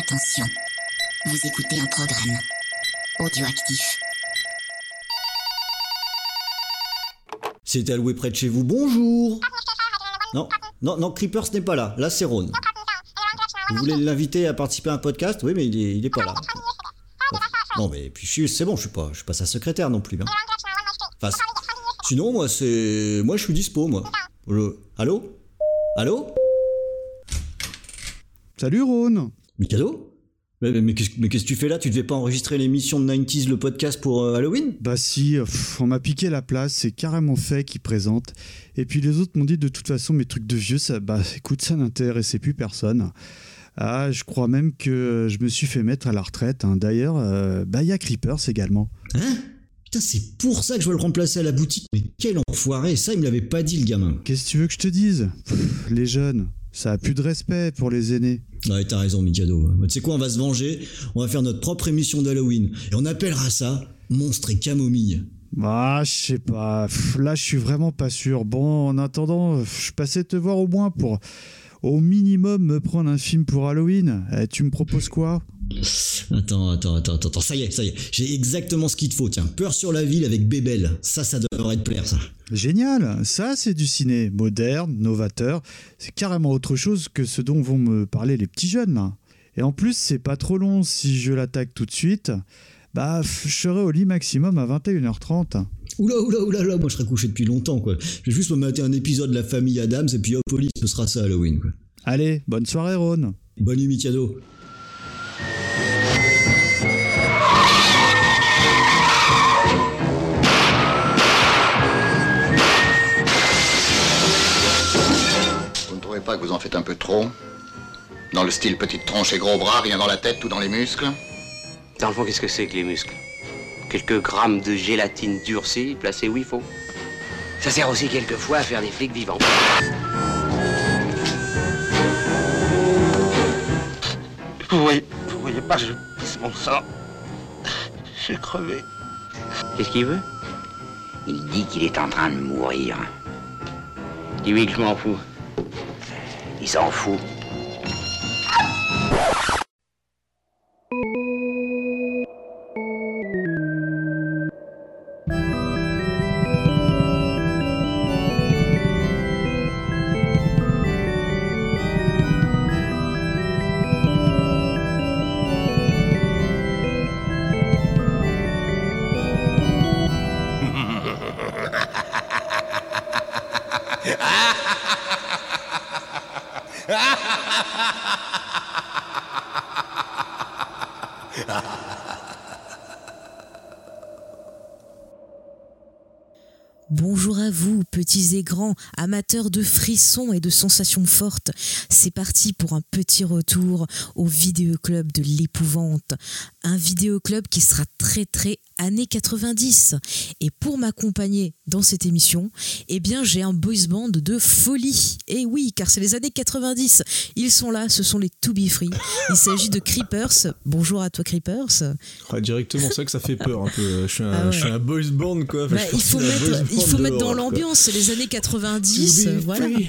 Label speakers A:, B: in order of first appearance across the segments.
A: Attention, vous écoutez un programme audioactif.
B: C'est alloué près de chez vous, bonjour. Non, Creepers n'est pas là, là c'est Ron. Vous voulez l'inviter à participer à un podcast? Oui, mais il est pas là. Non, mais puis c'est bon, je suis pas sa secrétaire non plus. Hein. Enfin, sinon, moi je suis dispo, moi. Allô?
C: Salut Ron.
B: Mikado? Mais qu'est-ce que tu fais là? Tu devais pas enregistrer l'émission de 90s, le podcast pour Halloween?
C: Bah si, on m'a piqué la place, c'est carrément fait qui présente. Et puis les autres m'ont dit de toute façon mes trucs de vieux, ça n'intéressait plus personne. Ah, je crois même que je me suis fait mettre à la retraite. Hein. D'ailleurs, y a Creepers également.
B: Hein? Putain, c'est pour ça que je veux le remplacer à la boutique. Mais quel enfoiré, ça il me l'avait pas dit le gamin.
C: Qu'est-ce que tu veux que je te dise? Les jeunes, ça a plus de respect pour les aînés.
B: Ouais, t'as raison, Mikado. Tu sais quoi, on va se venger, on va faire notre propre émission d'Halloween. Et on appellera ça Monstre et Camomille.
C: Ah, je sais pas. Là, je suis vraiment pas sûr. Bon, en attendant, je passais te voir au moins pour, au minimum, me prendre un film pour Halloween. Tu me proposes quoi?
B: Attends, ça y est. J'ai exactement ce qu'il te faut, tiens. Peur sur la ville avec Bébel. Ça devrait te plaire, ça.
C: Génial, ça c'est du ciné moderne, novateur, c'est carrément autre chose que ce dont vont me parler les petits jeunes là. Et en plus c'est pas trop long si je l'attaque tout de suite, je serai au lit maximum à 21h30.
B: Oula, moi je serais couché depuis longtemps quoi. Je vais juste me mater un épisode de la famille Adams et puis hop au lit, ce sera ça Halloween quoi.
C: Allez, bonne soirée Ron.
B: Bonne nuit Mikado.
D: Pas que vous en faites un peu trop? Dans le style petite tronche et gros bras, rien dans la tête ou dans les muscles?
E: Dans le fond, qu'est-ce que c'est que les muscles? Quelques grammes de gélatine durcie placés où il faut. Ça sert aussi quelquefois à faire des flics vivants.
F: Vous voyez pas, je pisse mon sang. J'ai crevé.
E: Qu'est-ce qu'il veut?
A: Il dit qu'il est en train de mourir.
E: Dis-lui que je m'en fous.
A: Il s'en fout.
G: Bonjour à vous, petits et grands, amateurs de frissons et de sensations fortes. C'est parti pour un petit retour au vidéoclub de l'épouvante. Un vidéoclub qui sera très années 90. Et pour m'accompagner dans cette émission, j'ai un boys band de folie. Et oui, car c'est les années 90. Ils sont là, ce sont les To Be Free. Il s'agit de Creepers. Bonjour à toi Creepers.
H: Ouais, directement, c'est vrai que ça fait peur un peu. Je suis un boys band quoi. Enfin,
G: il faut mettre dans l'ambiance, c'est les années 90. Voilà. Et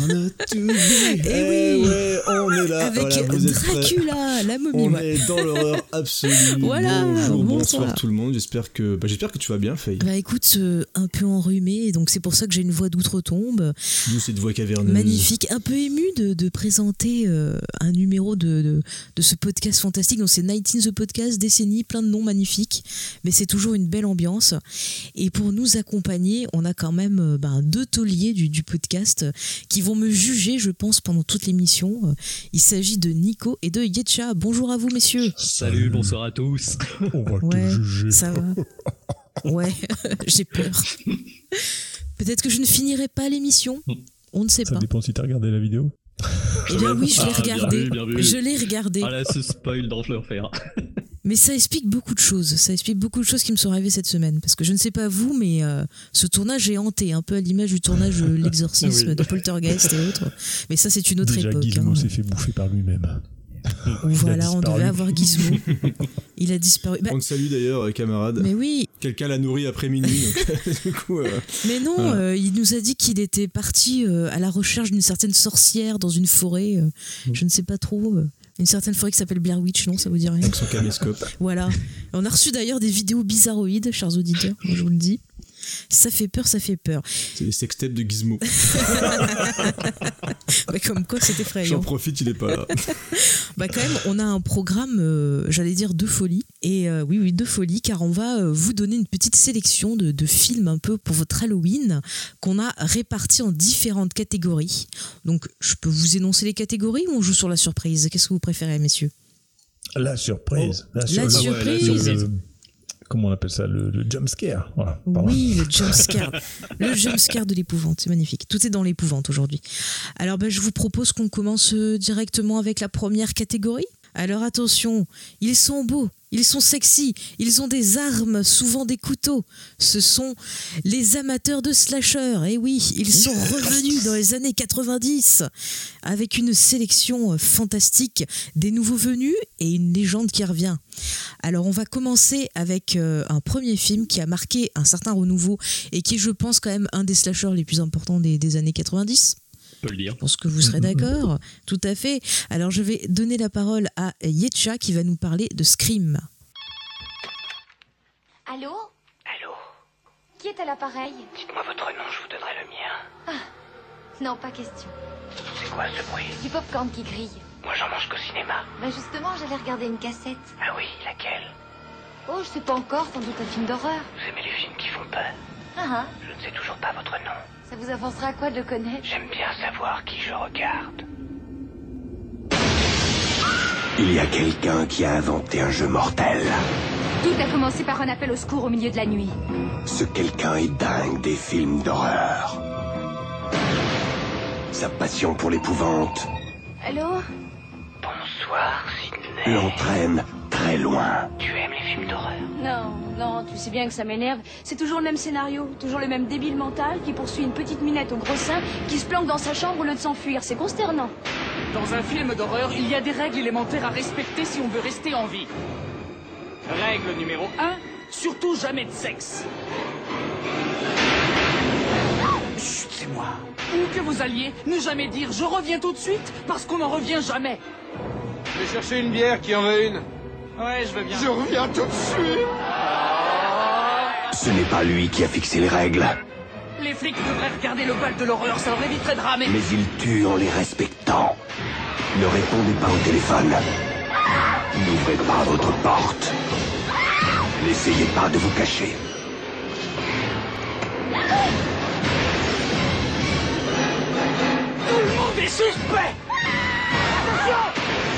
G: oui,
H: on est là.
G: Avec Dracula, la momie.
H: On est dans l'horreur absolue.
G: Voilà.
H: Bonsoir tout le monde. J'espère que tu vas bien, Faye.
G: Écoute, un peu enrhumé, donc c'est pour ça que j'ai une voix d'outre-tombe.
H: D'où cette voix caverneuse.
G: Magnifique, un peu ému de présenter un numéro de ce podcast fantastique. Donc c'est 19 The Podcast, décennie, plein de noms magnifiques, mais c'est toujours une belle ambiance. Et pour nous accompagner, on a quand même deux tauliers du podcast qui vont me juger, je pense, pendant toute l'émission. Il s'agit de Nico et de Yetcha. Bonjour à vous, messieurs.
I: Salut, bonsoir à tous.
C: On va te juger.
G: Ça va. Ouais, j'ai peur. Peut-être que je ne finirai pas l'émission. On ne sait pas.
I: Ça dépend si t'as regardé la vidéo.
G: Eh bien oui, je l'ai regardé.
I: Bien vu.
G: Je l'ai regardé.
I: Ah là, ce spoil dans le faire.
G: Mais ça explique beaucoup de choses. Ça explique beaucoup de choses qui me sont arrivées cette semaine. Parce que je ne sais pas vous, mais ce tournage est hanté, un peu à l'image du tournage L'Exorcisme
I: oui.
G: de Poltergeist et autres. Mais ça, c'est une autre
I: Déjà,
G: époque.
I: Gizmo s'est fait bouffer par lui-même.
G: Voilà, on devait avoir Gizmo. Il a disparu.
H: On te salue d'ailleurs, camarade.
G: Mais oui.
H: Quelqu'un l'a nourri après minuit. Donc, du coup,
G: mais non, il nous a dit qu'il était parti à la recherche d'une certaine sorcière dans une forêt. Je ne sais pas trop. Une certaine forêt qui s'appelle Blair Witch, non, ça vous dit rien?
H: Avec son caméscope.
G: Voilà. On a reçu d'ailleurs des vidéos bizarroïdes, chers auditeurs, je vous le dis. Ça fait peur, ça fait peur.
H: C'est les sextapes de Gizmo.
G: Bah, comme quoi, c'est effrayant.
H: J'en profite, il est pas là.
G: Bah quand même, on a un programme, j'allais dire de folie. Et oui, de folie, car on va vous donner une petite sélection de films un peu pour votre Halloween qu'on a répartis en différentes catégories. Donc, je peux vous énoncer les catégories ou on joue sur la surprise? Qu'est-ce que vous préférez, messieurs?
J: La surprise.
G: La surprise.
J: Comment on appelle ça, le jump scare. Voilà,
G: oui, le jump scare. Le jump scare de l'épouvante, c'est magnifique. Tout est dans l'épouvante aujourd'hui. Alors, je vous propose qu'on commence directement avec la première catégorie. Alors attention, ils sont beaux, ils sont sexy, ils ont des armes, souvent des couteaux. Ce sont les amateurs de slasher. Et oui, ils sont revenus dans les années 90 avec une sélection fantastique, des nouveaux venus et une légende qui revient. Alors on va commencer avec un premier film qui a marqué un certain renouveau et qui est, je pense, quand même un des slashers les plus importants des années 90.
I: Peut le dire.
G: Je pense que vous serez d'accord. Tout à fait. Alors je vais donner la parole à Yetcha qui va nous parler de Scream.
K: Allô?
E: Allô?
K: Qui est à l'appareil?
E: Dites-moi votre nom, je vous donnerai le mien.
K: Ah, non, pas question.
E: C'est quoi ce bruit?
K: Du popcorn qui grille.
E: Moi, j'en mange qu'au cinéma.
K: Bah justement, j'allais regarder une cassette.
E: Ah oui, laquelle?
K: Oh, je sais pas encore, sans doute un film d'horreur.
E: Vous aimez les films qui font peur?
K: Ah ah.
E: Je ne sais toujours pas votre nom.
K: Ça vous avancera à quoi de le connaître?
E: J'aime bien savoir qui je regarde.
L: Il y a quelqu'un qui a inventé un jeu mortel.
K: Tout a commencé par un appel au secours au milieu de la nuit.
L: Ce quelqu'un est dingue des films d'horreur. Sa passion pour l'épouvante
K: Allô?
E: Bonsoir, Sydney.
L: l'entraîne très loin.
E: Tu aimes les films d'horreur?
M: Non, tu sais bien que ça m'énerve. C'est toujours le même scénario, toujours le même débile mental qui poursuit une petite minette au gros sein qui se planque dans sa chambre au lieu de s'enfuir. C'est consternant.
N: Dans un film d'horreur, il y a des règles élémentaires à respecter si on veut rester en vie. Règle numéro 1, surtout jamais de sexe. Chut, c'est moi. Où que vous alliez, ne jamais dire « je reviens tout de suite » parce qu'on n'en revient jamais.
O: Je vais chercher une bière, qui en veut une?
N: Ouais, je veux bien.
O: Je reviens tout de suite.
L: Ce n'est pas lui qui a fixé les règles.
N: Les flics devraient regarder le bal de l'horreur, ça leur éviterait de ramer.
L: Mais il tue en les respectant. Ne répondez pas au téléphone. N'ouvrez pas votre porte. N'essayez pas de vous cacher.
N: Tout le monde est suspect. Attention!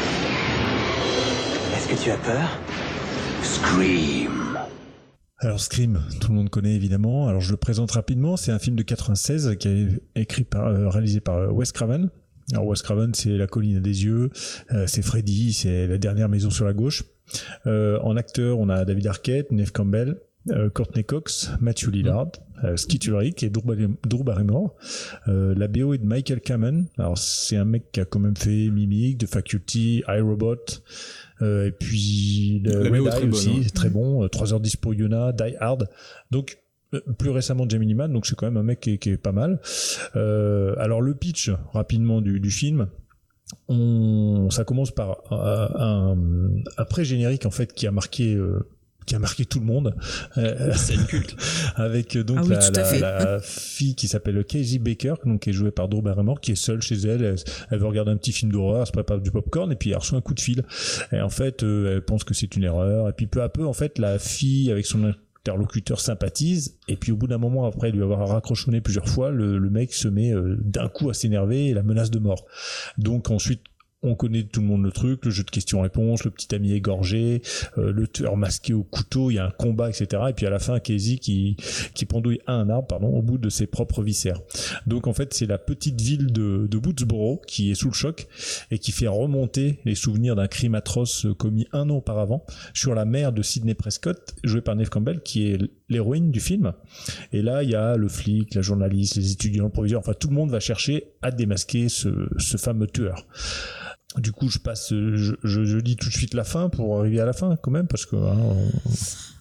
L: Est-ce que tu as peur? Scream.
J: Alors Scream, tout le monde connaît évidemment. Alors je le présente rapidement. C'est un film de 96 qui est réalisé par Wes Craven. Alors Wes Craven, c'est La colline des yeux, c'est Freddy, c'est La dernière maison sur la gauche. En acteur, on a David Arquette, Neve Campbell, Courtney Cox, Matthew Lillard, Skeet Ulrich et Drew Barrymore. La BO est de Michael Kamen. Alors c'est un mec qui a quand même fait Mimic, The Faculty, iRobot, et puis Red Eye aussi, bonne, hein. Très bon. 3h10 pour Yona, Die Hard. Donc plus récemment Jamie Liman, donc c'est quand même un mec qui est pas mal. Alors le pitch rapidement du film. Ça commence par un pré-générique en fait qui a marqué tout le monde.
I: C'est une culte.
J: Avec donc la fille qui s'appelle Casey Baker, donc qui est jouée par Drew Barrymore, qui est seule chez elle. Elle veut regarder un petit film d'horreur, elle se prépare du popcorn et puis elle reçoit un coup de fil. Et en fait, elle pense que c'est une erreur. Et puis peu à peu, en fait, la fille avec son interlocuteur sympathise, et puis au bout d'un moment, après lui avoir raccrochonné plusieurs fois, le mec se met d'un coup à s'énerver et la menace de mort. Donc ensuite, on connaît tout le monde le truc, le jeu de questions-réponses, le petit ami égorgé, le tueur masqué au couteau, il y a un combat, etc. Et puis à la fin, Casey qui pendouille à un arbre, au bout de ses propres viscères. Donc en fait, c'est la petite ville de Woodsboro qui est sous le choc et qui fait remonter les souvenirs d'un crime atroce commis un an auparavant sur la mère de Sidney Prescott, jouée par Neve Campbell, qui est l'héroïne du film. Et là, il y a le flic, la journaliste, les étudiants, le proviseur, enfin tout le monde va chercher à démasquer ce fameux tueur. Du coup, je dis tout de suite la fin pour arriver à la fin quand même, parce que...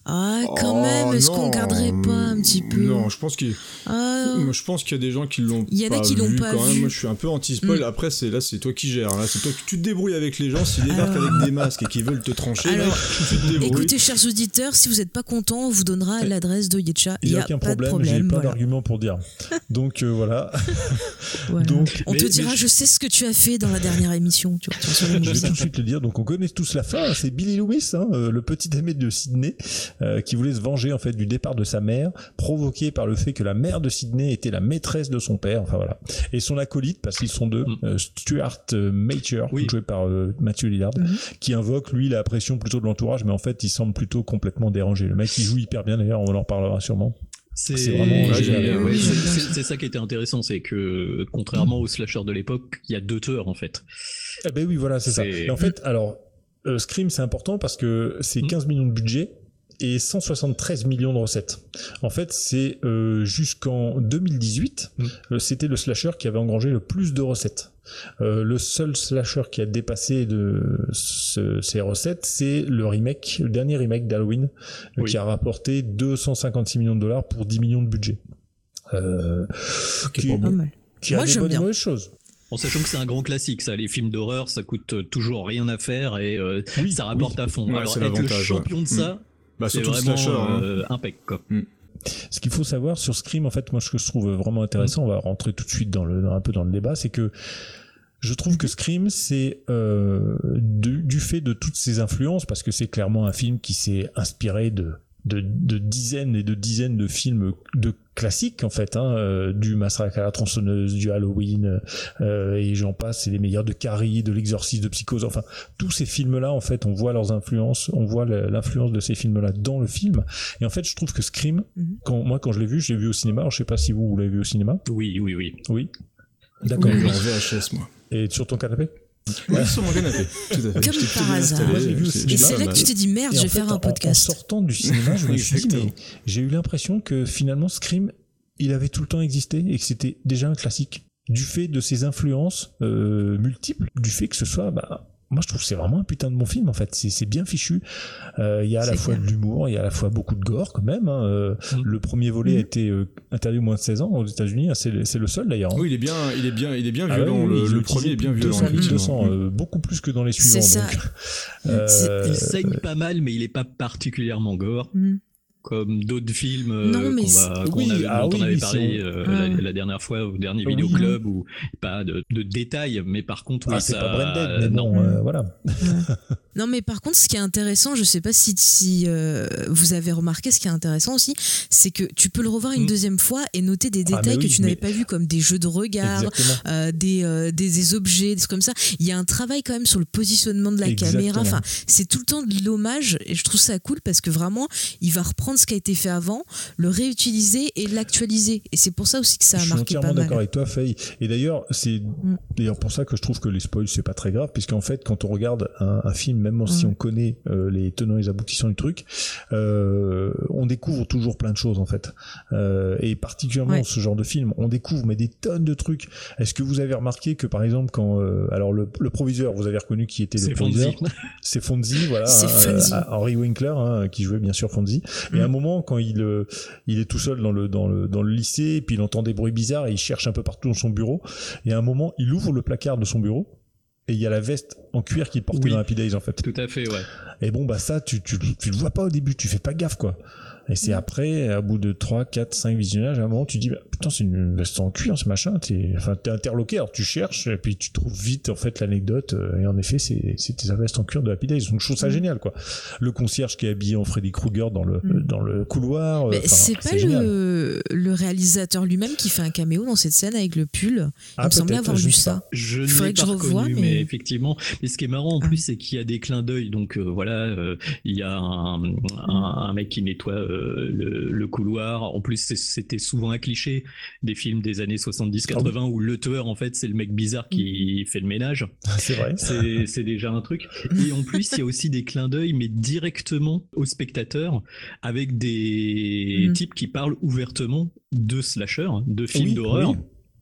G: Quand même, est-ce qu'on garderait pas un petit peu?
H: Non, je pense qu'il y a des gens qui l'ont pas vu.
G: Il y en a qui l'ont pas
H: quand même.
G: vu.
H: Moi, je suis un peu anti-spoil. Après, c'est toi qui gères. Là, c'est toi que tu te débrouilles avec les gens. S'ils débarquent avec des masques et qu'ils veulent te trancher,
G: alors,
H: tu te débrouilles.
G: Écoutez, chers auditeurs, si vous n'êtes pas contents, on vous donnera l'adresse de Yetcha.
J: Il n'y a aucun problème, j'ai pas d'argument pour dire. Donc voilà. Donc,
G: on te dira, je sais ce que tu as fait dans la dernière émission. Tu vois,
J: je vais tout de suite le dire. Donc on connaît tous la fin. C'est Billy Loomis, le petit aimé de Sydney, qui voulait se venger en fait du départ de sa mère, provoqué par le fait que la mère de Sydney était la maîtresse de son père. Enfin voilà. Et son acolyte, parce qu'ils sont deux, Stuart Major, joué par Matthew Lillard, qui invoque lui la pression plutôt de l'entourage, mais en fait il semble plutôt complètement dérangé. Le mec il joue hyper bien d'ailleurs, on en reparlera sûrement. C'est vraiment
I: génial. C'est ça qui était intéressant, c'est que contrairement aux slashers de l'époque, il y a 2 tueurs en fait.
J: Eh ben oui, voilà, c'est ça. Et en fait, alors Scream c'est important parce que c'est 15 millions de budget et 173 millions de recettes. En fait, c'est jusqu'en 2018, c'était le slasher qui avait engrangé le plus de recettes. Le seul slasher qui a dépassé ces recettes, c'est le dernier remake d'Halloween, qui a rapporté 256 millions de dollars pour 10 millions de budget. Qui a des bonnes et mauvaises choses.
I: En sachant que c'est un grand classique, ça, les films d'horreur, ça coûte toujours rien à faire et ça rapporte à fond.
H: Ouais,
I: alors être le champion de ça, c'est vraiment impec, quoi.
J: Ce qu'il faut savoir sur Scream, en fait, moi, ce que je trouve vraiment intéressant, on va rentrer tout de suite un peu dans le débat, c'est que je trouve que Scream, c'est du fait de toutes ces influences, parce que c'est clairement un film qui s'est inspiré de dizaines et de dizaines de films de classiques en fait, du Massacre à la tronçonneuse, du Halloween, et j'en passe, c'est les meilleurs, de Carrie, de l'Exorciste, de Psychose, enfin tous ces films là en fait on voit leurs influences, on voit l'influence de ces films là dans le film, et en fait je trouve que Scream, quand je l'ai vu au cinéma, alors je sais pas si vous l'avez vu au cinéma.
I: Oui
J: d'accord,
H: en VHS moi.
J: Et sur ton canapé?
H: Ouais, sur mon canapé, tout à fait.
G: Comme par hasard. Et c'est là que tu t'es dit merde, je vais faire un podcast.
J: En sortant du cinéma, je me suis dit, mais j'ai eu l'impression que finalement Scream, il avait tout le temps existé et que c'était déjà un classique. Du fait de ses influences multiples, du fait que ce soit, moi je trouve que c'est vraiment un putain de bon film en fait, c'est bien fichu. Il y a à la fois de l'humour, il y a à la fois beaucoup de gore quand même. Le premier volet a été interdit aux moins de 16 ans aux États-Unis, c'est le seul d'ailleurs.
H: Oui, il est bien violent. Le premier est bien violent.
J: 200, beaucoup plus que dans les suivants.
G: C'est ça.
I: Il saigne pas mal, mais il est pas particulièrement gore. Comme d'autres films dont on avait parlé la dernière fois au dernier vidéoclub, où pas de détails, mais par contre
J: c'est pas Branded, mais non, voilà.
G: Non, mais par contre, ce qui est intéressant, je sais pas si vous avez remarqué, ce qui est intéressant aussi, c'est que tu peux le revoir une deuxième fois et noter des détails que tu n'avais pas vus, comme des jeux de regard, des objets, des trucs comme ça. Il y a un travail quand même sur le positionnement de la caméra. Enfin, c'est tout le temps de l'hommage, et je trouve ça cool parce que vraiment, il va reprendre ce qui a été fait avant, le réutiliser et l'actualiser. Et c'est pour ça aussi que ça a marqué pas mal. Je suis entièrement
J: d'accord avec toi, Faye. Et d'ailleurs, c'est d'ailleurs pour ça que je trouve que les spoils, c'est pas très grave, puisqu'en fait, quand on regarde un film, même si on connaît les tenants et les aboutissants du truc, on découvre toujours plein de choses en fait. Et particulièrement ce genre de film, on découvre mais des tonnes de trucs. Est-ce que vous avez remarqué que par exemple quand alors le proviseur, vous avez reconnu qui était le proviseur? C'est Fonzie, voilà, Henry Winkler, qui jouait bien sûr Fonzie. Et à un moment, quand il est tout seul dans le lycée, et puis il entend des bruits bizarres et il cherche un peu partout dans son bureau, et à un moment il ouvre le placard de son bureau et il y a la veste en cuir qu'il portait dans Happy Days en fait.
I: Tout à fait, ouais.
J: Et bon ça tu le vois pas au début, tu fais pas gaffe quoi. Et c'est après, à bout de 3, 4, 5 visionnages, à un moment tu dis putain c'est une veste en cuir ce machin, t'es interloqué, alors tu cherches et puis tu trouves vite en fait l'anecdote, et en effet c'était sa veste en cuir de Happy Days, donc je trouve ça génial quoi. Le concierge qui est habillé en Freddy Krueger dans le couloir.
G: Mais c'est pas le réalisateur lui-même qui fait un caméo dans cette scène avec le pull. Il me semblait avoir vu ça.
I: Je ne l'ai pas reconnu, mais effectivement. Mais ce qui est marrant en plus, c'est qu'il y a des clins d'œil. Donc il y a un mec qui nettoie le couloir. En plus, c'était souvent un cliché des films des années 70-80 où le tueur, en fait, c'est le mec bizarre qui fait le ménage.
J: C'est vrai.
I: C'est déjà un truc. Et en plus, il y a aussi des clins d'œil, mais directement aux spectateurs, avec des types qui parlent ouvertement de slasher, de films d'horreur.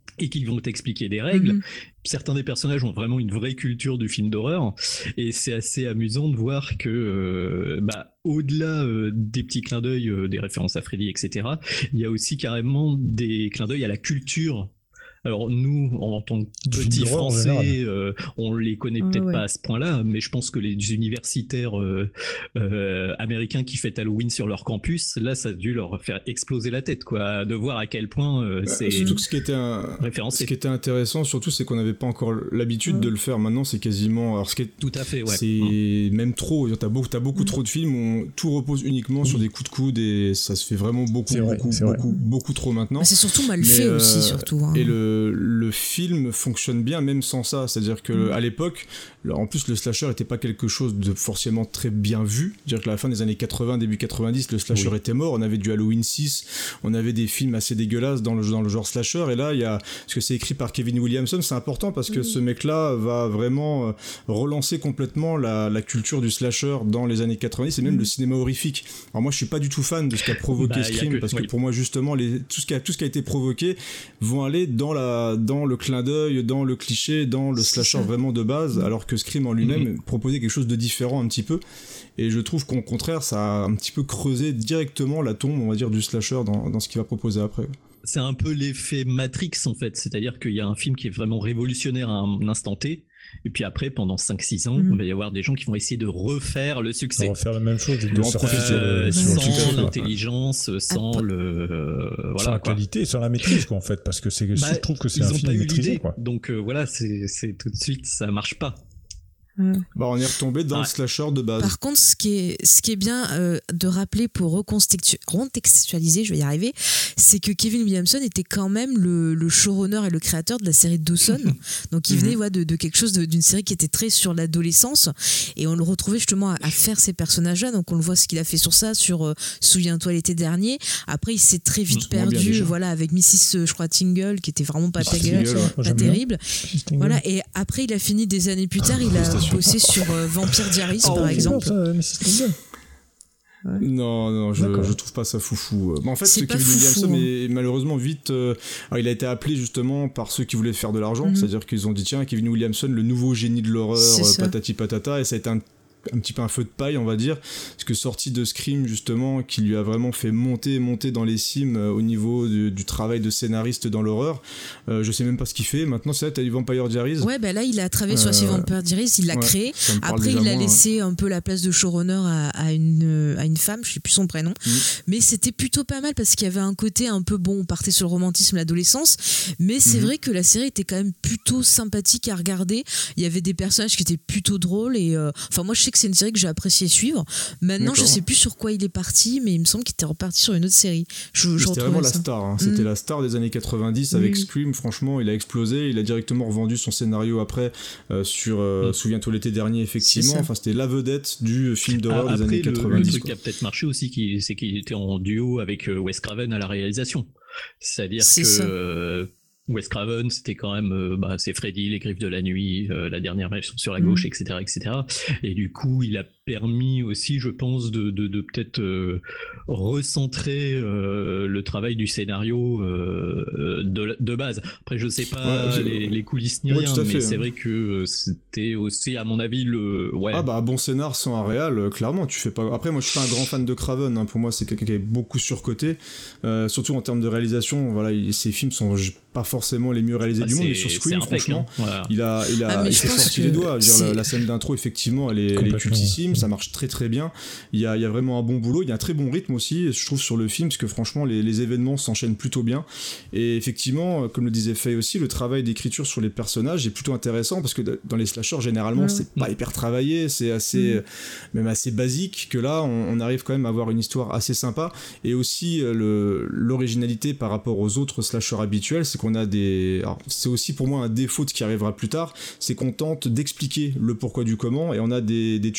I: et qu'ils vont t'expliquer des règles. Certains des personnages ont vraiment une vraie culture du film d'horreur, et c'est assez amusant de voir que au-delà des petits clins d'œil, des références à Freddy, etc., il y a aussi carrément des clins d'œil à la culture. Alors nous, en tant que petits Français, on les connaît peut-être pas à ce point-là, mais je pense que les universitaires américains qui fêtent Halloween sur leur campus, là, ça a dû leur faire exploser la tête, quoi, de voir à quel point c'est
H: surtout que ce qui était intéressant, surtout, c'est qu'on n'avait pas encore l'habitude de le faire. Maintenant, c'est quasiment... Alors,
I: tout à fait,
H: c'est même trop. T'as beaucoup trop de films où tout repose uniquement sur des coups de coude, et ça se fait vraiment beaucoup trop maintenant.
G: C'est surtout mal fait aussi, surtout. Hein.
H: Et le film fonctionne bien même sans ça, c'est-à-dire que à l'époque, en plus le slasher était pas quelque chose de forcément très bien vu, c'est-à-dire que la fin des années 80, début 90, le slasher était mort, on avait du Halloween 6, on avait des films assez dégueulasses dans le genre slasher, et là il y a, parce que c'est écrit par Kevin Williamson, c'est important parce que ce mec-là va vraiment relancer complètement la culture du slasher dans les années 90 et même le cinéma horrifique. Alors moi je suis pas du tout fan de ce qu'a provoqué Scream, parce que pour moi justement tout ce qui a été provoqué vont aller dans le clin d'œil, dans le cliché, dans le slasher vraiment de base, alors que Scream en lui-même proposait quelque chose de différent un petit peu, et je trouve qu'au contraire ça a un petit peu creusé directement la tombe, on va dire, du slasher dans ce qu'il va proposer après.
I: C'est un peu l'effet Matrix en fait, c'est-à-dire qu'il y a un film qui est vraiment révolutionnaire à un instant T, et puis après pendant 5-6 ans il va y avoir des gens qui vont essayer de refaire le succès,
J: refaire la même chose,
I: sans l'intelligence, sans
J: sans la qualité, sans la maîtrise, quoi, en fait, parce que je trouve que c'est un film maîtrisé, quoi.
I: Donc voilà, c'est tout de suite ça marche pas.
H: On est retombé dans le slasher de base.
G: Par contre, ce qui est bien de rappeler pour recontextualiser, je vais y arriver, c'est que Kevin Williamson était quand même le showrunner et le créateur de la série Dawson. Donc il venait de quelque chose, d'une série qui était très sur l'adolescence, et on le retrouvait justement à faire ces personnages-là. Donc on le voit ce qu'il a fait sur ça, sur Souviens-toi l'été dernier. Après il s'est très vite perdu, avec Mrs. je crois Tingle, qui était vraiment pas terrible. Voilà, et après il a fini des années plus tard, il a bossé sur Vampire Diaries par exemple.
H: Non, je trouve pas ça foufou. En fait, Kevin Williamson est malheureusement vite. Alors, il a été appelé justement par ceux qui voulaient faire de l'argent, c'est-à-dire qu'ils ont dit tiens, Kevin Williamson, le nouveau génie de l'horreur, patati patata, et ça a été un petit peu un feu de paille, on va dire, parce que sorti de Scream justement, qui lui a vraiment fait monter dans les cimes au niveau du travail de scénariste dans l'horreur, je sais même pas ce qu'il fait maintenant. C'est là, t'as eu Vampire Diaries.
G: Là il a travaillé sur Vampire Diaries, il l'a créé, après il a laissé un peu la place de showrunner à une femme, je sais plus son prénom, mais c'était plutôt pas mal parce qu'il y avait un côté un peu on partait sur le romantisme, l'adolescence, mais c'est vrai que la série était quand même plutôt sympathique à regarder, il y avait des personnages qui étaient plutôt drôles, et moi je sais que c'est une série que j'ai apprécié suivre. Maintenant, je sais plus sur quoi il est parti, mais il me semble qu'il était reparti sur une autre série.
H: C'était vraiment la star. C'était la star des années 90 avec Scream. Franchement, il a explosé. Il a directement revendu son scénario après sur Souviens-toi l'été dernier, effectivement. Enfin, c'était la vedette du film d'horreur des années 90.
I: Le truc qui a peut-être marché aussi, c'est qu'il était en duo avec Wes Craven à la réalisation. C'est-à-dire que Wes Craven, c'était quand même c'est Freddy, Les Griffes de la Nuit, La Dernière Version sur la gauche, etc., etc. Et du coup, il a permis aussi, je pense, de peut-être recentrer le travail du scénario de base. Après, je sais pas les coulisses ni rien, mais c'est vrai que c'était aussi, à mon avis,
H: bon scénar sans un réal, clairement, tu fais pas. Après, moi, je suis pas un grand fan de Craven. Pour moi, c'est quelqu'un qui est beaucoup surcoté, surtout en termes de réalisation. Voilà, ses films sont pas forcément les mieux réalisés du monde, mais sur Scream, franchement, il s'est sorti les doigts. La scène d'intro, effectivement, elle est cultissime, ça marche très très bien. Il y a vraiment un bon boulot, il y a un très bon rythme aussi, je trouve, sur le film, parce que franchement, les événements s'enchaînent plutôt bien. Et effectivement, comme le disait Faye aussi, le travail d'écriture sur les personnages est plutôt intéressant, parce que dans les slashers, généralement, c'est pas hyper travaillé, c'est même assez basique, que là, on arrive quand même à avoir une histoire assez sympa. Et aussi, l'originalité par rapport aux autres slashers habituels, c'est qu'on a alors, c'est aussi pour moi un défaut qui arrivera plus tard, c'est qu'on tente d'expliquer le pourquoi du comment, et on a des tueurs qui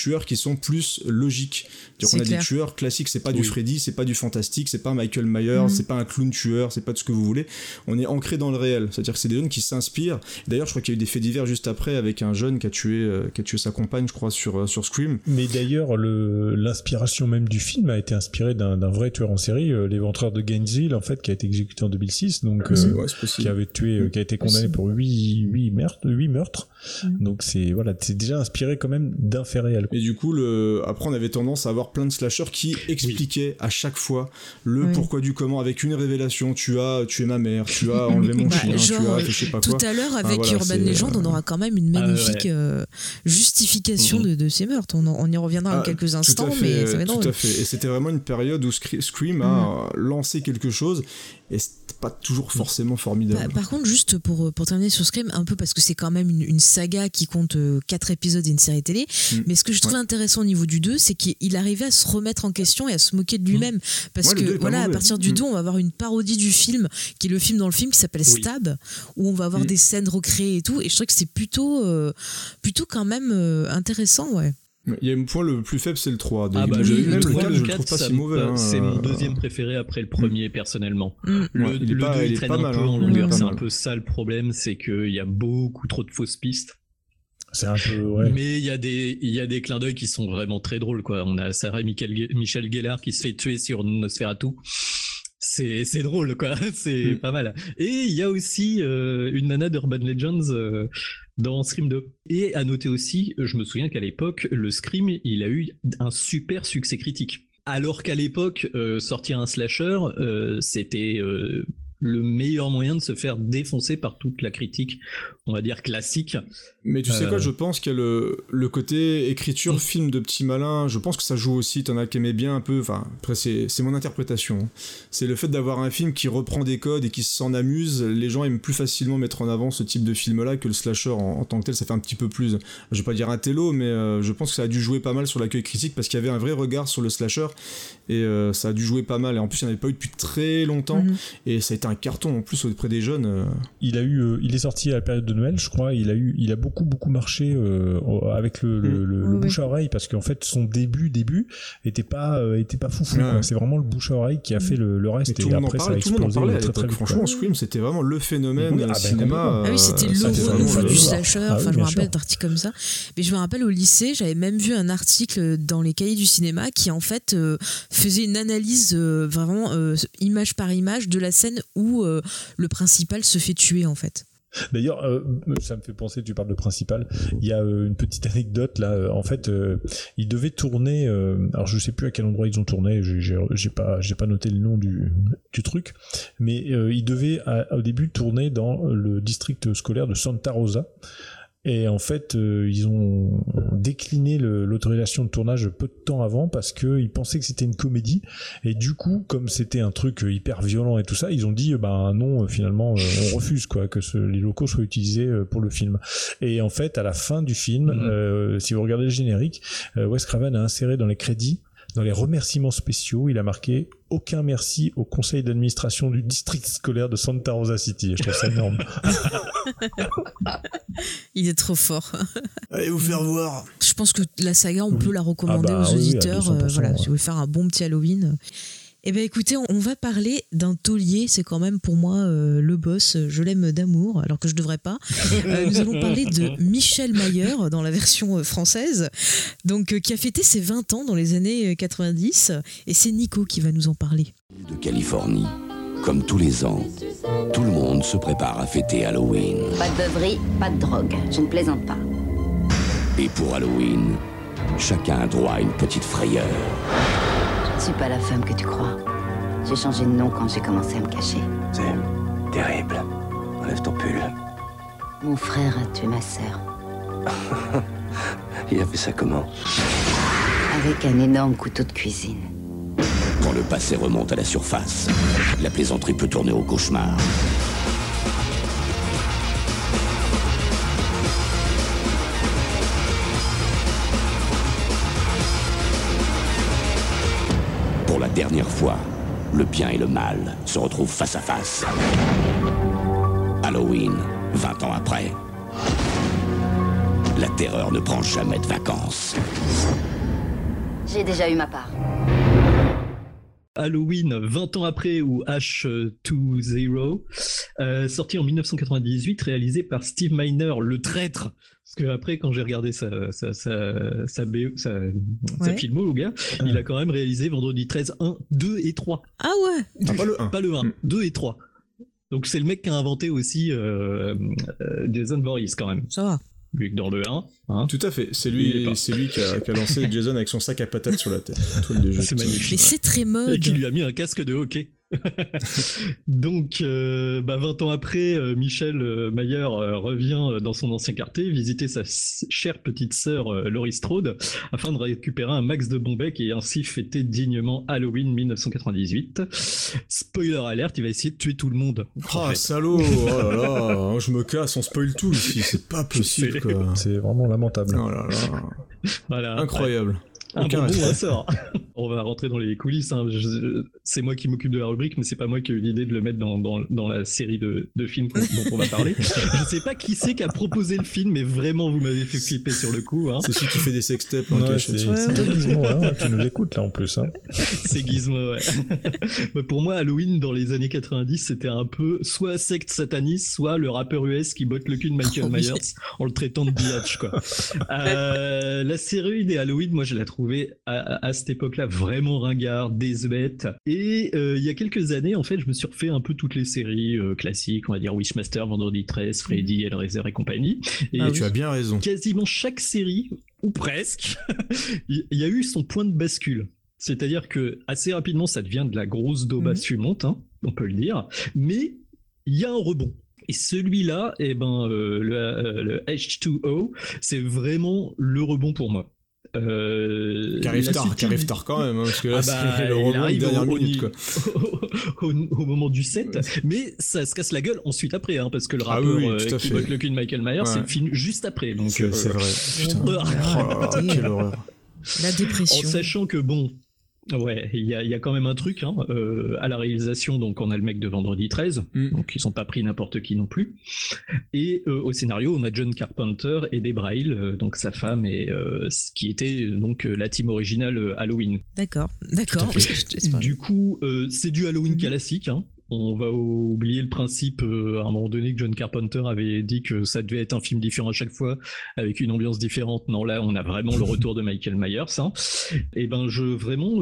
H: sont plus logiques. C'est-à-dire qu'on a des tueurs classiques, c'est pas du Freddy, c'est pas du fantastique, c'est pas un Michael Myers, c'est pas un clown tueur, c'est pas tout ce que vous voulez. On est ancré dans le réel. C'est-à-dire que c'est des jeunes qui s'inspirent. D'ailleurs, je crois qu'il y a eu des faits divers juste après avec un jeune qui a tué sa compagne, je crois, sur Scream.
J: Mais d'ailleurs, l'inspiration même du film a été inspirée d'un vrai tueur en série, l'éventreur de Gainesville, en fait, qui a été exécuté en 2006, donc qui avait tué, qui a été condamné pour 8 meurtres. Donc c'est déjà inspiré quand même d'un fait réel.
H: Et du coup, après, on avait tendance à avoir plein de slashers qui expliquaient à chaque fois le pourquoi du comment, avec une révélation. Tu as tué ma mère, tu as enlevé mon chien, tu as fait je sais pas quoi.
G: Tout à l'heure, avec Urban Legend, on aura quand même une magnifique justification de ces meurtres. On y reviendra en quelques instants, mais ça va être drôle.
H: Tout à fait. Et c'était vraiment une période où Scream a lancé quelque chose, et c'était pas toujours forcément formidable.
G: Par contre, juste pour terminer sur Scream, un peu parce que c'est quand même une saga qui compte 4 épisodes et une série télé, mais ce que je trouvais intéressant au niveau du 2, c'est qu'il arrivait à se remettre en question et à se moquer de lui-même, parce que à partir du 2, on va avoir une parodie du film, qui est le film dans le film qui s'appelle Stab, où on va avoir des scènes recréées et tout, et je trouve que c'est plutôt quand même intéressant,
H: Il y a un point le plus faible, c'est le 3.
I: Même
H: le 4, je le
I: 4,
H: trouve pas si mauvais.
I: C'est mon deuxième préféré après le premier, personnellement. Le 2, il traîne
H: pas
I: un
H: mal,
I: peu en longueur. C'est un peu ça le problème, c'est qu'il y a beaucoup trop de fausses pistes.
J: C'est un peu,
I: Mais il y a des clins d'œil qui sont vraiment très drôles, quoi. On a Sarah Michel Gellar qui se fait tuer sur Nosferatu. C'est drôle, quoi. C'est pas mal. Et il y a aussi une nana d'Urban Legends dans Scream 2. Et à noter aussi, je me souviens qu'à l'époque, le Scream, il a eu un super succès critique. Alors qu'à l'époque, sortir un slasher, c'était le meilleur moyen de se faire défoncer par toute la critique, on va dire classique.
H: Mais tu sais quoi, je pense qu'il y a le côté écriture, film de petits malins, je pense que ça joue aussi, t'en as qui aimaient bien un peu, enfin, après c'est mon interprétation. C'est le fait d'avoir un film qui reprend des codes et qui s'en amuse, les gens aiment plus facilement mettre en avant ce type de film-là que le slasher en tant que tel, ça fait un petit peu plus, je vais pas dire un télo, mais je pense que ça a dû jouer pas mal sur l'accueil critique, parce qu'il y avait un vrai regard sur le slasher, et ça a dû jouer pas mal, et en plus il n'y en avait pas eu depuis très longtemps, et ça a été un carton en plus auprès des jeunes. Il
J: est sorti à la période de Noël, je crois. Il a beaucoup marché avec le bouche à oreille, parce qu'en fait son début était pas fou. C'est vraiment le bouche à oreille qui a fait le reste, et après ça a explosé.
H: Tout le monde en parlait
J: très vite.
H: Franchement, Scream, c'était vraiment le phénomène cinéma.
G: Oui, c'était le renouveau du slasher. Enfin, je me rappelle d'articles comme ça. Mais je me rappelle au lycée, j'avais même vu un article dans les cahiers du cinéma qui en fait faisait une analyse vraiment image par image de la scène où le principal se fait tuer en fait.
J: D'ailleurs, ça me fait penser, tu parles de principal, il y a une petite anecdote là, en fait, ils devaient tourner, alors je sais plus à quel endroit ils ont tourné, j'ai pas noté le nom du truc, mais ils devaient au début tourner dans le district scolaire de Santa Rosa. Et en fait, ils ont décliné l'autorisation de tournage peu de temps avant parce qu'ils pensaient que c'était une comédie. Et du coup, comme c'était un truc hyper violent et tout ça, ils ont dit non, finalement, on refuse que les locaux soient utilisés pour le film. Et en fait, à la fin du film, si vous regardez le générique, Wes Craven a inséré dans les crédits, dans les remerciements spéciaux, il a marqué « Aucun merci au conseil d'administration du district scolaire de Santa Rosa City ». Je trouve ça énorme.
G: Il est trop fort.
H: Allez vous faire voir.
G: Je pense que la saga, on peut la recommander aux auditeurs. Si vous voulez faire un bon petit Halloween. Eh bien écoutez, on va parler d'un taulier, c'est quand même pour moi le boss, je l'aime d'amour, alors que je devrais pas. Nous allons parler de Michel Mayer dans la version française, donc qui a fêté ses 20 ans dans les années 90, et c'est Nico qui va nous en parler.
L: De Californie, comme tous les ans, tout le monde se prépare à fêter Halloween.
P: Pas de beuverie, pas de drogue, je ne plaisante pas.
L: Et pour Halloween, chacun a droit à une petite frayeur.
P: Je ne suis pas la femme que tu crois. J'ai changé de nom quand j'ai commencé à me cacher.
L: C'est terrible. Enlève ton pull.
P: Mon frère a tué ma sœur.
L: Il a fait ça comment?
P: Avec un énorme couteau de cuisine.
L: Quand le passé remonte à la surface, la plaisanterie peut tourner au cauchemar. Pour la dernière fois, le bien et le mal se retrouvent face à face. Halloween, 20 ans après. La terreur ne prend jamais de vacances.
P: J'ai déjà eu ma part.
I: Halloween 20 ans après, ou H20, sorti en 1998, réalisé par Steve Miner, le traître. Parce que après, quand j'ai regardé sa filmo, le gars, il a quand même réalisé Vendredi 13, 1, 2 et 3.
G: Ah ouais.
H: Pas le 1.
I: Pas le 1, 2 et 3. Donc c'est le mec qui a inventé aussi Jason Voorhees quand même.
G: Ça va.
I: Vu que dans le 1... Hein,
H: tout à fait, c'est lui qui a lancé Jason avec son sac à patates sur la tête.
I: C'est magnifique.
G: Mais c'est très mode.
I: Et qui lui a mis un casque de hockey. Donc, 20 ans après, Michel Mayer revient dans son ancien quartier visiter sa chère petite sœur Laurie Strode afin de récupérer un max de Bombec et ainsi fêter dignement Halloween 1998. Spoiler alert, il va essayer de tuer tout le monde.
H: Salaud. Oh là là, je me casse, on spoil tout ici, c'est pas possible quoi.
J: C'est vraiment lamentable.
H: Oh là là.
I: Voilà,
H: incroyable.
I: Un bonbon sort. On va rentrer dans les coulisses. Hein. C'est moi qui m'occupe de la rubrique, mais c'est pas moi qui ai eu l'idée de le mettre dans la série de films dont on va parler. Je sais pas qui c'est qui a proposé le film, mais vraiment vous m'avez fait flipper sur le coup. Hein.
H: C'est celui qui fait des sextapes en cachette.
J: C'est Gizmo, tu nous écoutes là en plus. Hein.
I: C'est Gizmo, ouais. Mais pour moi, Halloween dans les années 90, c'était un peu soit secte sataniste, soit le rappeur US qui botte le cul de Michael Myers en le traitant de biatch, quoi. La série des Halloween, moi je la trouve à cette époque-là vraiment ringard, désuète. Et il y a quelques années, en fait, je me suis refait un peu toutes les séries classiques, on va dire Wishmaster, Vendredi 13, Freddy, Hellraiser et compagnie. Et
H: tu as bien raison.
I: Quasiment chaque série, ou presque, il y a eu son point de bascule. C'est-à-dire que assez rapidement, ça devient de la grosse daubasse fumante, hein, on peut le dire, mais il y a un rebond. Et celui-là, le H2O, c'est vraiment le rebond pour moi.
H: Qui arrive tard quand même, hein, parce que là c'est le rebond de dernière minute quoi.
I: Au moment du 7, mais ça se casse la gueule ensuite après, hein, parce que le rappeur qui botte le cul de Michael Myers, c'est le film juste après. Donc
H: c'est vrai. Putain. Quelle horreur.
G: La dépression.
I: En sachant que ouais, il y a quand même un truc hein, à la réalisation, donc on a le mec de Vendredi 13, donc ils ont pas pris n'importe qui non plus. Et au scénario, on a John Carpenter et Debra Hill, donc sa femme, et qui était donc la team originale Halloween.
G: D'accord.
I: Du coup, c'est du Halloween classique. Hein. On va oublier le principe, à un moment donné, que John Carpenter avait dit que ça devait être un film différent à chaque fois, avec une ambiance différente. Non, là, on a vraiment le retour de Michael Myers. Hein. Et je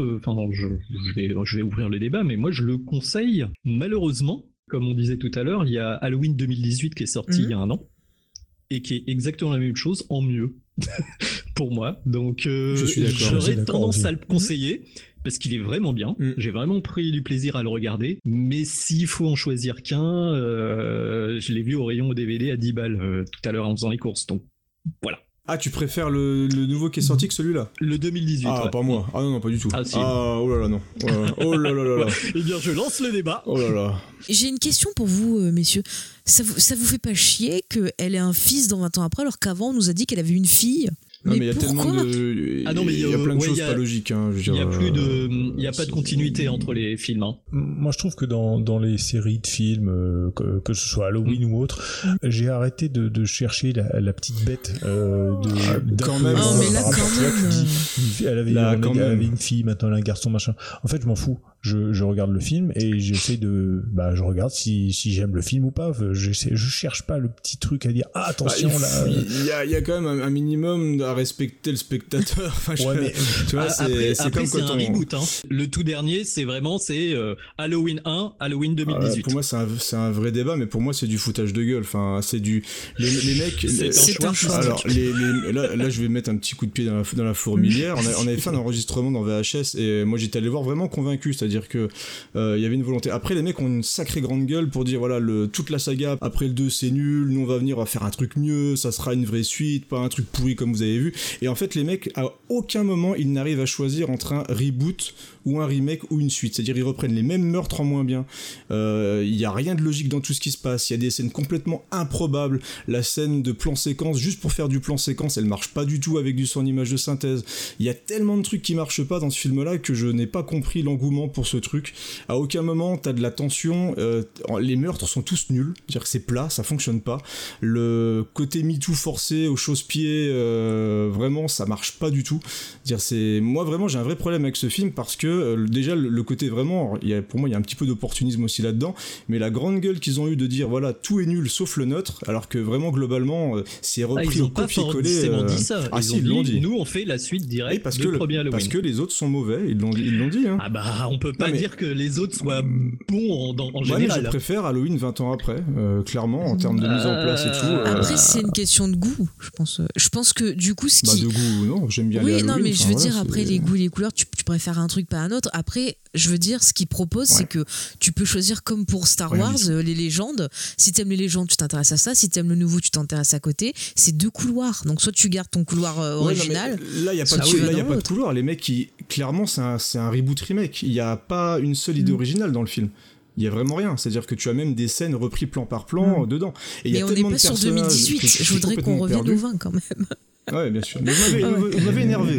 I: vais ouvrir le débat, mais moi, je le conseille. Malheureusement, comme on disait tout à l'heure, il y a Halloween 2018 qui est sorti il y a un an, et qui est exactement la même chose, en mieux, pour moi. Donc, j'aurais tendance à le conseiller. Parce qu'il est vraiment bien, j'ai vraiment pris du plaisir à le regarder, mais s'il faut en choisir qu'un, je l'ai vu au rayon DVD à 10 balles tout à l'heure en faisant les courses, donc voilà.
H: Ah, tu préfères le nouveau qui est sorti que celui-là ?
I: Le 2018.
H: Ah,
I: ouais.
H: Pas moi. Ah non, pas du tout.
I: Ah, si.
H: Oh là là, non. Oh là là là là.
I: Eh bien, je lance le débat.
H: Oh là là.
G: J'ai une question pour vous, messieurs. Ça vous fait pas chier qu'elle ait un fils dans 20 ans après, alors qu'avant, on nous a dit qu'elle avait une fille ?
H: Non, mais il y a tellement de.
I: Ah non, mais
H: il y a plein de choses pas logiques. Hein,
I: il y a pas de continuité entre les films. Hein.
J: Moi, je trouve que dans les séries de films, que ce soit Halloween ou autre, j'ai arrêté de chercher la petite bête
H: quand même.
G: Oh, mais là, quand même.
J: Elle avait une fille, maintenant elle a un garçon, machin. En fait, je m'en fous. Je regarde le film et j'essaie de. Je regarde si j'aime le film ou pas. Je cherche pas le petit truc à dire attention là.
H: Il y a quand même un minimum à respecter le spectateur. Enfin, tu vois, c'est comme
I: c'est un reboot. Hein. Le tout dernier, c'est Halloween 1, Halloween 2018.
H: Pour moi, c'est un vrai débat, mais pour moi, c'est du foutage de gueule. Enfin, c'est du. Les mecs.
G: C'est un choix.
H: Alors, là, je vais mettre un petit coup de pied dans la fourmilière. On avait fait un enregistrement dans VHS et moi, j'étais allé voir vraiment convaincu. C'est-à-dire que il y avait une volonté. Après, les mecs ont une sacrée grande gueule pour dire voilà, toute la saga après le 2 c'est nul, nous on va venir, on va faire un truc mieux, ça sera une vraie suite, pas un truc pourri comme vous avez vu. Et en fait, les mecs, à aucun moment ils n'arrivent à choisir entre un reboot ou un remake ou une suite. C'est-à-dire ils reprennent les mêmes meurtres en moins bien. Il y a rien de logique dans tout ce qui se passe. Il y a des scènes complètement improbables. La scène de plan séquence, juste pour faire du plan séquence, elle marche pas du tout avec du son en image de synthèse. Il y a tellement de trucs qui marchent pas dans ce film-là que je n'ai pas compris l'engouement pour ce truc. À aucun moment t'as de la tension, les meurtres sont tous nuls, c'est-à-dire que c'est plat, ça fonctionne pas. Le côté MeToo forcé aux chausse-pieds, vraiment ça marche pas du tout. Moi vraiment j'ai un vrai problème avec ce film parce que déjà le côté vraiment, pour moi il y a un petit peu d'opportunisme aussi là-dedans, mais la grande gueule qu'ils ont eu de dire voilà tout est nul sauf le nôtre, alors que vraiment globalement c'est repris au copier-coller.
I: Ils ont dit ça.
H: Ils l'ont dit.
I: Nous on fait la suite directe
H: parce
I: de premier Halloween.
H: Parce que les autres sont mauvais, ils l'ont dit. Hein.
I: Ah bah on peut pas dire que les autres soient bons en général.
H: Mais je préfère Halloween 20 ans après, clairement en termes de mise en place et tout.
G: Après c'est une question de goût, je pense. Je pense que du coup
H: de goût, non, j'aime bien les Halloween.
G: Oui, non mais je veux dire après les goûts et les couleurs, tu préfères un truc pas un autre. Après, je veux dire ce qu'ils proposent, c'est que tu peux choisir comme pour Star Wars, les légendes. Si t'aimes les légendes, tu t'intéresses à ça. Si t'aimes le nouveau, tu t'intéresses à côté. C'est 2 couloirs. Donc soit tu gardes ton couloir original.
H: Non, là, il y a pas de couloir. Les mecs, clairement, c'est un reboot remake. Il y a pas une seule idée originale dans le film. Il y a vraiment rien, c'est-à-dire que tu as même des scènes repris plan par plan dedans. Et
G: mais on n'est pas sur 2018. Je voudrais qu'on revienne au 20 quand même.
H: Ouais, bien sûr. Mais vous m'avez énervé.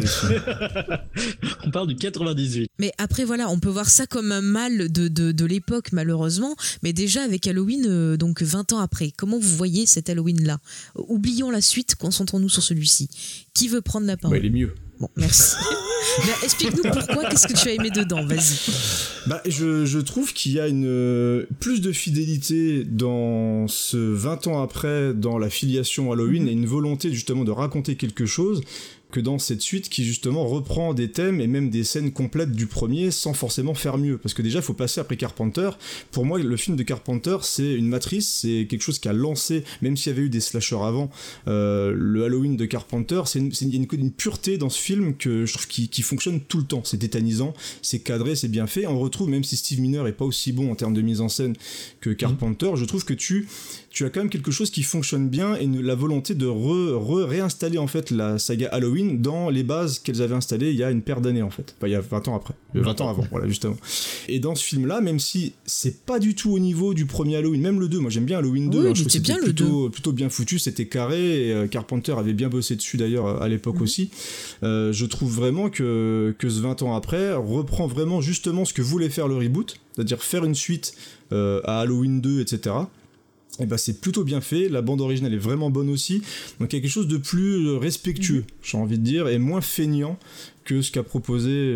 I: On parle du 98.
G: Mais après, voilà, on peut voir ça comme un mal de l'époque, malheureusement. Mais déjà, avec Halloween, donc 20 ans après, comment vous voyez cet Halloween-là ? Oublions la suite, concentrons-nous sur celui-ci. Qui veut prendre la parole ?
H: Il est mieux.
G: Bon, merci. Explique-nous pourquoi, qu'est-ce que tu as aimé dedans, vas-y.
H: Je trouve qu'il y a plus de fidélité dans ce 20 ans après, dans la filiation Halloween, et une volonté justement de raconter quelque chose que dans cette suite qui justement reprend des thèmes et même des scènes complètes du premier sans forcément faire mieux, parce que déjà il faut passer après Carpenter. Pour moi le film de Carpenter c'est une matrice, c'est quelque chose qui a lancé, même s'il y avait eu des slashers avant, le Halloween de Carpenter, il y a une pureté dans ce film que je trouve qui fonctionne tout le temps, c'est tétanisant, c'est cadré, c'est bien fait. On retrouve, même si Steve Miner est pas aussi bon en termes de mise en scène que Carpenter, je trouve que tu as quand même quelque chose qui fonctionne bien, et la volonté de réinstaller en fait la saga Halloween dans les bases qu'elles avaient installées il y a une paire d'années en fait. Enfin, il y a 20 ans après. 20 ans avant, voilà, justement. Et dans ce film-là, même si c'est pas du tout au niveau du premier Halloween, même le 2, moi j'aime bien Halloween 2, je trouve que c'était plutôt bien foutu, c'était carré, et Carpenter avait bien bossé dessus d'ailleurs à l'époque aussi. Je trouve vraiment que ce 20 ans après reprend vraiment justement ce que voulait faire le reboot, c'est-à-dire faire une suite à Halloween 2, etc. Et c'est plutôt bien fait, la bande originale est vraiment bonne aussi, donc il y a quelque chose de plus respectueux, j'ai envie de dire, et moins feignant que ce qu'a proposé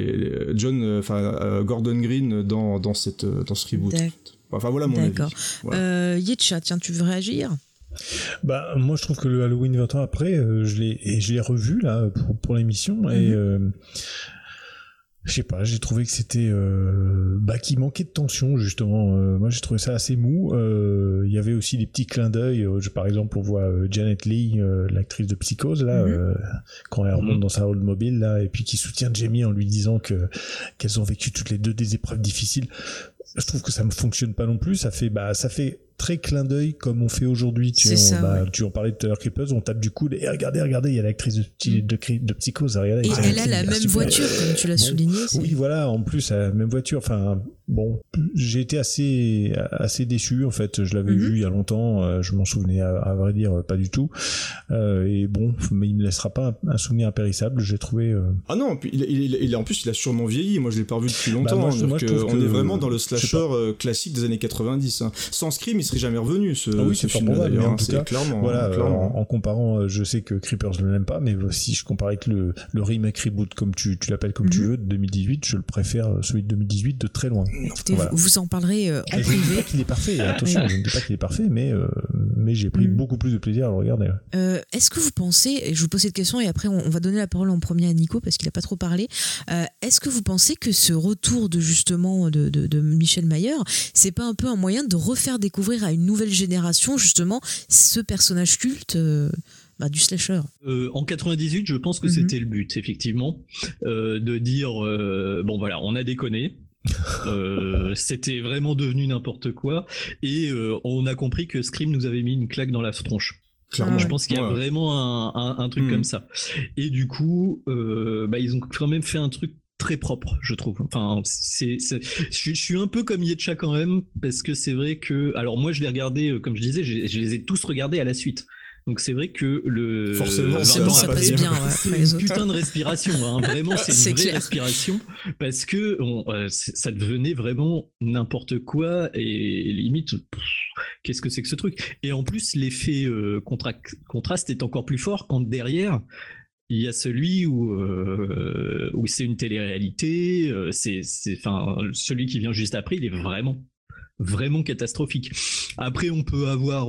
H: Gordon Green dans ce reboot. Enfin voilà mon avis.
G: Voilà. Yetcha, tiens, tu veux réagir ?
J: Moi je trouve que le Halloween 20 ans après, je l'ai revu là pour l'émission, et je sais pas, j'ai trouvé que c'était qu'il manquait de tension justement. Moi j'ai trouvé ça assez mou. Il y avait aussi des petits clins d'œil. Par exemple on voit Janet Leigh, l'actrice de Psychose là, quand elle remonte dans sa Oldsmobile là, et puis qui soutient Jamie en lui disant qu'elles ont vécu toutes les deux des épreuves difficiles. Je trouve que ça ne fonctionne pas non plus. Ça fait très clin d'œil comme on fait aujourd'hui. Tu en parlais tout à l'heure, Creepers, on tape du coude et regardez, il y a l'actrice de Psychose. Regardez,
G: et elle a la même voiture, comme tu l'as souligné.
J: Oui, voilà, en plus, la même voiture. Enfin, bon, j'ai été assez déçu, en fait. Je l'avais vu il y a longtemps, je m'en souvenais, à vrai dire, pas du tout. Et bon, mais il me laissera pas un souvenir impérissable, j'ai trouvé.
H: Ah non, en plus, il a sûrement vieilli. Moi, je l'ai pas revu depuis longtemps. Moi, je trouve on est vraiment dans le slasher classique des années 90. Hein. Sans Scream, il serait jamais revenu ce film d'ailleurs,
J: en tout cas, clairement, en comparant, je sais que Creepers ne l'aime pas, mais si je compare avec le remake reboot comme tu l'appelles comme tu veux de 2018, je le préfère celui de 2018 de très loin.
G: Écoutez, vous en parlerez en privé.
J: Je ne dis pas qu'il est parfait, attention, je ne dis pas qu'il est parfait, mais j'ai pris beaucoup plus de plaisir à le regarder.
G: Est-ce que vous pensez, et je vous pose cette question et après on va donner la parole en premier à Nico parce qu'il n'a pas trop parlé, est-ce que vous pensez que ce retour de justement de Michel Mayer, c'est pas un peu un moyen de refaire découvrir à une nouvelle génération justement ce personnage culte du slasher?
I: En 98, je pense que c'était le but, effectivement, de dire bon voilà, on a déconné. C'était vraiment devenu n'importe quoi, et on a compris que Scream nous avait mis une claque dans la tronche. Clairement. Je pense qu'il y a vraiment un truc comme ça, et du coup ils ont quand même fait un truc très propre, je trouve. Enfin, je suis un peu comme Yetcha quand même, parce que c'est vrai que, alors moi je l'ai regardé, comme je disais, je les ai tous regardés à la suite. Donc c'est vrai que le
H: forcément
G: ça passe bien.
I: C'est une putain de respiration, hein. Vraiment, c'est une vraie respiration parce que ça devenait vraiment n'importe quoi et limite, qu'est-ce que c'est que ce truc? Et en plus, l'effet contraste est encore plus fort quand derrière il y a celui où c'est une télé-réalité, celui qui vient juste après, il est vraiment catastrophique. Après, on peut avoir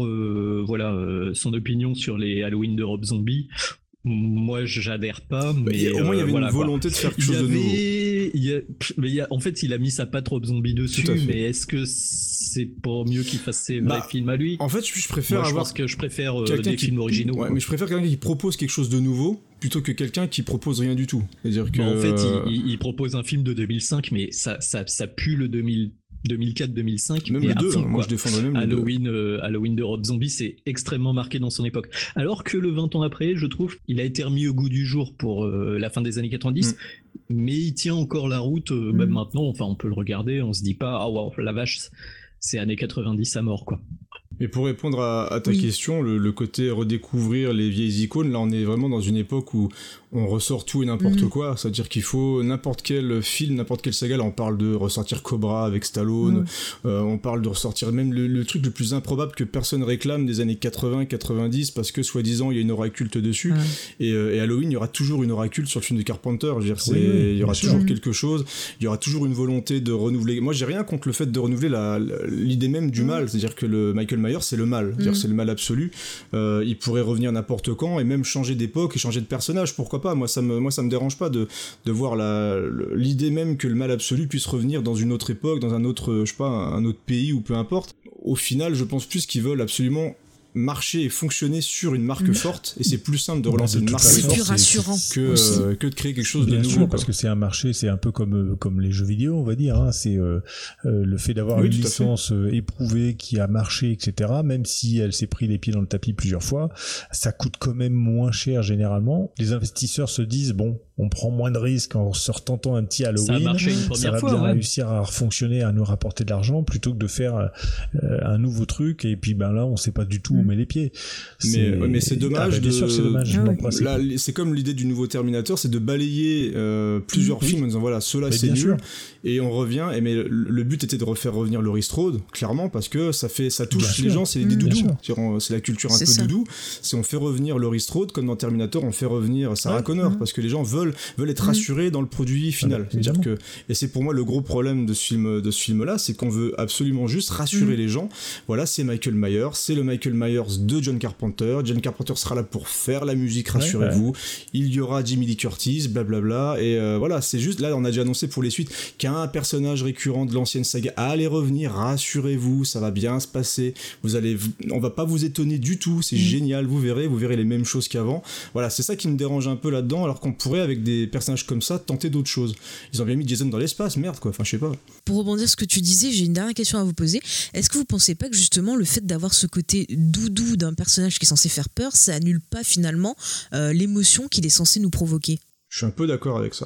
I: son opinion sur les Halloween de Rob Zombie. Moi, j'adhère pas, mais
H: au moins il y avait une volonté de faire quelque chose de nouveau.
I: En fait, il a mis sa patte Rob Zombie dessus, mais est-ce que c'est pas mieux qu'il fasse ses vrais films à lui?
H: En fait, je préfère
I: je pense que je préfère des films originaux.
H: Ouais, mais je préfère quelqu'un qui propose quelque chose de nouveau plutôt que quelqu'un qui propose rien du tout. C'est-à-dire que
I: en fait, il propose un film de 2005, mais ça pue le 2004-2005.
H: Même les deux, moi je défendrais même
I: Halloween de Rob Zombie, c'est extrêmement marqué dans son époque. Alors que le 20 ans après, je trouve, il a été remis au goût du jour pour la fin des années 90, mais il tient encore la route. Maintenant, on peut le regarder, on se dit pas, ah wow, la vache, c'est années 90 à mort, quoi.
H: Mais pour répondre à ta question, le côté redécouvrir les vieilles icônes, là on est vraiment dans une époque où on ressort tout et n'importe quoi, c'est-à-dire qu'il faut n'importe quel film, n'importe quelle saga, là on parle de ressortir Cobra avec Stallone, on parle de ressortir même le truc le plus improbable que personne réclame des années 80-90 parce que soi-disant il y a une aura culte dessus, et Halloween il y aura toujours une aura culte sur le film de Carpenter, je veux dire, il y aura toujours quelque chose, il y aura toujours une volonté de renouveler. Moi j'ai rien contre le fait de renouveler l'idée même du mal, c'est-à-dire que le Michael Myers c'est le mal, c'est le mal absolu, il pourrait revenir n'importe quand et même changer d'époque et changer de personnage, pourquoi pas. Moi ça me dérange pas de voir l'idée même que le mal absolu puisse revenir dans une autre époque, dans un autre, je sais pas, un autre pays ou peu importe. Au final je pense plus qu'ils veulent absolument marcher et fonctionner sur une marque forte, et c'est plus simple de relancer une marque forte,
G: plus rassurant
H: que de créer quelque chose de nouveau,
J: parce que c'est un marché, c'est un peu comme les jeux vidéo, on va dire, hein. C'est le fait d'avoir une licence éprouvée qui a marché, etc., même si elle s'est pris les pieds dans le tapis plusieurs fois, ça coûte quand même moins cher généralement. Les investisseurs se disent bon, on prend moins de risques en se retentant un petit Halloween,
I: ça a marché une première fois,
J: bien réussir à fonctionner, à nous rapporter de l'argent, plutôt que de faire un nouveau truc, et puis là on sait pas du tout où met les pieds.
H: Mais c'est dommage.
J: Bien sûr, c'est dommage.
H: Là, c'est comme l'idée du nouveau Terminator, c'est de balayer plusieurs films en disant voilà, ceux-là c'est nul, et on revient. Mais le but était de refaire revenir Laurie Strode, clairement, parce que ça touche les gens, c'est des doudous. C'est la culture un peu doudou. Si on fait revenir Laurie Strode, comme dans Terminator, on fait revenir Sarah Connor, parce que les gens veulent être rassurés dans le produit final. C'est-à-dire que, et c'est pour moi le gros problème de ce film-là, c'est qu'on veut absolument juste rassurer les gens. Voilà, c'est Michael Myers, c'est le Michael Myers de John Carpenter. John Carpenter sera là pour faire la musique, rassurez-vous. Il y aura Jamie Lee Curtis, blablabla. Et voilà, c'est juste, là, on a déjà annoncé pour les suites qu'un personnage récurrent de l'ancienne saga allait revenir, rassurez-vous, ça va bien se passer. On va pas vous étonner du tout, c'est génial, vous verrez les mêmes choses qu'avant. Voilà, c'est ça qui me dérange un peu là-dedans, alors qu'on pourrait, avec des personnages comme ça, tenter d'autres choses. Ils ont bien mis Jason dans l'espace, merde quoi, enfin je sais pas.
G: Pour rebondir sur ce que tu disais, j'ai une dernière question à vous poser. Est-ce que vous pensez pas que justement le fait d'avoir ce côté doudou d'un personnage qui est censé faire peur, ça annule pas finalement l'émotion qu'il est censé nous provoquer?
H: Je suis un peu d'accord avec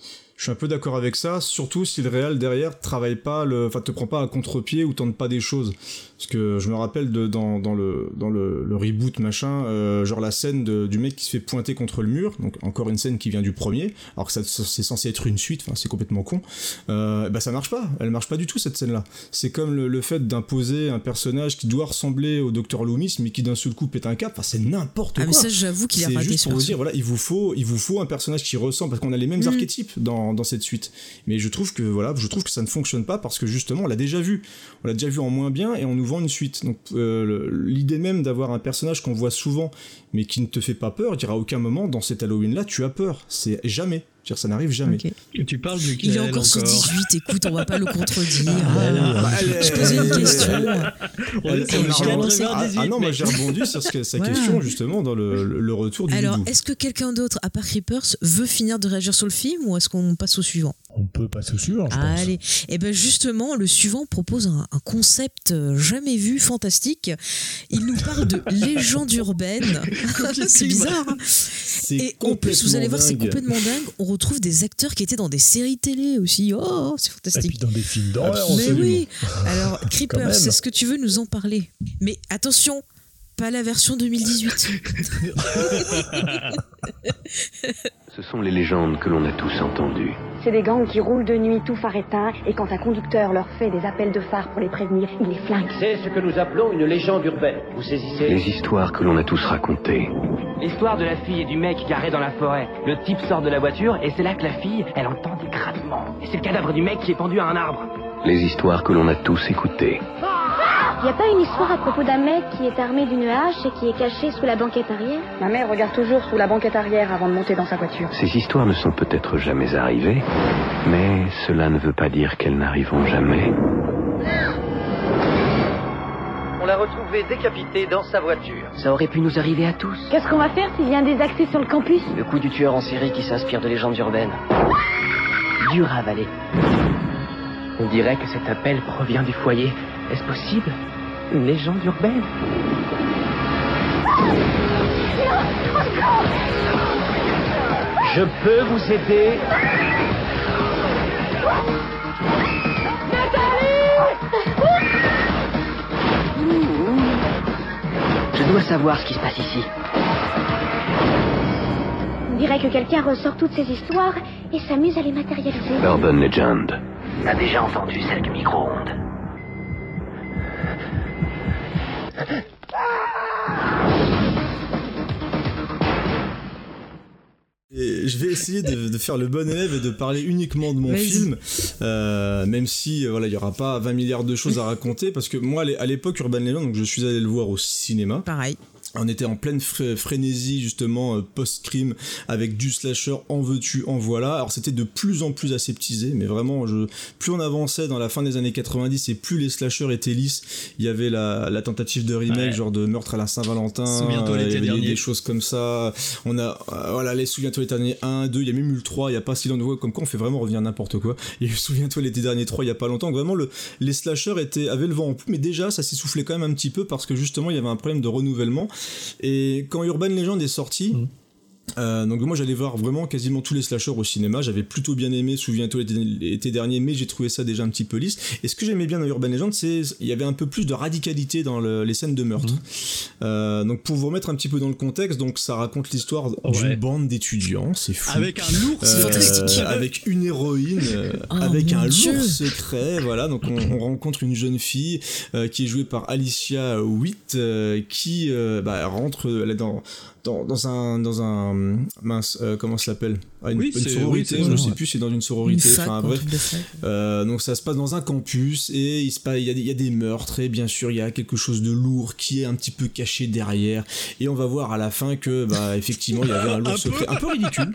H: ça. Surtout si le réal derrière te prend pas à contre-pied ou tente pas des choses. Parce que je me rappelle dans le reboot machin, genre la scène du mec qui se fait pointer contre le mur, donc encore une scène qui vient du premier, alors que c'est censé être une suite, enfin c'est complètement con. Ça marche pas, elle marche pas du tout cette scène-là. C'est comme le fait d'imposer un personnage qui doit ressembler au Dr Loomis, mais qui d'un seul coup pète un câble, enfin c'est n'importe quoi.
G: Mais ça j'avoue qu'il a raté.
H: C'est juste pour vous dire, voilà, il vous faut un personnage qui ressemble, parce qu'on a les mêmes archétypes dans cette suite. Mais je trouve que ça ne fonctionne pas, parce que justement on l'a déjà vu en moins bien, et on nous vend une suite. Donc l'idée même d'avoir un personnage qu'on voit souvent mais qui ne te fait pas peur, dire à aucun moment dans cet Halloween là tu as peur, c'est jamais. Ça n'arrive jamais.
I: Okay. Tu parles du
G: Il est encore sous 18, écoute, on va pas le contredire. Je posais une question.
H: Non, moi j'ai rebondi sur sa question justement dans le retour du
G: Alors,
H: doudou.
G: est-ce que quelqu'un d'autre, à part Creepers, veut finir de réagir sur le film, ou est-ce qu'on passe au suivant?
J: On peut passer au suivant, je pense.
G: Allez, et ben justement, le suivant propose un concept jamais vu, fantastique. Il nous parle de légende urbaine. C'est bizarre. Hein, et en plus, vous allez voir, c'est complètement dingue. On retrouve des acteurs qui étaient dans des séries télé aussi. Oh, c'est fantastique.
J: Et puis dans des films d'horreur.
G: Mais oui. Alors, Creepers, est-ce que tu veux nous en parler? Mais attention, pas la version 2018.
L: Ce sont les légendes que l'on a tous entendues.
Q: C'est des gangs qui roulent de nuit tout phare éteint et quand un conducteur leur fait des appels de phare pour les prévenir, ils les flinguent.
R: C'est ce que nous appelons une légende urbaine. Vous saisissez ?
L: Les histoires que l'on a tous racontées.
R: L'histoire de la fille et du mec garés dans la forêt. Le type sort de la voiture et c'est là que la fille, elle entend des grattements. Et c'est le cadavre du mec qui est pendu à un arbre.
L: Les histoires que l'on a tous écoutées.
Q: Y a pas une histoire à propos d'un mec qui est armé d'une hache et qui est caché sous la banquette arrière ? Ma mère regarde toujours sous la banquette arrière avant de monter dans sa voiture.
L: Ces histoires ne sont peut-être jamais arrivées, mais cela ne veut pas dire qu'elles n'arriveront jamais.
R: On l'a retrouvé décapité dans sa voiture. Ça aurait pu nous arriver à tous.
Q: Qu'est-ce qu'on va faire s'il y a un des accès sur le campus ?
R: Le coup du tueur en série qui s'inspire de légendes urbaines. Dur à avaler. On dirait que cet appel provient du foyer. Est-ce possible ? Une légende urbaine ? Je peux vous aider ? Je dois savoir ce qui se passe ici.
Q: On dirait que quelqu'un ressort toutes ces histoires et s'amuse à les matérialiser.
L: Urban Legend.
R: T'as déjà entendu celle du micro-ondes ?
H: Et je vais essayer de faire le bon élève et de parler uniquement de mon film, même si voilà, il n'y aura pas 20 milliards de choses à raconter, parce que moi à l'époque Urban Legend, donc je suis allé le voir au cinéma.
G: Pareil.
H: On était en pleine frénésie justement post-crime avec du slasher, en veux-tu, en voilà. Alors c'était de plus en plus aseptisé, mais vraiment plus on avançait dans la fin des années 90 et plus les slashers étaient lisses. Il y avait la tentative de remake, genre de Meurtre à la Saint-Valentin,
I: Souviens-toi l'été dernier,
H: des choses comme ça. On a voilà les Souviens-toi l'été dernier 1, 2, il y a même eu le 3, il y a pas si longtemps, comme quoi on fait vraiment revenir n'importe quoi. Il y a eu Souviens-toi l'été dernier 3 il y a pas longtemps. Donc vraiment les slashers avaient le vent en poupe, mais déjà ça s'essoufflait quand même un petit peu parce que justement il y avait un problème de renouvellement. Et quand Urban Legend est sorti, donc moi j'allais voir vraiment quasiment tous les slashers au cinéma, j'avais plutôt bien aimé Souviens-toi l'été dernier, mais j'ai trouvé ça déjà un petit peu lisse. Et ce que j'aimais bien dans Urban Legend, c'est il y avait un peu plus de radicalité dans les scènes de meurtre. Donc pour vous remettre un petit peu dans le contexte, donc ça raconte l'histoire d'une bande d'étudiants, c'est fou,
I: avec un ours fantastique,
H: avec une héroïne, avec un lourd secret, voilà. Donc on rencontre une jeune fille qui est jouée par Alicia Witt, qui rentre dans un mince, comment ça s'appelle, une sororité, je ne sais plus, c'est dans une sororité, enfin bref, donc ça se passe dans un campus et il y a des meurtres et bien sûr il y a quelque chose de lourd qui est un petit peu caché derrière et on va voir à la fin que effectivement il y avait un lourd secret un peu ridicule,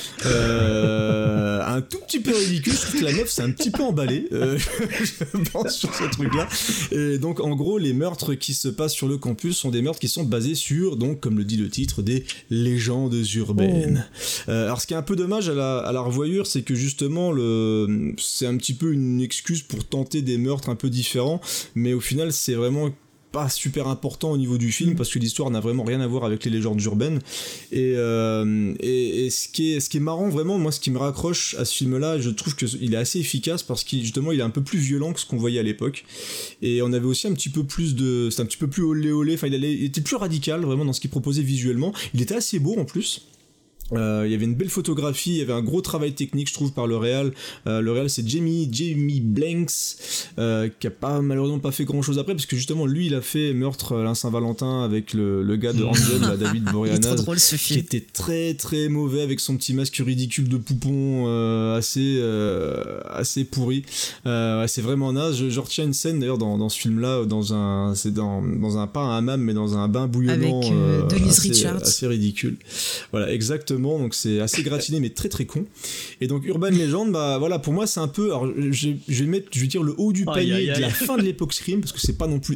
H: un tout petit peu ridicule. Je trouve que la meuf s'est un petit peu emballée, je pense, sur ce truc là. Et donc en gros les meurtres qui se passent sur le campus sont des meurtres qui sont basés sur, donc comme le dit le titre, des légendes urbaines. Alors ce qui est un peu dommage à la revoyure, c'est que justement c'est un petit peu une excuse pour tenter des meurtres un peu différents, mais au final c'est vraiment pas super important au niveau du film parce que l'histoire n'a vraiment rien à voir avec les légendes urbaines et ce qui est marrant vraiment, moi ce qui me raccroche à ce film là, je trouve qu'il est assez efficace parce qu'il justement il est un peu plus violent que ce qu'on voyait à l'époque et on avait aussi un petit peu plus c'est un petit peu plus olé, enfin il était plus radical vraiment dans ce qu'il proposait visuellement, il était assez beau en plus. Il y avait une belle photographie, il y avait un gros travail technique je trouve par le réal. Le réal c'est Jamie Blanks qui a malheureusement pas fait grand chose après parce que justement lui il a fait Meurtre à la Saint-Valentin avec le gars de Angel, David Boreanaz, qui était très très mauvais avec son petit masque ridicule de poupon assez pourri. C'est vraiment naze. Je retiens une scène d'ailleurs dans ce film là dans un pas un hammam mais dans un bain bouillonnant avec Denise Richards, assez ridicule. Voilà, exactement. Donc c'est assez gratiné mais très très con. Et donc Urban Legend, voilà, pour moi c'est un peu, alors je vais dire le haut du panier de la fin de l'époque Scream parce que c'est pas non plus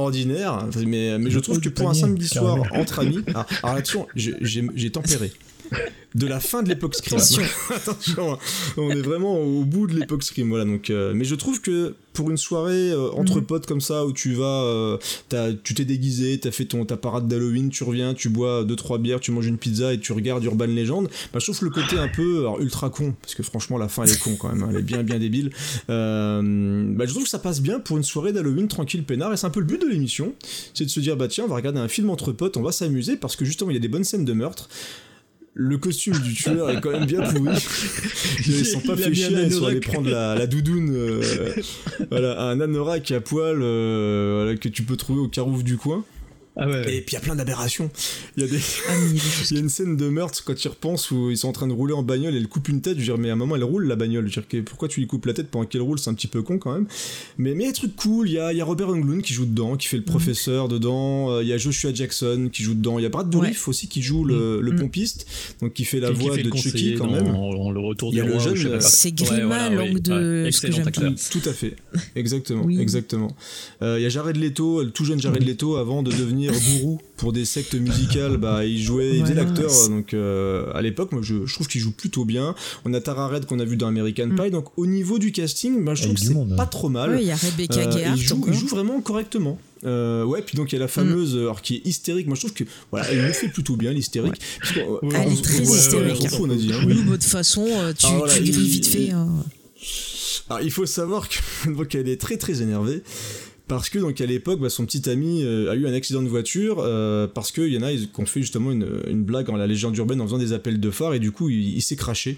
H: extraordinaire, mais je trouve que pour un samedi soir entre amis, alors attention, j'ai tempéré. de la fin de l'époque Scream. Attention, on est vraiment au bout de l'époque Scream, voilà. Donc, mais je trouve que pour une soirée entre potes comme ça où tu vas, tu t'es déguisé, t'as fait ta parade d'Halloween, tu reviens, tu bois 2-3 bières, tu manges une pizza et tu regardes Urban Legend, bah, je trouve le côté un peu ultra con, parce que franchement la fin elle est con quand même, hein, elle est bien débile. Bah, je trouve que ça passe bien pour une soirée d'Halloween tranquille peinard, et c'est un peu le but de l'émission, c'est de se dire bah tiens on va regarder un film entre potes, on va s'amuser parce que justement il y a des bonnes scènes de meurtre. Le costume du tueur est quand même bien pourri. Ils sont pas fait chier, ils sont allés prendre la doudoune, voilà, un anorak à poil voilà, que tu peux trouver au Carouf du coin.
I: Ah ouais.
H: Et puis il y a plein d'aberrations. Il y a une scène de meurtre quand tu y repenses où ils sont en train de rouler en bagnole et elle coupe une tête. Je veux dire, mais à un moment elle roule la bagnole. Je veux dire, pourquoi tu lui coupes la tête pendant qu'elle roule, c'est un petit peu con quand même. Mais il y a des trucs cool. Il y a Robert Englund qui joue dedans, qui fait le professeur dedans. Il y a Joshua Jackson qui joue dedans. Il y a Brad Dourif aussi qui joue le pompiste, donc qui fait la voix de Chucky quand même.
I: Le retour
H: il y a le jeune.
G: C'est Grima, langue de ce que j'aime pas.
H: Tout à fait. Exactement. Exactement. Il y a Jared Leto, le tout jeune Jared Leto, avant de devenir gourou pour des sectes musicales, bah il faisait l'acteur, donc à l'époque moi je trouve qu'il joue plutôt bien. On a Tara Reid qu'on a vu dans American Pie, donc au niveau du casting, bah, je trouve que c'est pas trop mal.
G: Il y a Rebecca Gayheart,
H: il joue vraiment correctement. Ouais, puis donc il y a la fameuse, alors qui est hystérique. Moi je trouve que voilà, elle le fait plutôt bien, l'hystérique.
G: Elle est très hystérique.
H: On a dit, hein.
G: Oui, de toute façon, tu grilles vite fait.
H: Alors il faut savoir qu'elle est très très énervée. Parce que donc à l'époque, bah, son petit ami a eu un accident de voiture parce qu'il y en a qui ont fait justement une blague en la légende urbaine en faisant des appels de phare et du coup il s'est craché.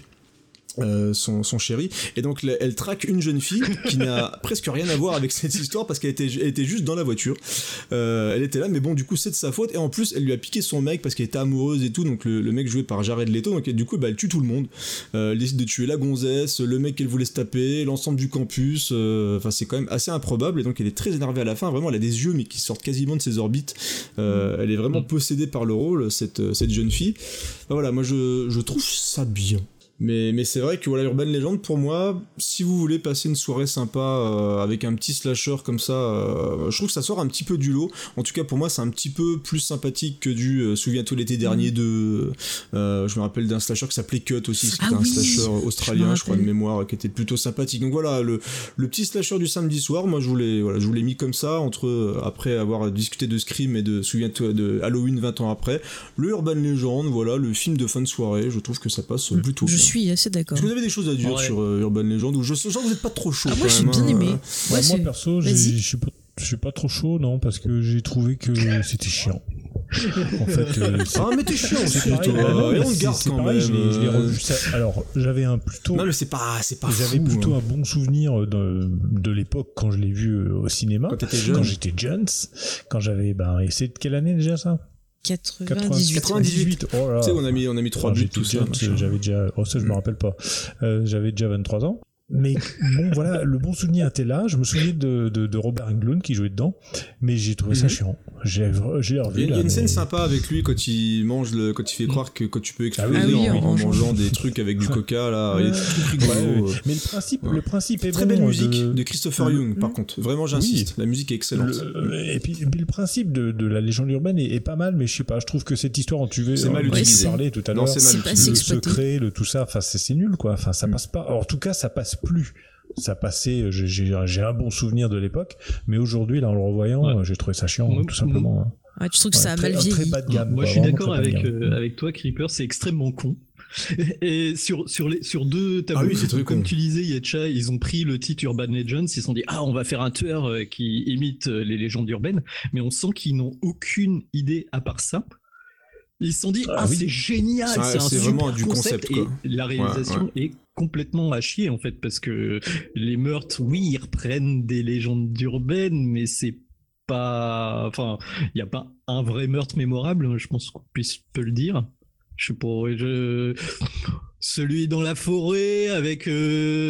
H: Son chéri, et donc elle traque une jeune fille qui n'a presque rien à voir avec cette histoire parce qu'elle était juste dans la voiture, elle était là, mais bon du coup c'est de sa faute, et en plus elle lui a piqué son mec parce qu'elle était amoureuse et tout, donc le mec joué par Jared Leto, donc du coup bah, elle tue tout le monde, elle décide de tuer la gonzesse, le mec qu'elle voulait se taper, l'ensemble du campus, enfin c'est quand même assez improbable, et donc elle est très énervée à la fin, vraiment elle a des yeux mais qui sortent quasiment de ses orbites, elle est vraiment possédée par le rôle, cette jeune fille. Enfin, voilà, moi je trouve ça bien. Mais c'est vrai que voilà, Urban Legend, pour moi, si vous voulez passer une soirée sympa avec un petit slasher comme ça, je trouve que ça sort un petit peu du lot. En tout cas, pour moi, c'est un petit peu plus sympathique que du Souviens-toi l'été dernier de... je me rappelle d'un slasher qui s'appelait Cut aussi, c'était un slasher australien, je crois, de mémoire, qui était plutôt sympathique. Donc voilà, le petit slasher du samedi soir, moi je vous l'ai mis comme ça, après avoir discuté de Scream et de Souviens-toi de Halloween 20 ans après. Le Urban Legend, voilà, le film de fin de soirée, je trouve que ça passe plutôt bien.
G: Je suis assez d'accord.
H: Est-ce que vous avez des choses à dire sur Urban Legend, ou je sens que vous n'êtes pas trop chaud?
G: Moi j'ai bien aimé.
J: Moi perso, je suis pas trop chaud, non, parce que j'ai trouvé que c'était chiant. En fait,
H: mais t'es chiant aussi, toi. Et on te garde quand même.
J: Je l'ai revu ça. Alors, j'avais un plutôt.
H: Non, mais c'est pas
J: J'avais
H: fou,
J: plutôt un bon souvenir de l'époque quand je l'ai vu au cinéma.
H: Quand t'étais jeune.
J: Quand j'étais jeune. Quand j'avais. Et c'est de quelle année déjà ça?
G: 98.
J: Oh là.
H: Tu sais, on a mis 3 buts, tout ça.
J: J'avais déjà. Oh, ça, je me rappelle pas. J'avais déjà 23 ans. Mais bon, voilà, le bon souvenir était là. Je me souviens de Robert Englund qui jouait dedans, mais j'ai trouvé ça chiant. J'ai revu.
H: Il y a une scène sympa avec lui quand il mange quand il fait croire que tu peux exploser en mangeant des trucs avec du coca là. Il y a des trucs rigolos.
J: Mais le principe est
H: très belle musique de Christopher Young, par contre. Vraiment, j'insiste. La musique est excellente.
J: Et puis le principe de la légende urbaine est pas mal, mais je sais pas. Je trouve que cette histoire, on parlait tout à l'heure, le secret, tout ça. Enfin, c'est nul quoi. Enfin, ça passe pas. Alors, en tout cas, ça passe plus. Ça passait, j'ai un bon souvenir de l'époque, mais aujourd'hui, là, en le revoyant, j'ai trouvé ça chiant, tout simplement.
G: Ouais, tu trouves que ça a mal vieilli?
J: Très bas de gamme.
I: Moi, je suis d'accord avec toi, Creeper, c'est extrêmement con. Et sur deux tableaux, comme tu disais, Yetcha, ils ont pris le titre Urban Legends, ils se sont dit on va faire un tueur qui imite les légendes urbaines, mais on sent qu'ils n'ont aucune idée à part ça. Ils se sont dit c'est génial, c'est vraiment du concept quoi. Et la réalisation est complètement à chier en fait, parce que les meurtres, ils reprennent des légendes urbaines, mais c'est pas, enfin, il y a pas un vrai meurtre mémorable, je pense qu'on peut le dire. Je sais pas, celui dans la forêt avec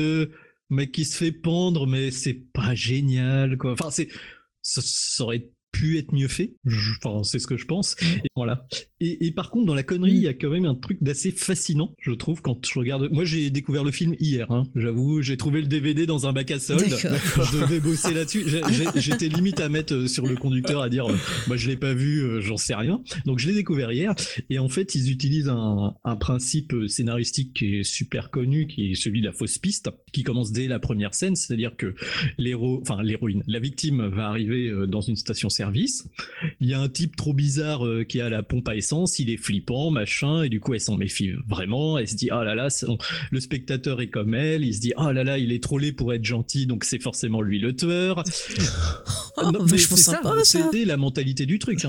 I: mec qui se fait pendre, mais c'est pas génial quoi. Enfin, ça aurait pu être mieux fait. Enfin, c'est ce que je pense. Et voilà. Et par contre, dans la connerie, il y a quand même un truc d'assez fascinant, je trouve, quand je regarde. Moi, j'ai découvert le film hier, hein, j'avoue. J'ai trouvé le DVD dans un bac à solde. Je devais bosser là-dessus. J'étais limite à mettre sur le conducteur à dire, moi, je l'ai pas vu, j'en sais rien. Donc, je l'ai découvert hier. Et en fait, ils utilisent un principe scénaristique qui est super connu, qui est celui de la fausse piste, qui commence dès la première scène, c'est-à-dire que l'héroïne, la victime va arriver dans une station-service. Il y a un type trop bizarre qui est à la pompe à essence, il est flippant, machin, et du coup elle s'en méfie vraiment. Elle se dit, oh là là, le spectateur est comme elle. Il se dit, oh là là, il est trop laid pour être gentil, donc c'est forcément lui le tueur. Non, mais c'est ça, c'était la mentalité du truc, hein.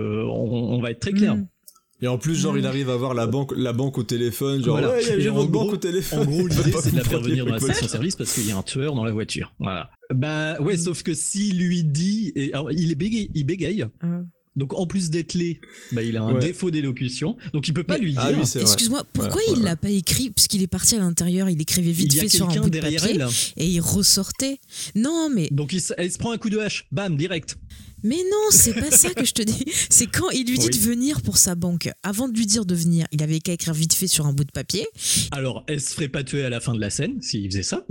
I: On va être très clair.
H: Et en plus, genre, il arrive à avoir la banque au téléphone, genre,
I: voilà.
H: ouais, il y a votre banque au téléphone.
I: En gros, l'idée, c'est de la faire venir dans la station-service parce qu'il y a un tueur dans la voiture. Voilà. Bah, ouais, sauf que s'il lui dit, alors, il bégaye. Donc, en plus d'être laid, bah, il a un défaut d'élocution. Donc, il peut pas lui dire.
G: Oui, excuse-moi, pourquoi il l'a pas écrit? Parce qu'il est parti à l'intérieur, il écrivait vite fait sur un bout de papier et il ressortait. Non, mais.
I: Donc, elle se prend un coup de hache, bam, direct.
G: Mais non, c'est pas ça que je te dis. C'est quand il lui dit de venir pour sa banque. Avant de lui dire de venir, il avait qu'à écrire vite fait sur un bout de papier.
I: Alors, elle se ferait pas tuer à la fin de la scène s'il faisait ça.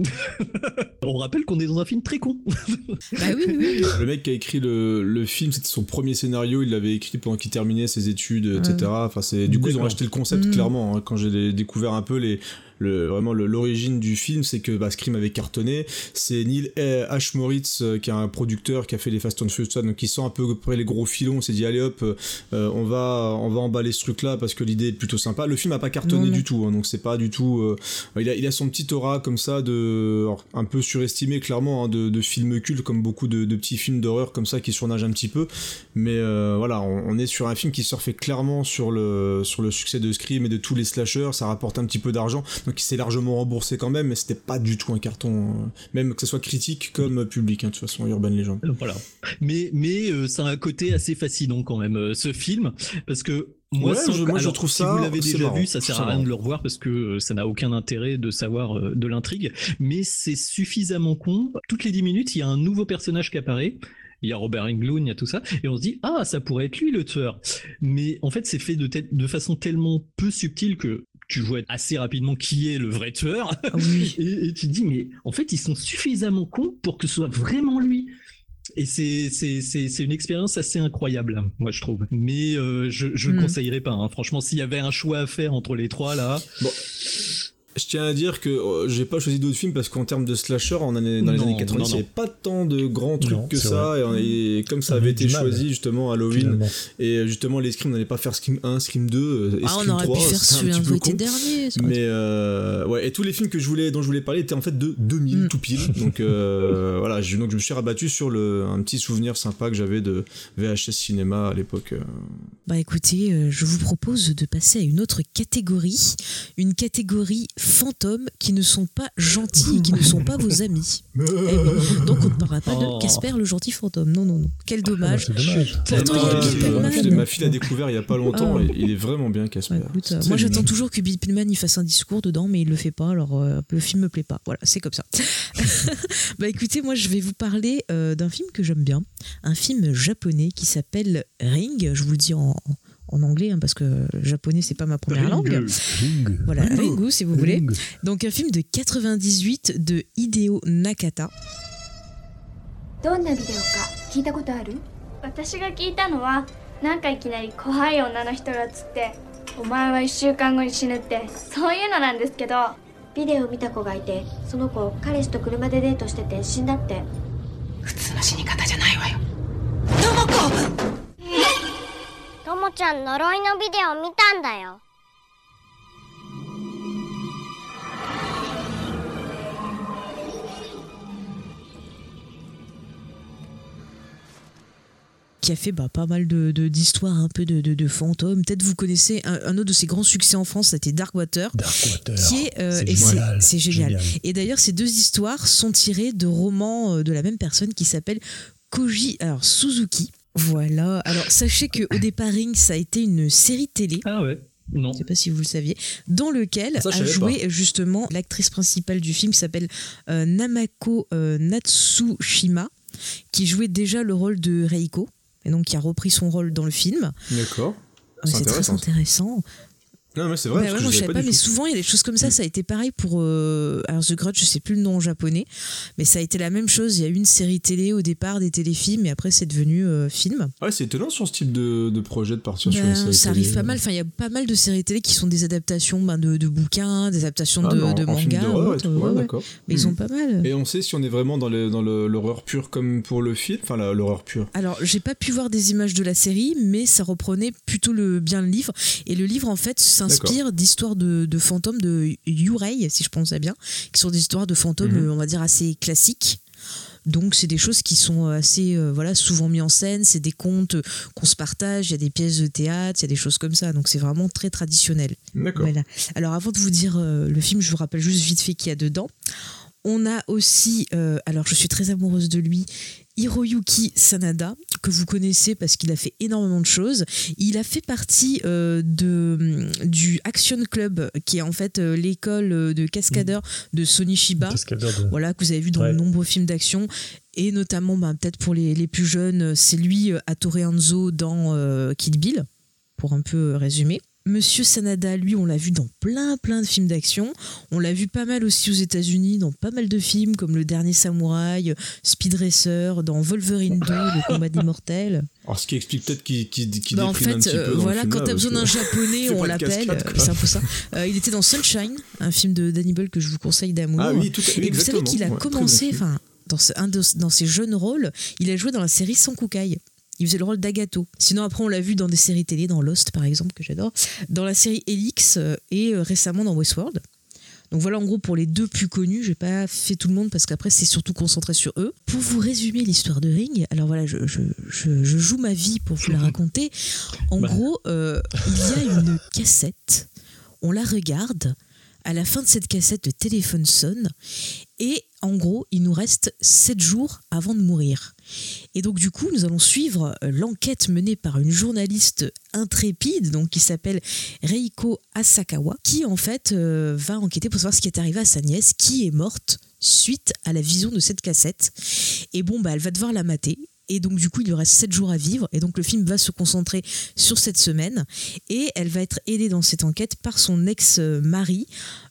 I: On rappelle qu'on est dans un film très con.
G: Bah oui.
H: Le mec qui a écrit le film, c'était son premier scénario. Il l'avait écrit pendant qu'il terminait ses études, etc. Enfin, du coup, ils ont racheté le concept clairement. Hein, quand j'ai découvert un peu vraiment l'origine du film, c'est que Scream avait cartonné. C'est Neil H. Moritz qui est un producteur qui a fait les Fast and Furious, donc qui sent un peu près les gros filons. On s'est dit allez hop, on va emballer ce truc là parce que l'idée est plutôt sympa. Le film a pas cartonné du tout, hein, donc c'est pas du tout. Il a son petit aura comme ça un peu surestimé clairement, hein, de film culte, comme beaucoup de petits films d'horreur comme ça qui surnagent un petit peu. Mais voilà, on est sur un film qui surfait clairement sur le succès de Scream et de tous les slashers. Ça rapporte un petit peu d'argent. Donc il s'est largement remboursé quand même, mais c'était pas du tout un carton, même que ce soit critique comme public, hein, de toute façon, Urban Legend.
I: Voilà. Mais ça a un côté assez fascinant quand même, ce film, parce que moi, je trouve ça. Si vous l'avez déjà vu, ça sert à rien de le revoir parce que ça n'a aucun intérêt de savoir de l'intrigue, mais c'est suffisamment con. Toutes les 10 minutes, il y a un nouveau personnage qui apparaît. Il y a Robert Englund, il y a tout ça, et on se dit ça pourrait être lui le tueur. Mais en fait, c'est fait de façon tellement peu subtile que tu vois assez rapidement qui est le vrai tueur. Et tu te dis, mais en fait, ils sont suffisamment cons pour que ce soit vraiment lui. Et c'est une expérience assez incroyable, moi je trouve. Mais je ne conseillerais pas. Hein. Franchement, s'il y avait un choix à faire entre les trois là. Bon.
H: Je tiens à dire que j'ai pas choisi d'autres films parce qu'en termes de slasher, dans les années 90, il n'y avait pas tant de grands trucs que ça. Et comme ça avait été choisi justement Halloween, finalement. Et justement les Scream, on n'allait pas faire Scream 1, Scream 2 et Scream 3.
G: On aurait pu faire celui de l'été dernier.
H: Mais et tous les films dont je voulais parler étaient en fait de 2000 tout pile. Donc voilà, je me suis rabattu sur un petit souvenir sympa que j'avais de VHS cinéma à l'époque.
G: Bah écoutez, je vous propose de passer à une autre catégorie, une catégorie fantômes qui ne sont pas gentils et qui ne sont pas vos amis. Oui. Donc on ne parlera pas de Casper le gentil fantôme. Non. Quel dommage.
H: Pourtant, ma fille l'a découvert il y a pas longtemps et il est vraiment bien, Casper.
G: Bah, écoute, moi j'attends toujours que Bill Pullman il fasse un discours dedans, mais il le fait pas, alors le film me plaît pas. Voilà, c'est comme ça. Bah écoutez, moi je vais vous parler d'un film que j'aime bien, un film japonais qui s'appelle Ring. Je vous le dis en anglais, hein, parce que japonais c'est pas ma première langue. Voilà, Ringu si vous voulez. Donc un film de 98 de Hideo Nakata.
K: どんなビデオか聞いたことある？私が聞いたのはなんかいきなり怖い女の人が映ってお前は1週間後に死ぬってそういうのなんですけど、ビデオ見た子がいてその子彼氏と車でデートしてて死んだって。普通の死に方じゃないわよ。
S: ともちゃん呪いのビデオ見たんだよ。
G: Qui a fait pas mal d'histoires, un peu de fantômes. Peut-être vous connaissez un autre de ses grands succès en France, c'était Darkwater. Qui est, c'est génial. Et d'ailleurs, ces deux histoires sont tirées de romans de la même personne qui s'appelle Koji Suzuki. Voilà. Alors, sachez qu'au départ, Ring, ça a été une série télé.
I: Ah ouais. Non.
G: Je ne sais pas si vous le saviez, dans lequel a joué justement l'actrice principale du film qui s'appelle Namako Natsushima, qui jouait déjà le rôle de Reiko. et donc qui a repris son rôle dans le film.
H: D'accord.
G: C'est très intéressant.
H: Non, mais c'est vrai.
G: Bah ouais, moi je savais pas, mais souvent il y a des choses comme ça. Ça a été pareil pour alors The Grudge, je sais plus le nom en japonais, mais ça a été la même chose. Il y a eu une série télé au départ, des téléfilms, et après c'est devenu film.
H: Ouais, c'est étonnant sur ce type de projet de partir sur une série
G: ça
H: télé.
G: arrive pas mal. Enfin, il y a pas mal de séries télé qui sont des adaptations de bouquins, des adaptations de mangas.
H: D'accord.
G: Mais ils ont pas mal.
H: Et on sait si on est vraiment dans l'horreur pure comme pour le film, enfin l'horreur pure.
G: Alors j'ai pas pu voir des images de la série, mais ça reprenait plutôt bien le livre. Et le livre en fait s'inspire d'histoires de fantômes de Yurei, si je pense bien, qui sont des histoires de fantômes, on va dire assez classiques. Donc c'est des choses qui sont assez souvent mis en scène, c'est des contes qu'on se partage, il y a des pièces de théâtre, il y a des choses comme ça, donc c'est vraiment très traditionnel.
H: D'accord.
G: Voilà. Alors avant de vous dire le film, je vous rappelle juste vite fait qu'il y a dedans. On a aussi, alors je suis très amoureuse de lui, Hiroyuki Sanada, que vous connaissez parce qu'il a fait énormément de choses. Il a fait partie du Action Club, qui est en fait l'école de cascadeurs de Sonishiba, voilà, que vous avez vu dans de nombreux films d'action. Et notamment, peut-être pour les plus jeunes, c'est lui, Hattori Hanzo, dans Kill Bill, pour un peu résumer. Monsieur Sanada, lui, on l'a vu dans plein de films d'action. On l'a vu pas mal aussi aux États-Unis dans pas mal de films comme Le Dernier Samouraï, Speed Racer, dans Wolverine 2, Le Combat d'immortels.
H: Alors, ce qui explique peut-être qu'il déprime
G: en fait,
H: un petit peu.
G: Voilà, quand t'as besoin d'un japonais, on l'appelle. C'est un peu ça. Il était dans Sunshine, un film de Hannibal que je vous conseille d'amour.
H: Ah oui,
G: et vous savez qu'il a commencé, dans ses jeunes rôles, il a joué dans la série Sankukai. Il faisait le rôle d'Agato. Sinon, après, on l'a vu dans des séries télé, dans Lost, par exemple, que j'adore, dans la série Helix et récemment dans Westworld. Donc voilà, en gros, pour les deux plus connus. J'ai pas fait tout le monde parce qu'après, c'est surtout concentré sur eux. Pour vous résumer l'histoire de Ring, alors voilà, je joue ma vie pour vous la raconter. En gros, il y a une cassette, on la regarde. À la fin de cette cassette, le téléphone sonne et en gros, il nous reste 7 jours avant de mourir. Et donc du coup, nous allons suivre l'enquête menée par une journaliste intrépide, donc qui s'appelle Reiko Asakawa, qui en fait va enquêter pour savoir ce qui est arrivé à sa nièce, qui est morte suite à la vision de cette cassette. Et elle va devoir la mater. Et donc du coup il lui reste 7 jours à vivre et donc le film va se concentrer sur cette semaine et elle va être aidée dans cette enquête par son ex-mari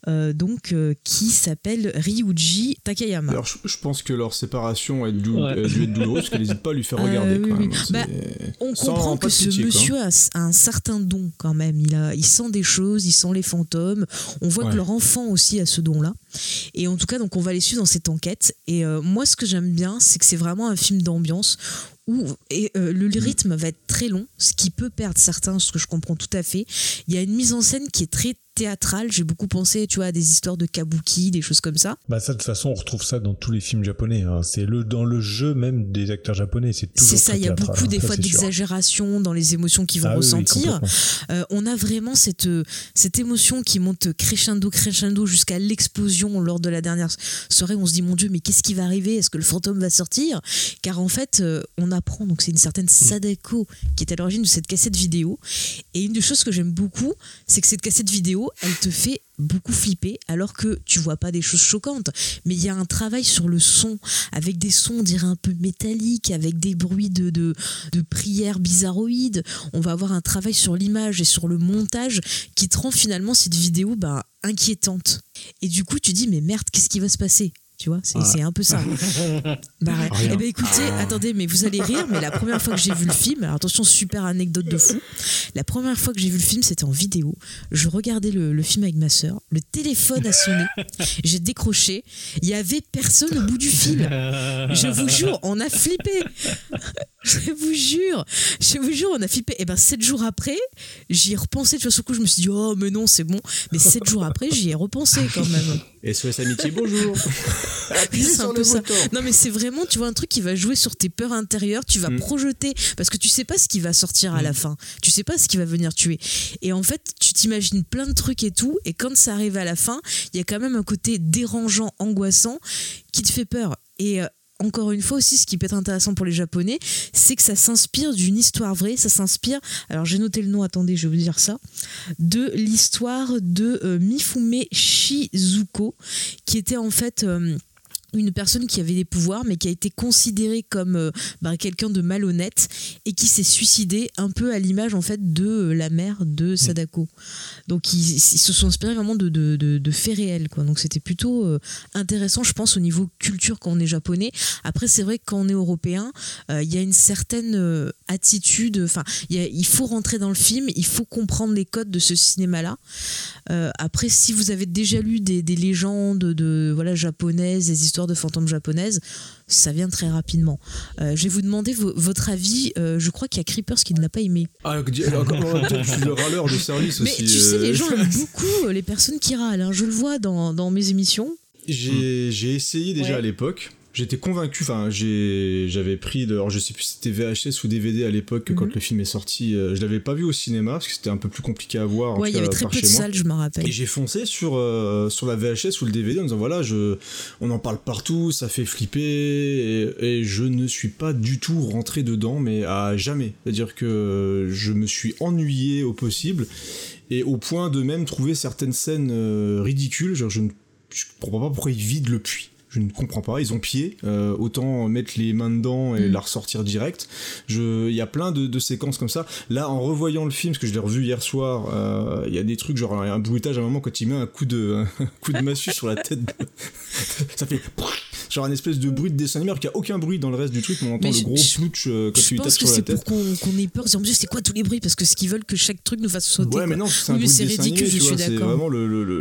G: qui s'appelle Ryuji Takayama.
H: Alors je pense que leur séparation a dû être douloureuse parce qu'elle n'hésite pas à lui faire regarder quand même.
G: On comprend que ce monsieur a un certain don quand même, il sent des choses, il sent les fantômes, on voit que leur enfant aussi a ce don là et en tout cas donc on va les suivre dans cette enquête et moi ce que j'aime bien c'est que c'est vraiment un film d'ambiance où le rythme va être très long, ce qui peut perdre certains, ce que je comprends tout à fait. Il y a une mise en scène qui est très théâtrale, j'ai beaucoup pensé à des histoires de kabuki, des choses comme ça.
J: Ça de toute façon on retrouve ça dans tous les films japonais, hein. C'est dans le jeu même des acteurs japonais, c'est toujours
G: ça, il y a beaucoup des fois d'exagération dans les émotions qu'ils vont ressentir. On a vraiment cette émotion qui monte crescendo jusqu'à l'explosion lors de la dernière soirée. On se dit mon Dieu, mais qu'est-ce qui va arriver? Est-ce que le fantôme va sortir? Car en fait on apprend, donc c'est une certaine Sadako qui est à l'origine de cette cassette vidéo, et une des choses que j'aime beaucoup c'est que cette cassette vidéo elle te fait beaucoup flipper alors que tu vois pas des choses choquantes, mais il y a un travail sur le son avec des sons on dirait un peu métalliques, avec des bruits de prières bizarroïdes. On va avoir un travail sur l'image et sur le montage qui te rend finalement cette vidéo inquiétante, et du coup tu dis mais merde, qu'est-ce qui va se passer? Tu vois, c'est un peu ça. Écoutez, attendez, mais vous allez rire, mais la première fois que j'ai vu le film, alors attention, super anecdote de fou, la première fois que j'ai vu le film, c'était en vidéo. Je regardais le film avec ma sœur, le téléphone a sonné, j'ai décroché, il y avait personne au bout du fil. Je vous jure, on a flippé. Je vous jure, on a flippé. Et 7 jours après, j'y ai repensé. Tu vois, sur le coup, je me suis dit, oh, mais non, c'est bon. Mais 7 jours après, j'y ai repensé quand même.
H: SOS Amitié, bonjour.
G: C'est un peu ça. Non, mais c'est vraiment, tu vois, un truc qui va jouer sur tes peurs intérieures. Tu vas projeter, parce que tu sais pas ce qui va sortir à la fin. Tu sais pas ce qui va venir tuer. Et en fait, tu t'imagines plein de trucs et tout. Et quand ça arrive à la fin, il y a quand même un côté dérangeant, angoissant, qui te fait peur. Et encore une fois aussi, ce qui peut être intéressant pour les Japonais, c'est que ça s'inspire d'une histoire vraie. Ça s'inspire, alors j'ai noté le nom, attendez, je vais vous dire ça, de l'histoire de Mifume Shizuko, qui était en fait une personne qui avait des pouvoirs mais qui a été considérée comme quelqu'un de malhonnête et qui s'est suicidé un peu à l'image en fait de la mère de Sadako. Donc ils se sont inspirés vraiment de faits réels, quoi. Donc c'était plutôt intéressant, je pense, au niveau culture quand on est japonais. Après c'est vrai que quand on est européen, il y a une certaine attitude, enfin il faut rentrer dans le film, il faut comprendre les codes de ce cinéma-là. Après si vous avez déjà lu des légendes japonaises, des histoires de fantômes japonaises, ça vient très rapidement. Je vais vous demander votre avis. Je crois qu'il y a Creepers qui ne l'a pas aimé.
H: Je suis le râleur de service aussi.
G: Mais tu sais, les gens aiment beaucoup les personnes qui râlent. Hein. Je le vois dans mes émissions.
H: J'ai essayé déjà à l'époque. J'étais convaincu, j'avais pris, alors je sais plus si c'était VHS ou DVD à l'époque quand le film est sorti, je l'avais pas vu au cinéma parce que c'était un peu plus compliqué à voir.
G: Ouais, il y avait très peu de salles, je me rappelle.
H: Et j'ai foncé sur la VHS ou le DVD en disant voilà, on en parle partout, ça fait flipper et je ne suis pas du tout rentré dedans, mais à jamais. C'est-à-dire que je me suis ennuyé au possible et au point de même trouver certaines scènes ridicules. Genre, je comprends pas pourquoi ils vident le puits. Je ne comprends pas, ils ont pied, autant mettre les mains dedans et la ressortir direct. Il y a plein de séquences comme ça. Là, en revoyant le film, parce que je l'ai revu hier soir, il y a des trucs, genre un bruitage à un moment quand il met un coup de massue sur la tête. Ça fait genre un espèce de bruit de dessin animé, alors qu'il n'y a aucun bruit dans le reste du truc, mais on entend le gros plouch quand tu lui tapes sur la tête.
G: Je pense que c'est pour qu'on ait peur, en plus c'est quoi tous les bruits, parce que ce qu'ils veulent que chaque truc nous fasse sauter.
H: Ouais, mais non, c'est un bruit de dessin animé, tu vois, c'est vraiment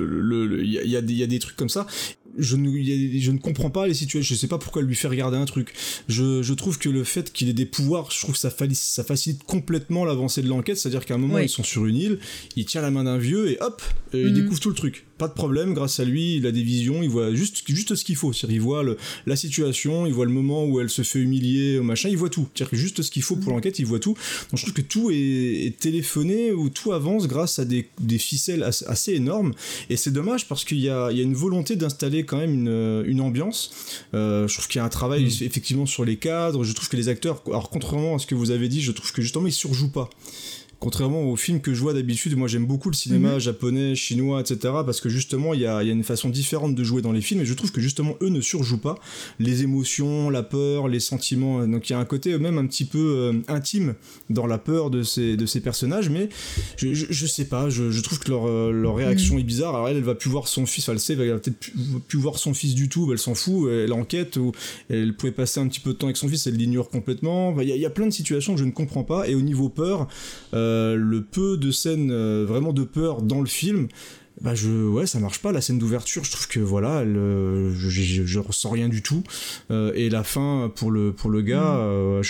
H: il y a des trucs comme ça. Je ne comprends pas les situations, je sais pas pourquoi lui faire regarder un truc. Je trouve que le fait qu'il ait des pouvoirs, je trouve que ça facilite complètement l'avancée de l'enquête, c'est-à-dire qu'à un moment ils sont sur une île, il tient la main d'un vieux et hop, il découvre tout le truc. Pas de problème, grâce à lui, il a des visions, il voit juste ce qu'il faut, c'est-à-dire il voit la situation, il voit le moment où elle se fait humilier, machin, il voit tout, c'est-à-dire que juste ce qu'il faut pour l'enquête, il voit tout. Donc je trouve que tout est téléphoné, ou tout avance grâce à des ficelles assez énormes, et c'est dommage parce qu'il y a une volonté d'installer quand même une ambiance. Je trouve qu'il y a un travail effectivement sur les cadres, je trouve que les acteurs, alors contrairement à ce que vous avez dit, je trouve que justement ils surjouent pas. Contrairement aux films que je vois d'habitude, moi j'aime beaucoup le cinéma japonais, chinois, etc. parce que justement il y a une façon différente de jouer dans les films, et je trouve que justement eux ne surjouent pas les émotions, la peur, les sentiments. Donc il y a un côté même un petit peu intime dans la peur de ces personnages, mais je sais pas, je trouve que leur réaction est bizarre. Alors elle va plus voir son fils, elle va peut-être plus voir son fils du tout, elle s'en fout, elle enquête, ou elle pouvait passer un petit peu de temps avec son fils, elle l'ignore complètement. Il y a plein de situations que je ne comprends pas, et au niveau peur, le peu de scènes vraiment de peur dans le film, ça marche pas. La scène d'ouverture, je trouve que voilà, je ressens rien du tout, et la fin pour le gars,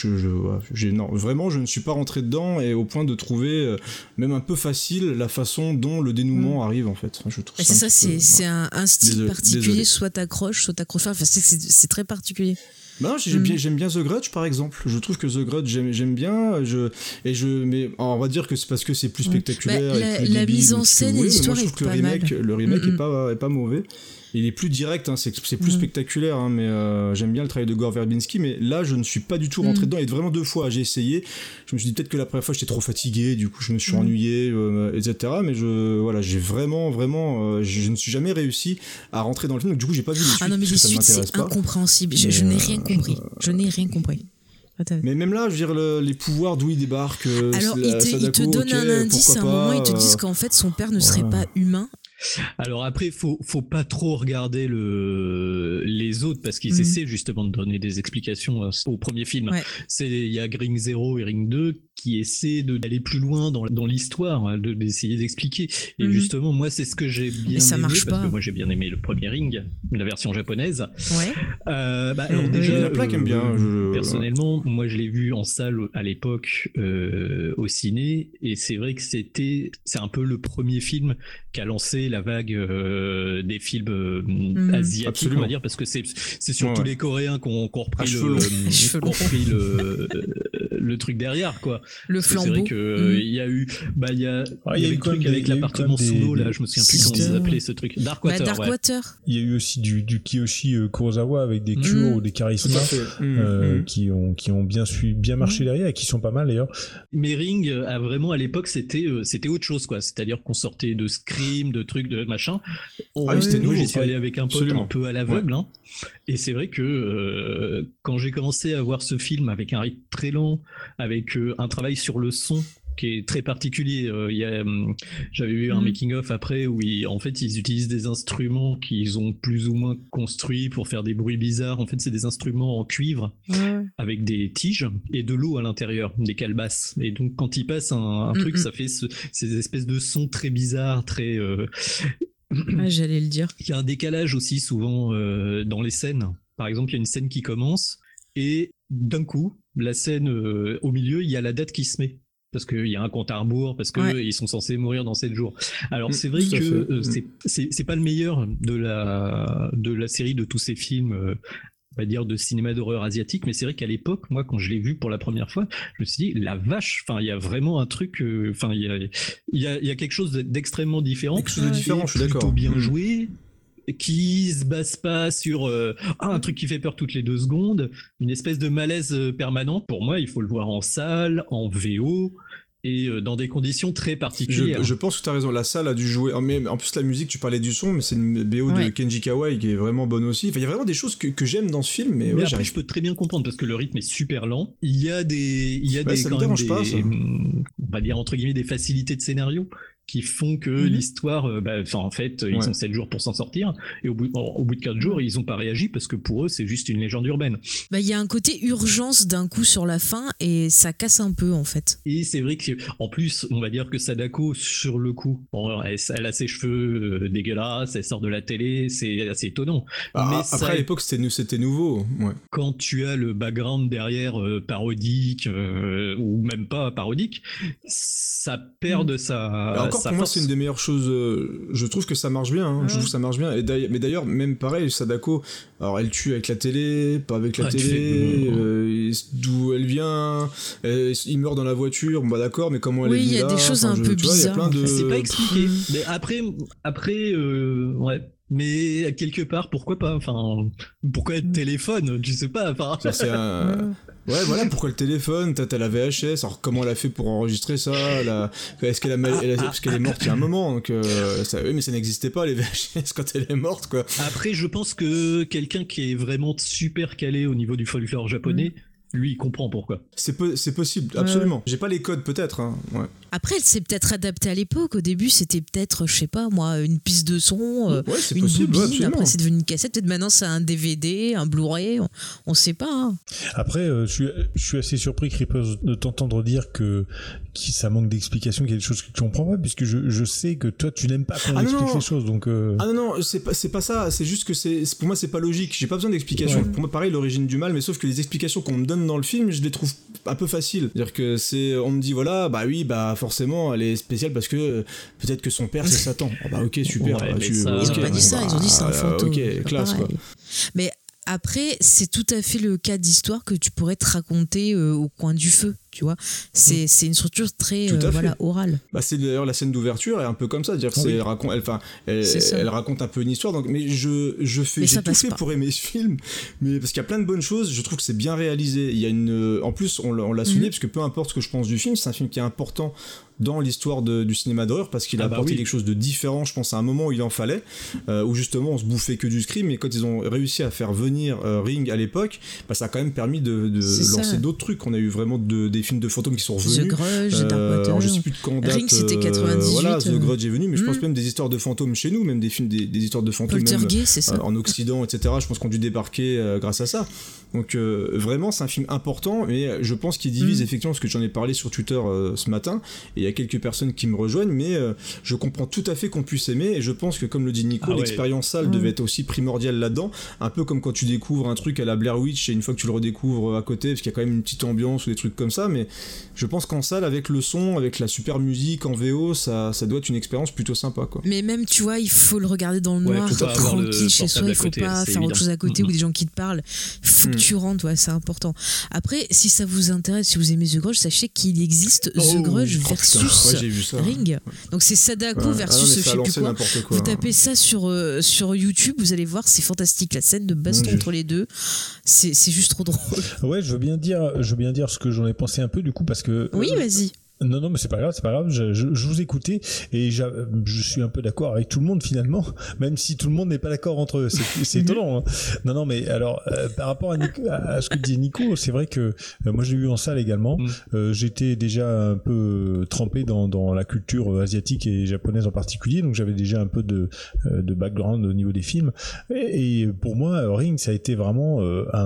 H: non, vraiment je ne suis pas rentré dedans, et au point de trouver même un peu facile la façon dont le dénouement arrive en fait. Je trouve
G: c'est un style particulier, soit t'accroches, soit t'accroches pas. Enfin, c'est très particulier.
H: Ben non, j'aime bien The Grudge par exemple. Je trouve que The Grudge j'aime bien. Mais on va dire que c'est parce que c'est plus spectaculaire.
G: La mise en scène et l'histoire est pas mal.
H: Le remake est pas mauvais. Il est plus direct, hein, c'est plus spectaculaire, hein, mais j'aime bien le travail de Gore Verbinski, mais là je ne suis pas du tout rentré dedans, et vraiment 2 fois j'ai essayé, je me suis dit peut-être que la première fois j'étais trop fatigué, du coup je me suis ennuyé, etc. Mais j'ai vraiment, je ne suis jamais réussi à rentrer dans le film, donc du coup j'ai pas vu les suites.
G: Ah non, mais les suites c'est incompréhensible, je n'ai rien compris, Mais
H: même là, je veux dire, les pouvoirs d'où il débarque.
G: Alors il te donne un indice à un moment, ils te disent qu'en fait son père ne serait pas humain.
I: Alors après, faut pas trop regarder les autres, parce qu'ils essaient justement de donner des explications au premier film. Il y a Ring 0 et Ring 2 qui essaient d'aller plus loin dans l'histoire, d'essayer d'expliquer. Et justement, moi, c'est ce que j'ai bien aimé,
G: ça marche
I: parce
G: pas.
I: que moi, j'ai bien aimé le premier Ring, la version japonaise.
H: Alors déjà, il y en a plein qui aiment bien.
I: Personnellement, moi, je l'ai vu en salle à l'époque au ciné, et c'est vrai que c'est un peu le premier film qui a lancé la vague des films asiatiques. Absolument. On va dire, parce que c'est surtout les Coréens qui ont repris le truc derrière, quoi.
G: Le flambeau.
I: C'est vrai que il y a eu, il y a eu le truc avec l'appartement sous l'eau là, je me souviens plus comment ils appelaient ce truc. Darkwater.
G: Darkwater.
J: Il y a eu aussi du Kiyoshi Kurosawa avec des cures ou des charismas qui ont bien marché derrière et qui sont pas mal d'ailleurs.
I: Mais Ring a vraiment à l'époque c'était autre chose quoi, c'est-à-dire qu'on sortait de Scream, de trucs de machin.
H: C'était nouveau.
I: J'y suis allé avec un pote
H: Absolument.
I: un peu à l'aveugle hein. Et c'est vrai que quand j'ai commencé à voir ce film avec un rythme très lent, avec un travail sur le son qui est très particulier. J'avais vu un making-of après où en fait ils utilisent des instruments qu'ils ont plus ou moins construits pour faire des bruits bizarres. En fait, c'est des instruments en cuivre avec des tiges et de l'eau à l'intérieur, des calebasses. Et donc quand ils passent un truc, ça fait ces espèces de sons très bizarres, très...
G: j'allais le dire.
I: Il y a un décalage aussi souvent dans les scènes. Par exemple, il y a une scène qui commence et d'un coup, la scène au milieu, il y a la date qui se met. Parce qu'il y a un compte à rebours, parce qu'ils sont censés mourir dans 7 jours. Alors c'est vrai que c'est pas le meilleur de la série de tous ces films, on va dire de cinéma d'horreur asiatique, mais c'est vrai qu'à l'époque, moi quand je l'ai vu pour la première fois, je me suis dit la vache, il y a vraiment un truc, il y a quelque chose d'extrêmement différent.
H: Quelque chose de différent, je suis d'accord.
I: Plutôt bien joué. Qui se base pas sur un truc qui fait peur toutes les 2 secondes, une espèce de malaise permanent. Pour moi, il faut le voir en salle, en VO et dans des conditions très particulières.
H: Je pense que tu as raison, la salle a dû jouer. Mais en plus, la musique, tu parlais du son, mais c'est une BO de Kenji Kawai qui est vraiment bonne aussi. Il y a vraiment des choses que j'aime dans ce film. Mais
I: après, je peux très bien comprendre parce que le rythme est super lent. Il y a des
H: ça me dérange pas, ça.
I: On va dire entre guillemets des facilités de scénario qui font que l'histoire, en fait, ils ont 7 jours pour s'en sortir, et au bout de 4 jours, ils ont pas réagi parce que pour eux, c'est juste une légende urbaine.
G: Il y a un côté urgence d'un coup sur la fin, et ça casse un peu, en fait.
I: Et c'est vrai qu'en plus, on va dire que Sadako, sur le coup, elle a ses cheveux dégueulasses, elle sort de la télé, c'est assez étonnant.
H: Mais après, à l'époque, c'était nouveau. Ouais.
I: Quand tu as le background derrière parodique, ou même pas parodique, ça perd de sa...
H: Pour moi, c'est une des meilleures choses. Je trouve que ça marche bien. Hein. Je trouve que ça marche bien. Mais d'ailleurs, même pareil, Sadako, alors elle tue avec la télé, pas avec la télé, d'où elle vient, il meurt dans la voiture, d'accord, mais comment elle est venue là.
G: Oui, il y a des choses un peu bizarres.
I: C'est pas expliqué. Mais après, ouais. Mais quelque part, pourquoi pas ? Pourquoi le téléphone ? Je sais pas.
H: Ouais, voilà, pourquoi le téléphone ? T'as la VHS, alors comment elle a fait pour enregistrer ça ? Est-ce qu'elle parce qu'elle est morte il y a un moment, donc oui, mais ça n'existait pas les VHS quand elle est morte, quoi.
I: Après, je pense que quelqu'un qui est vraiment super calé au niveau du folklore japonais, lui, il comprend pourquoi.
H: C'est possible, absolument. J'ai pas les codes, peut-être. Hein. Ouais.
G: Après, elle s'est peut-être adaptée à l'époque. Au début, c'était peut-être, je sais pas moi, une piste de son, une bobine. Après, c'est devenu une cassette. Peut-être maintenant, c'est un DVD, un Blu-ray. On sait pas. Hein.
J: Après, je suis assez surpris, Creepers, de t'entendre dire que ça manque d'explication, qu'il y a des choses que tu comprends pas, puisque je sais que toi, tu n'aimes pas qu'on explique les choses. Donc,
H: Ah non, c'est pas ça. C'est juste que pour moi, c'est pas logique. J'ai pas besoin d'explications. Ouais. Pour moi, pareil, l'origine du mal, mais sauf que les explications qu'on me donne dans le film, je les trouve un peu faciles. C'est-à-dire que on me dit voilà, forcément, elle est spéciale parce que peut-être que son père c'est Satan. Ok, super.
G: Ouais, ils ont pas dit ça, ils ont dit c'est un fantôme.
H: Ok, classe quoi.
G: Mais après, c'est tout à fait le cas d'histoire que tu pourrais te raconter au coin du feu, tu vois. C'est une structure très orale.
H: C'est d'ailleurs la scène d'ouverture est un peu comme ça, dire elle raconte un peu une histoire. Donc, mais j'ai tout fait pour aimer ce film, mais parce qu'il y a plein de bonnes choses. Je trouve que c'est bien réalisé. Il y a en plus on l'a souligné parce que peu importe ce que je pense du film, c'est un film qui est important dans l'histoire du cinéma d'horreur parce qu'il a apporté quelque chose de différent, je pense, à un moment où il en fallait, où justement on se bouffait que du Scream, mais quand ils ont réussi à faire venir Ring à l'époque, ça a quand même permis de lancer d'autres trucs. On a eu vraiment des films de fantômes qui sont revenus.
G: The Grudge, Darkwater.
H: Je sais plus de quand date.
G: Ring, c'était 98.
H: Voilà, The Grudge est venu, mais je pense même des histoires de fantômes chez nous, même des films, des histoires de fantômes même, en Occident, etc. Je pense qu'on a dû débarquer grâce à ça. Donc vraiment, c'est un film important, mais je pense qu'il divise effectivement, parce que j'en ai parlé sur Twitter ce matin, et il y a quelques personnes qui me rejoignent, mais je comprends tout à fait qu'on puisse aimer, et je pense que comme le dit Nico, l'expérience salle devait être aussi primordiale là-dedans, un peu comme quand tu découvres un truc à la Blair Witch, et une fois que tu le redécouvres à côté, parce qu'il y a quand même une petite ambiance ou des trucs comme ça, mais je pense qu'en salle, avec le son, avec la super musique en VO, ça doit être une expérience plutôt sympa, quoi.
G: Mais même, tu vois, il faut le regarder dans le noir, tranquille chez soi, il faut pas faire autre chose à côté ou des gens qui te parlent. Il faut que tu rentres, c'est important. Après, si ça vous intéresse, si vous aimez The Grudge, sachez qu'il existe The Grudge versus Ring. Donc c'est Sadako versus je sais plus quoi. Vous tapez ça sur YouTube, vous allez voir, c'est fantastique. La scène de baston entre les deux, c'est juste trop drôle.
J: Ouais, je veux bien dire ce que j'en ai pensé un peu du coup, parce que...
G: Oui, vas-y.
J: Non, mais c'est pas grave. Je vous écoutais et je suis un peu d'accord avec tout le monde finalement, même si tout le monde n'est pas d'accord entre eux. C'est étonnant. Hein. Non, mais alors par rapport à ce que disait Nico, c'est vrai que moi j'ai eu en salle également. J'étais déjà un peu trempé dans la culture asiatique et japonaise en particulier, donc j'avais déjà un peu de background au niveau des films. Et pour moi, Ring, ça a été vraiment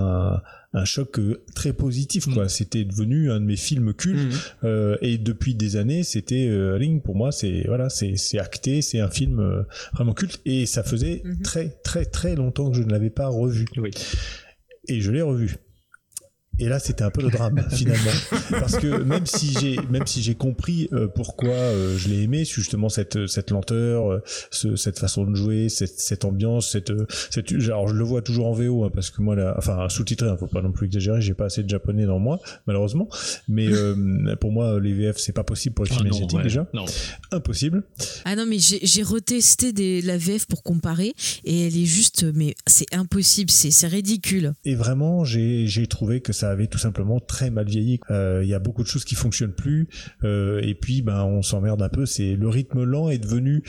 J: un choc très positif, quoi. C'était devenu un de mes films cultes et depuis des années, c'était Ring pour moi, c'est acté, c'est un film vraiment culte et ça faisait très très très longtemps que je ne l'avais pas revu. Oui. Et je l'ai revu. Et là, c'était un peu le drame finalement, parce que même si j'ai compris pourquoi je l'ai aimé, justement cette lenteur, cette façon de jouer, cette ambiance, alors je le vois toujours en VO, hein, parce que moi sous-titré, faut pas non plus exagérer, j'ai pas assez de japonais dans moi malheureusement, mais pour moi les VF c'est pas possible pour les films asiatiques déjà, impossible.
G: Ah non, mais j'ai retesté la VF pour comparer et elle est juste, mais c'est impossible, c'est ridicule.
J: Et vraiment j'ai trouvé que ça avait tout simplement très mal vieilli. Il y a beaucoup de choses qui fonctionnent plus et puis on s'emmerde un peu. C'est le rythme lent est devenu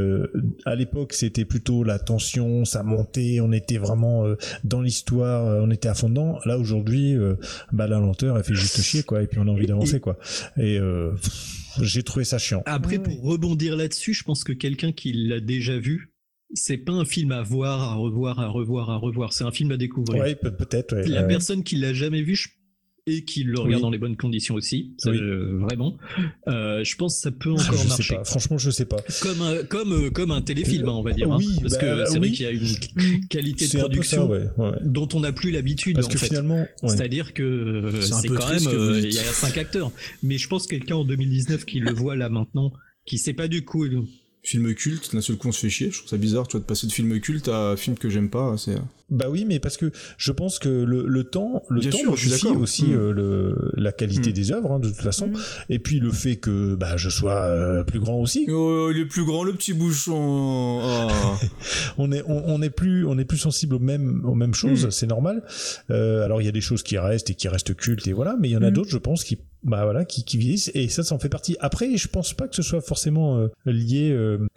J: à l'époque c'était plutôt la tension, ça montait, on était vraiment dans l'histoire, on était à fond dedans. Là aujourd'hui la lenteur elle fait juste chier, quoi, et puis on a envie d'avancer, quoi. Et j'ai trouvé ça chiant.
I: Après, pour rebondir là-dessus, je pense que quelqu'un qui l'a déjà vu, c'est pas un film à voir, à revoir. C'est un film à découvrir.
J: Ouais, peut-être. Ouais.
I: La personne qui l'a jamais vu et qui le regarde dans les bonnes conditions aussi, vraiment. Je pense que ça peut encore marcher.
J: Sais pas. Franchement, je sais pas.
I: Comme un téléfilm, on va dire.
J: Oui,
I: parce que c'est vrai qu'il y a une qualité de production dont on n'a plus l'habitude.
J: Parce que finalement,
I: c'est-à-dire que c'est quand même, il y a 5 acteurs. Mais je pense que quelqu'un en 2019 qui le voit là maintenant, qui sait pas du coup.
H: Film culte, d'un seul coup on se fait chier, je trouve ça bizarre, tu vois, de passer de film culte à film que j'aime pas, c'est...
J: Bah oui, mais parce que je pense que le temps modifie aussi la qualité des œuvres, hein, de toute façon, et puis le fait que je sois plus grand aussi.
H: Oh, il est plus grand le petit bouchon. Oh.
J: on est plus sensible aux mêmes choses, c'est normal. Alors il y a des choses qui restent cultes et voilà, mais il y en a d'autres, je pense, qui vieillissent, et ça en fait partie. Après, je pense pas que ce soit forcément lié,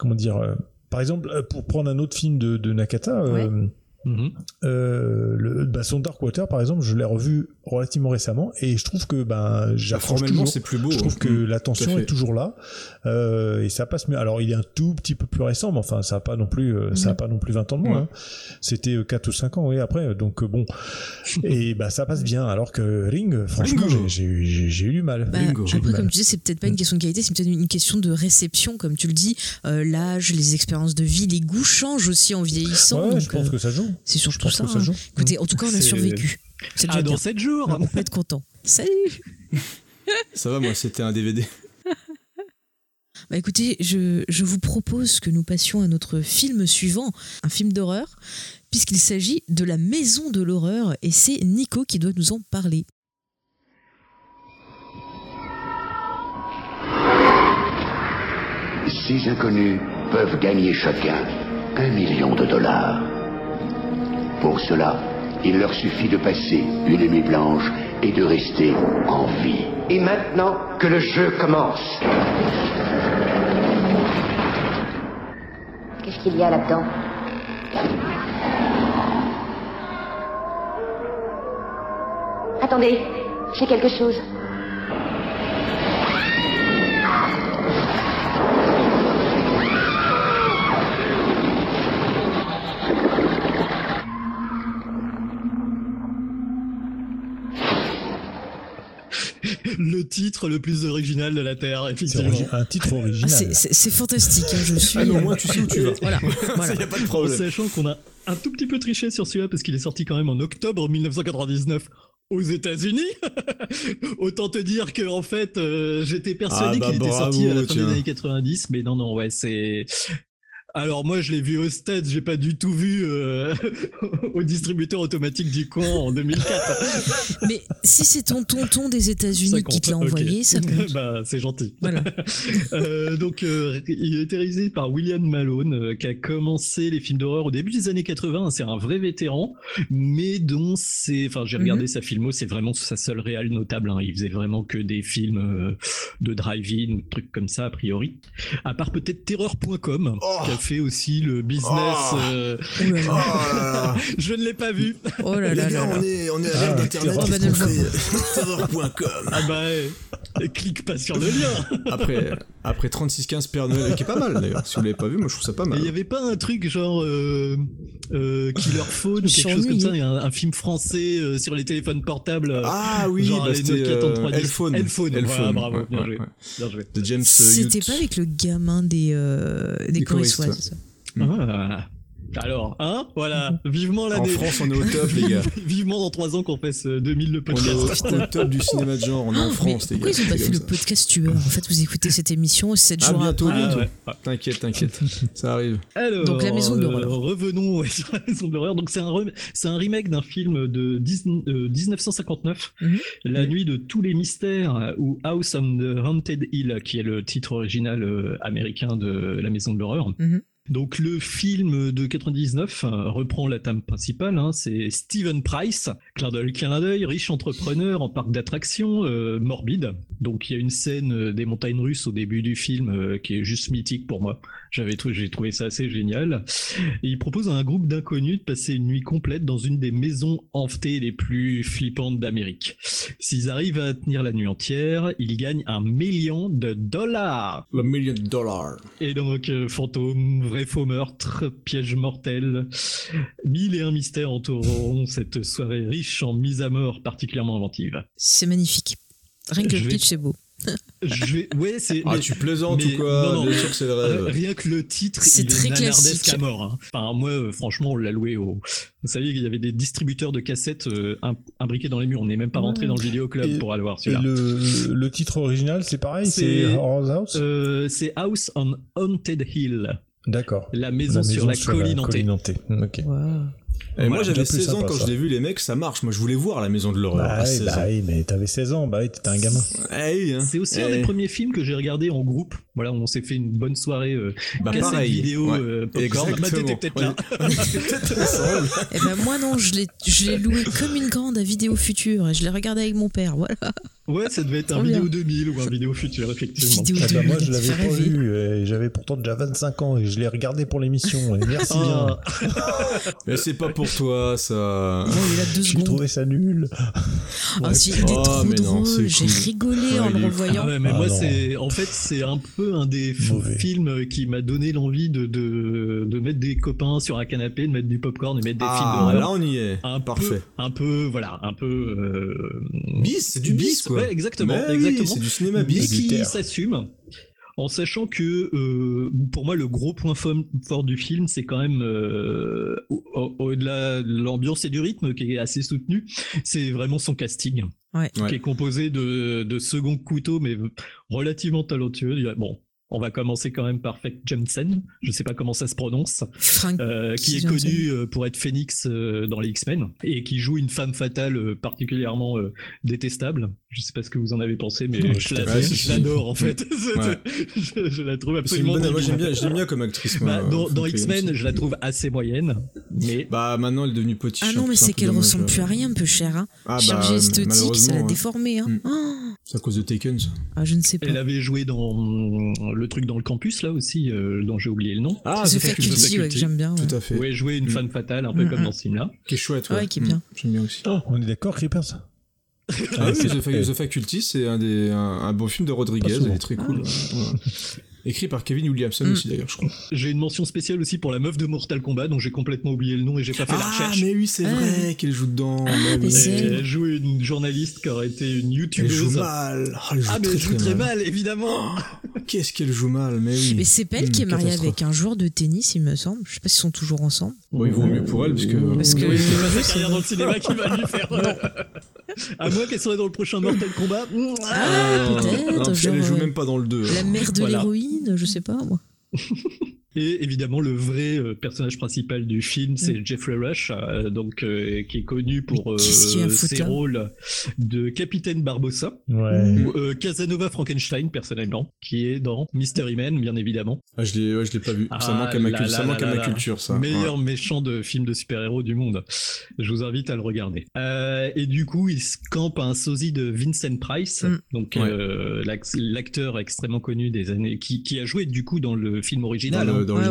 J: par exemple, pour prendre un autre film de Nakata, son Darkwater par exemple, je l'ai revu relativement récemment et je trouve que j'accroche toujours.
H: C'est plus beau,
J: je trouve que la tension est toujours là et ça passe mieux. Alors il est un tout petit peu plus récent, mais enfin ça a pas non plus 20 ans de moins, hein. C'était 4 ou 5 ans après, donc bon, et ça passe bien, alors que Ring, franchement, j'ai eu du mal.
G: Après, comme tu disais, c'est peut-être pas une question de qualité, c'est peut-être une question de réception, comme tu le dis. L'âge, les expériences de vie, les goûts changent aussi en vieillissant.
J: Donc, je pense que ça joue.
G: C'est surtout ça. Écoutez, en tout cas, on a survécu.
I: Dans 7 jours.
G: On peut être content. Salut.
H: Ça va, moi, c'était un DVD.
G: Écoutez, je vous propose que nous passions à notre film suivant, un film d'horreur, puisqu'il s'agit de La Maison de l'horreur, et c'est Nico qui doit nous en parler.
L: Ces inconnus peuvent gagner chacun $1 million. Pour cela, il leur suffit de passer une nuit blanche et de rester en vie. Et maintenant que le jeu commence.
P: Qu'est-ce qu'il y a là-dedans? Attendez, j'ai quelque chose.
I: Le titre le plus original de la Terre, effectivement.
J: C'est un titre original.
G: C'est fantastique, hein, je suis...
H: au moins tu sais où tu vas.
G: Voilà.
H: Ça, y a pas de problème.
I: Sachant qu'on a un tout petit peu triché sur celui-là, parce qu'il est sorti quand même en octobre 1999 aux États-Unis. Autant te dire que en fait, j'étais persuadé qu'il était sorti à la fin des années 90, mais non, ouais, c'est. Alors moi je l'ai vu aux States, j'ai pas du tout vu au distributeur automatique du coin en 2004.
G: Mais si c'est ton tonton des États-Unis qui te l'a envoyé, ça compte.
I: Bah c'est gentil.
G: Voilà.
I: Donc il a été réalisé par William Malone, qui a commencé les films d'horreur au début des années 80. C'est un vrai vétéran, mais dont j'ai regardé sa filmo, c'est vraiment sa seule réale notable. Hein. Il faisait vraiment que des films de drive-in, ou trucs comme ça a priori. À part peut-être Terreur.com. Qui a fait aussi le business. Je ne l'ai pas vu.
G: Oh là là là.
T: On est à l'ère d'internet. Terreur.com.
I: Ah bah, clique pas sur le lien.
H: Après 3615 Père Noël, qui est pas mal d'ailleurs. Si vous l'avez pas vu, moi je trouve ça pas mal.
I: Il y avait pas un truc genre Killer Phone ou quelque chose comme ça, il y a un film français sur les téléphones portables.
H: Ah oui,
I: genre les Nokia 3310.
H: Elphone.
I: Ouais, bravo, bien joué.
H: De James.
G: C'était pas avec le gamin des choristes.
I: Alors, voilà, vivement l'année.
H: En France, on est au top, les gars.
I: Vivement dans 3 ans qu'on fasse 2000 le podcast.
H: On est au top du cinéma de genre, on est en France, les gars.
G: Pourquoi ils ont pas fait le podcast tueur? En fait, vous écoutez cette émission 7 jours
H: bientôt,
G: après.
H: bientôt. T'inquiète, ça arrive.
I: Alors,
G: donc la maison de l'horreur.
I: Revenons sur la maison de l'horreur. Donc c'est un remake d'un film de 1959, La nuit de tous les mystères, ou House on the Haunted Hill, qui est le titre original américain de la maison de l'horreur. Donc le film de 99 reprend la trame principale, c'est Steven Price, clin d'œil, riche entrepreneur en parc d'attractions, morbide. Donc il y a une scène des montagnes russes au début du film qui est juste mythique pour moi. J'ai trouvé ça assez génial. Et il propose à un groupe d'inconnus de passer une nuit complète dans une des maisons hantées les plus flippantes d'Amérique. S'ils arrivent à tenir la nuit entière, ils gagnent $1 million.
H: $1 million.
I: Et donc fantômes, vrai faux meurtre, piège mortel, 1001 mystères entoureront cette soirée riche en mise à mort particulièrement inventive.
G: C'est magnifique. Rien que le pitch, c'est beau.
H: Tu plaisantes ou quoi?
I: Non,
H: bien sûr que c'est le rêve.
I: Rien que le titre,
G: c'est très classique
I: à mort. Enfin, moi, franchement, on l'a loué au. Vous saviez qu'il y avait des distributeurs de cassettes imbriqués dans les murs. On n'est même pas rentré dans le vidéoclub pour aller voir celui-là.
J: Et le titre original, c'est pareil, c'est Horror House.
I: C'est House on Haunted Hill.
J: D'accord.
I: La maison sur la colline hantée.
J: Ok.
G: Wow.
H: Et moi j'avais 16 ans quand je l'ai vu, les mecs, ça marche. Moi je voulais voir la maison de l'horreur.
J: Oui, mais t'avais 16 ans, t'étais un gamin.
I: C'est aussi un des premiers films que j'ai regardé en groupe. Voilà, on s'est fait une bonne soirée cassette vidéo, popcorn. T'étais peut-être là.
G: Et moi non, je l'ai loué comme une grande à Vidéo Future et je l'ai regardé avec mon père. Voilà.
I: Ouais, ça devait être un Vidéo 2000 ou un Vidéo Future, effectivement.
J: Moi je l'avais pas vu et j'avais pourtant déjà 25 ans et je l'ai regardé pour l'émission. Et merci bien.
H: Mais c'est pas pour toi ça.
G: Bon, il a 2 secondes.
J: J'ai trouvé ça nul.
G: Si, il est trop drôle. J'ai rigolé en le revoyant.
I: Mais moi c'est un peu un des films qui m'a donné l'envie de mettre des copains sur un canapé, de mettre du popcorn et mettre des films d'horreur.
H: Là on y est. Parfait.
I: Un peu
H: bis, c'est du bis quoi.
I: Ouais, exactement.
H: Oui, c'est du cinéma bis.
I: Mais qui s'assume. En sachant que pour moi le gros point fort du film c'est quand même au-delà de l'ambiance et du rythme qui est assez soutenu, c'est vraiment son casting qui est composé de second couteau mais relativement talentueux. Bon, on va commencer quand même par Frank Jensen, je sais pas comment ça se prononce, qui est connu pour être Phoenix dans les X-Men et qui joue une femme fatale particulièrement détestable. Je sais pas ce que vous en avez pensé, mais je l'adore en fait. Je la trouve absolument.
H: Moi j'aime bien comme actrice.
I: Dans X-Men, je la trouve assez moyenne, mais
H: maintenant elle est devenue potiche.
G: Ah non, mais c'est qu'elle ressemble plus à rien, peu cher. Chirurgie esthétique, ça l'a déformée.
H: C'est à cause de Taken, ça.
G: Ah, je ne sais pas.
I: Elle avait joué dans le truc dans le campus là aussi, dont j'ai oublié le nom.
G: The Faculty, que j'aime bien.
H: Tout à fait.
I: Ouais, jouer une femme fatale, un peu comme dans ce film-là.
H: Qui est chouette,
G: qui est bien.
H: J'aime bien aussi.
J: On est d'accord, Creepers.
H: The Faculty, c'est un beau film de Rodriguez, il est très cool. Écrit par Kevin Williamson aussi d'ailleurs, je crois.
I: J'ai une mention spéciale aussi pour la meuf de Mortal Kombat dont j'ai complètement oublié le nom et j'ai pas fait la recherche.
H: Ah mais oui, c'est vrai qu'elle joue dedans.
I: Elle joue une journaliste qui aurait été une youtubeuse.
H: Elle joue mal.
I: Elle joue très mal, évidemment.
H: Qu'est-ce qu'elle joue mal, mais oui.
G: Mais c'est pas elle qui est mariée avec un joueur de tennis, il me semble. Je sais pas s'ils sont toujours ensemble.
H: Bon, il vaut mieux pour elle parce que
I: c'est pas sa carrière dans le cinéma qui va lui faire. À moins qu'elle serait dans le prochain Mortal Kombat.
G: Peut-être.
H: Elle ne joue même pas dans le 2.
G: La mère de l'héroïne, je sais pas moi.
I: Et évidemment, le vrai personnage principal du film, c'est Jeffrey Rush, qui est connu pour ses rôles de Capitaine Barbossa ou Casanova Frankenstein, personnellement, qui est dans Mystery Men, bien évidemment.
H: Ah, je l'ai pas vu. Ça manque à ma culture, ça.
I: Meilleur méchant de film de super-héros du monde. Je vous invite à le regarder. Et du coup, il se campe à un sosie de Vincent Price, l'acteur extrêmement connu des années, qui a joué du coup dans le film original.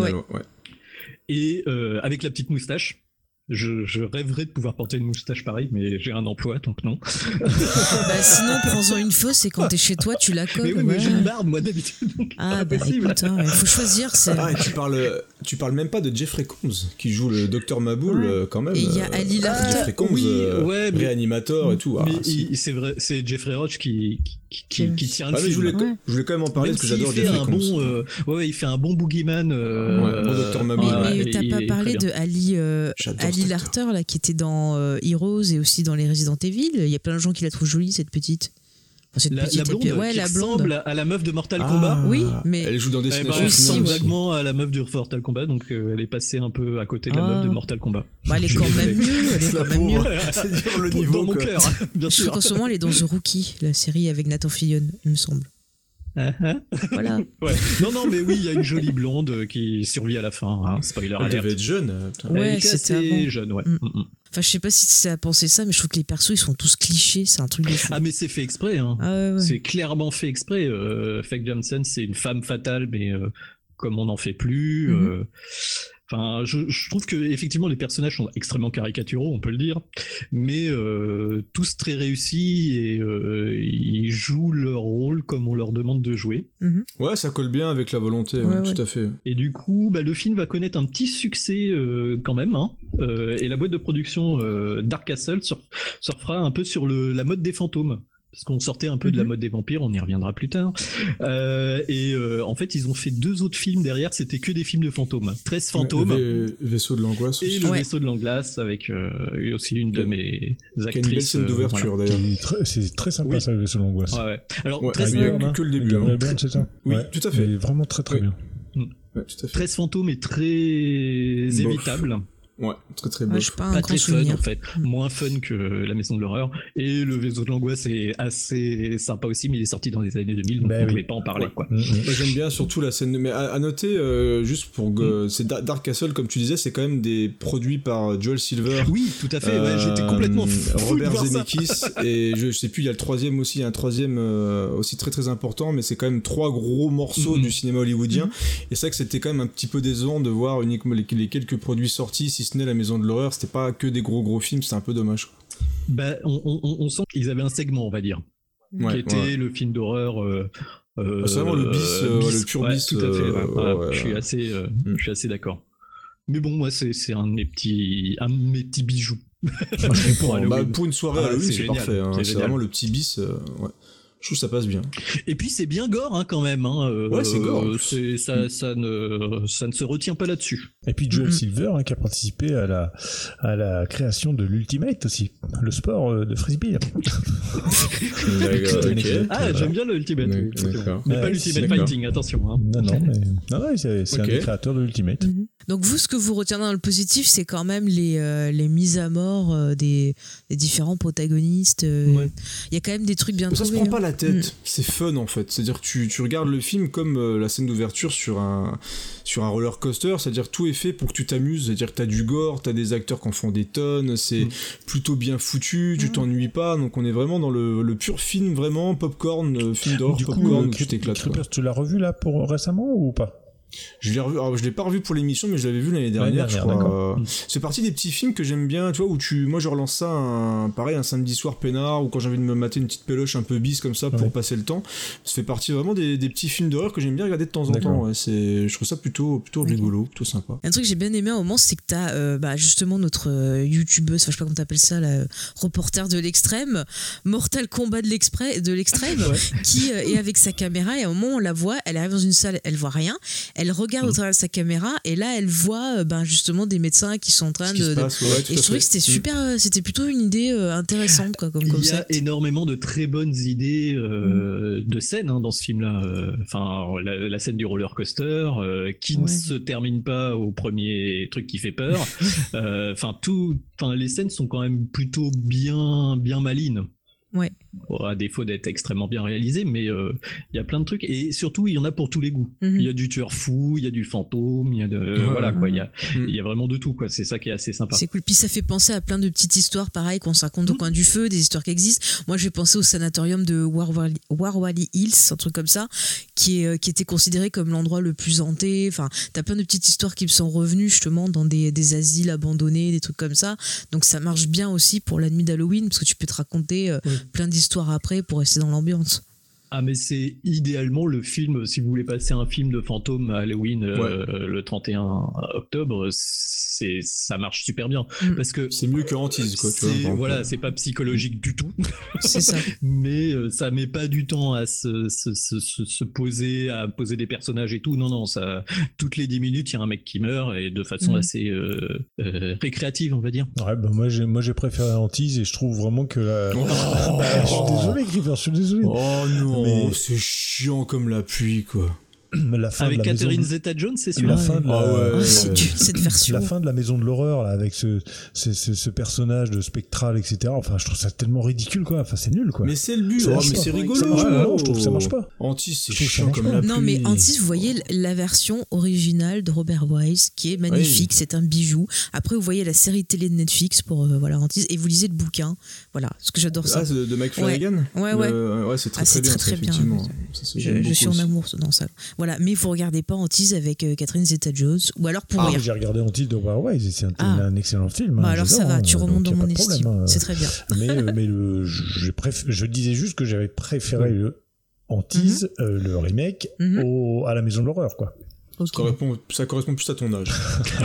I: Et avec la petite moustache. Je rêverais de pouvoir porter une moustache pareille, mais j'ai un emploi, donc non.
G: Sinon, prends-en une fausse et quand t'es chez toi, tu la colles.
I: Mais oui, mais j'ai une barbe, moi, d'habitude. Donc
G: écoute, il faut choisir.
H: Tu parles même pas de Jeffrey Combs, qui joue le docteur Maboul, quand même.
G: Et il y a Ali Larter.
H: Jeffrey Combs, réanimateur et tout.
I: C'est vrai, c'est Jeffrey Roach qui tient le film.
H: Je voulais quand même en parler, parce que j'adore Jeffrey Combs.
I: Il fait un bon boogeyman.
H: Bon docteur Maboul.
G: Mais t'as pas parlé de Ali Larter, là, qui était dans Heroes et aussi dans les Resident Evil. Il y a plein de gens qui la trouvent jolie, cette petite.
I: La blonde, qui ressemble à la meuf de Mortal Kombat.
G: Oui, mais
H: elle joue dans Destination
I: elle ressemble vaguement à la meuf de Mortal Kombat, donc elle est passée un peu à côté de la meuf de Mortal Kombat.
G: Elle est quand même mieux.
H: C'est dire le niveau
I: dans mon cœur, bien sûr.
G: Je crois qu'en ce moment elle est dans The Rookie, la série avec Nathan Fillion, il me semble. Voilà.
I: Non, mais oui, il y a une jolie blonde qui survit à la fin. Hein. Spoiler alert.
H: Elle devait être jeune.
I: Elle était assez jeune, ouais.
G: Enfin, je sais pas si c'est à penser ça, mais je trouve que les persos ils sont tous clichés, c'est un truc de fou.
I: Ah, mais c'est fait exprès, hein. C'est clairement fait exprès. Fake Johnson, c'est une femme fatale, mais comme on n'en fait plus. Enfin, je trouve que effectivement les personnages sont extrêmement caricaturaux, on peut le dire, mais tous très réussis et ils jouent leur rôle comme on leur demande de jouer.
H: Ouais, ça colle bien avec la volonté, tout à fait.
I: Et du coup, le film va connaître un petit succès quand même, hein, et la boîte de production Dark Castle surfera un peu sur la mode des fantômes. Parce qu'on sortait un peu de la mode des vampires, on y reviendra plus tard. En fait, ils ont fait 2 autres films derrière, c'était que des films de fantômes. 13 fantômes.
H: Vaisseau de l'angoisse.
I: Et le vaisseau de l'angoisse, avec aussi une de mes actrices.
H: Une belle scène d'ouverture, d'ailleurs.
J: C'est très sympa, ça, le vaisseau de l'angoisse.
I: Alors,
J: 13
H: que le début.
J: C'est ça.
H: Oui, tout à fait.
J: Mais vraiment très très bien.
H: Ouais, tout à fait.
I: 13 fantômes est très évitable.
H: Ouais, très très beau.
I: Pas très fun en fait, moins fun que La Maison de l'horreur. Et le vaisseau de l'angoisse est assez sympa aussi, mais il est sorti dans les années 2000, donc on ne pouvait pas en parler. Quoi.
H: Moi, j'aime bien surtout la scène. Mais à noter, juste pour c'est Dark Castle, comme tu disais, c'est quand même des produits par Joel Silver.
I: Oui, tout à fait. J'étais complètement fou
H: Robert
I: de voir
H: Zemeckis et je sais plus, il y a le troisième aussi, il y a un troisième aussi très très important, mais c'est quand même 3 gros morceaux du cinéma hollywoodien. Et c'est vrai que c'était quand même un petit peu décevant de voir uniquement les quelques produits sortis, si ce n'est La Maison de l'horreur, c'était pas que des gros films, c'était un peu dommage.
I: On sent qu'ils avaient un segment, on va dire, qui était le film d'horreur.
H: C'est vraiment le bis, le pur bis.
I: Tout à fait. Je suis assez d'accord. Mais bon, moi, c'est un de mes petits bijoux.
H: Pour une soirée Halloween, c'est parfait. Hein. C'est vraiment le petit bis. Je trouve que ça passe bien.
I: Et puis c'est bien gore hein, quand même. Hein.
H: C'est gore.
I: Ça ne se retient pas là-dessus.
J: Et puis Joel Silver qui a participé à la création de l'Ultimate aussi, le sport de frisbee.
I: J'aime bien le Ultimate. Mais pas l'Ultimate Fighting, attention. Hein.
J: Non, c'est un des créateurs de l'Ultimate.
G: Donc vous, ce que vous retiendrez dans le positif, c'est quand même les mises à mort des différents protagonistes. Il y a quand même des trucs bien trouvés.
H: Ça se prend pas la tête, c'est fun en fait. C'est-à-dire que tu regardes le film comme la scène d'ouverture sur un roller coaster, c'est-à-dire tout est fait pour que tu t'amuses. C'est-à-dire que t'as du gore, t'as des acteurs qui en font des tonnes, c'est plutôt bien foutu, tu t'ennuies pas. Donc on est vraiment dans le pur film, vraiment popcorn, film d'horreur popcorn où tu t'éclates.
J: Tu l'as revu là récemment ou pas?
H: Je l'ai revu, alors je l'ai pas revu pour l'émission, mais je l'avais vu l'année dernière, je crois. C'est parti des petits films que j'aime bien, tu vois, moi je relance ça un samedi soir peinard, ou quand j'ai envie de me mater une petite péloche un peu bis comme ça pour passer le temps. Ça fait partie vraiment des petits films d'horreur que j'aime bien regarder de temps en temps. Je trouve ça plutôt rigolo, plutôt sympa.
G: Un truc que j'ai bien aimé à un moment, c'est que t'as justement notre youtubeuse, je sais pas comment t'appelles ça, la reporter de l'extrême, Mortal Kombat de l'extrême, qui est avec sa caméra, et à un moment on la voit, elle arrive dans une salle, elle voit rien. elle regarde au travers de sa caméra et là elle voit justement des médecins qui sont en train de et je trouvais que c'était super, c'était plutôt une idée intéressante quoi, comme
I: il y a
G: concept.
I: énormément de très bonnes idées de scènes dans ce film-là. Enfin, la scène du roller coaster qui ne se termine pas au premier truc qui fait peur. Enfin, les scènes sont quand même plutôt bien malines.
G: Ouais.
I: À défaut d'être extrêmement bien réalisé, mais il y a plein de trucs et surtout il y en a pour tous les goûts. Il y a du tueur fou, il y a du fantôme, il y a voilà quoi, il y a vraiment de tout quoi. C'est ça qui est assez sympa.
G: C'est cool. Puis ça fait penser à plein de petites histoires pareilles qu'on se raconte au coin du feu, des histoires qui existent. Moi j'ai pensé au sanatorium de Warwally Hills, un truc comme ça, qui était considéré comme l'endroit le plus hanté. Enfin, t'as plein de petites histoires qui me sont revenues justement dans des asiles abandonnés, des trucs comme ça. Donc ça marche bien aussi pour la nuit d'Halloween parce que tu peux te raconter plein d'histoires après pour rester dans l'ambiance.
I: Ah mais c'est idéalement le film, si vous voulez passer un film de fantôme à Halloween le 31 octobre, ça marche super bien. Parce que
H: c'est mieux que Hantise quoi.
I: Voilà, c'est pas psychologique du tout.
G: C'est ça.
I: Mais ça met pas du temps à se poser, à poser des personnages et tout. Non, ça, toutes les 10 minutes, il y a un mec qui meurt et de façon assez récréative, on va dire.
J: Ouais, bah moi j'ai préféré Hantise et je trouve vraiment que je suis désolé, Gripper, je suis désolé.
H: Oh non. Mais c'est chiant comme la pluie quoi.
J: La fin
I: avec
J: de la
I: Catherine
J: maison...
I: Zeta-Jones, c'est sûr.
J: La fin de
G: cette version.
J: La fin de la maison de l'horreur là, avec ce personnage de spectral, etc. Enfin, je trouve ça tellement ridicule quoi. Enfin, c'est nul quoi.
H: Mais c'est le but. Mais c'est rigolo.
J: Non, je trouve que ça marche pas.
H: Hantise, c'est chiant comme la pluie.
G: Non, mais Hantise, vous voyez la version originale de Robert Wise qui est magnifique. C'est un bijou. Après, vous voyez la série télé de Netflix pour Hantise et vous lisez le bouquin. Voilà, parce que j'adore ça.
H: Ah, de Mike Flanagan.
G: Ouais,
H: c'est très bien.
G: Je suis en amour dans ça. Voilà, mais vous regardez pas Hantise avec Catherine Zeta-Jones ou alors pour rire.
J: J'ai regardé Hantise de Robert Wise et c'est un excellent film.
G: Bah alors ça va, tu remontes dans mon estime. C'est très bien.
J: Mais je disais juste que j'avais préféré le Hantise, le remake, à la Maison de l'horreur quoi.
H: Ça correspond plus à ton âge.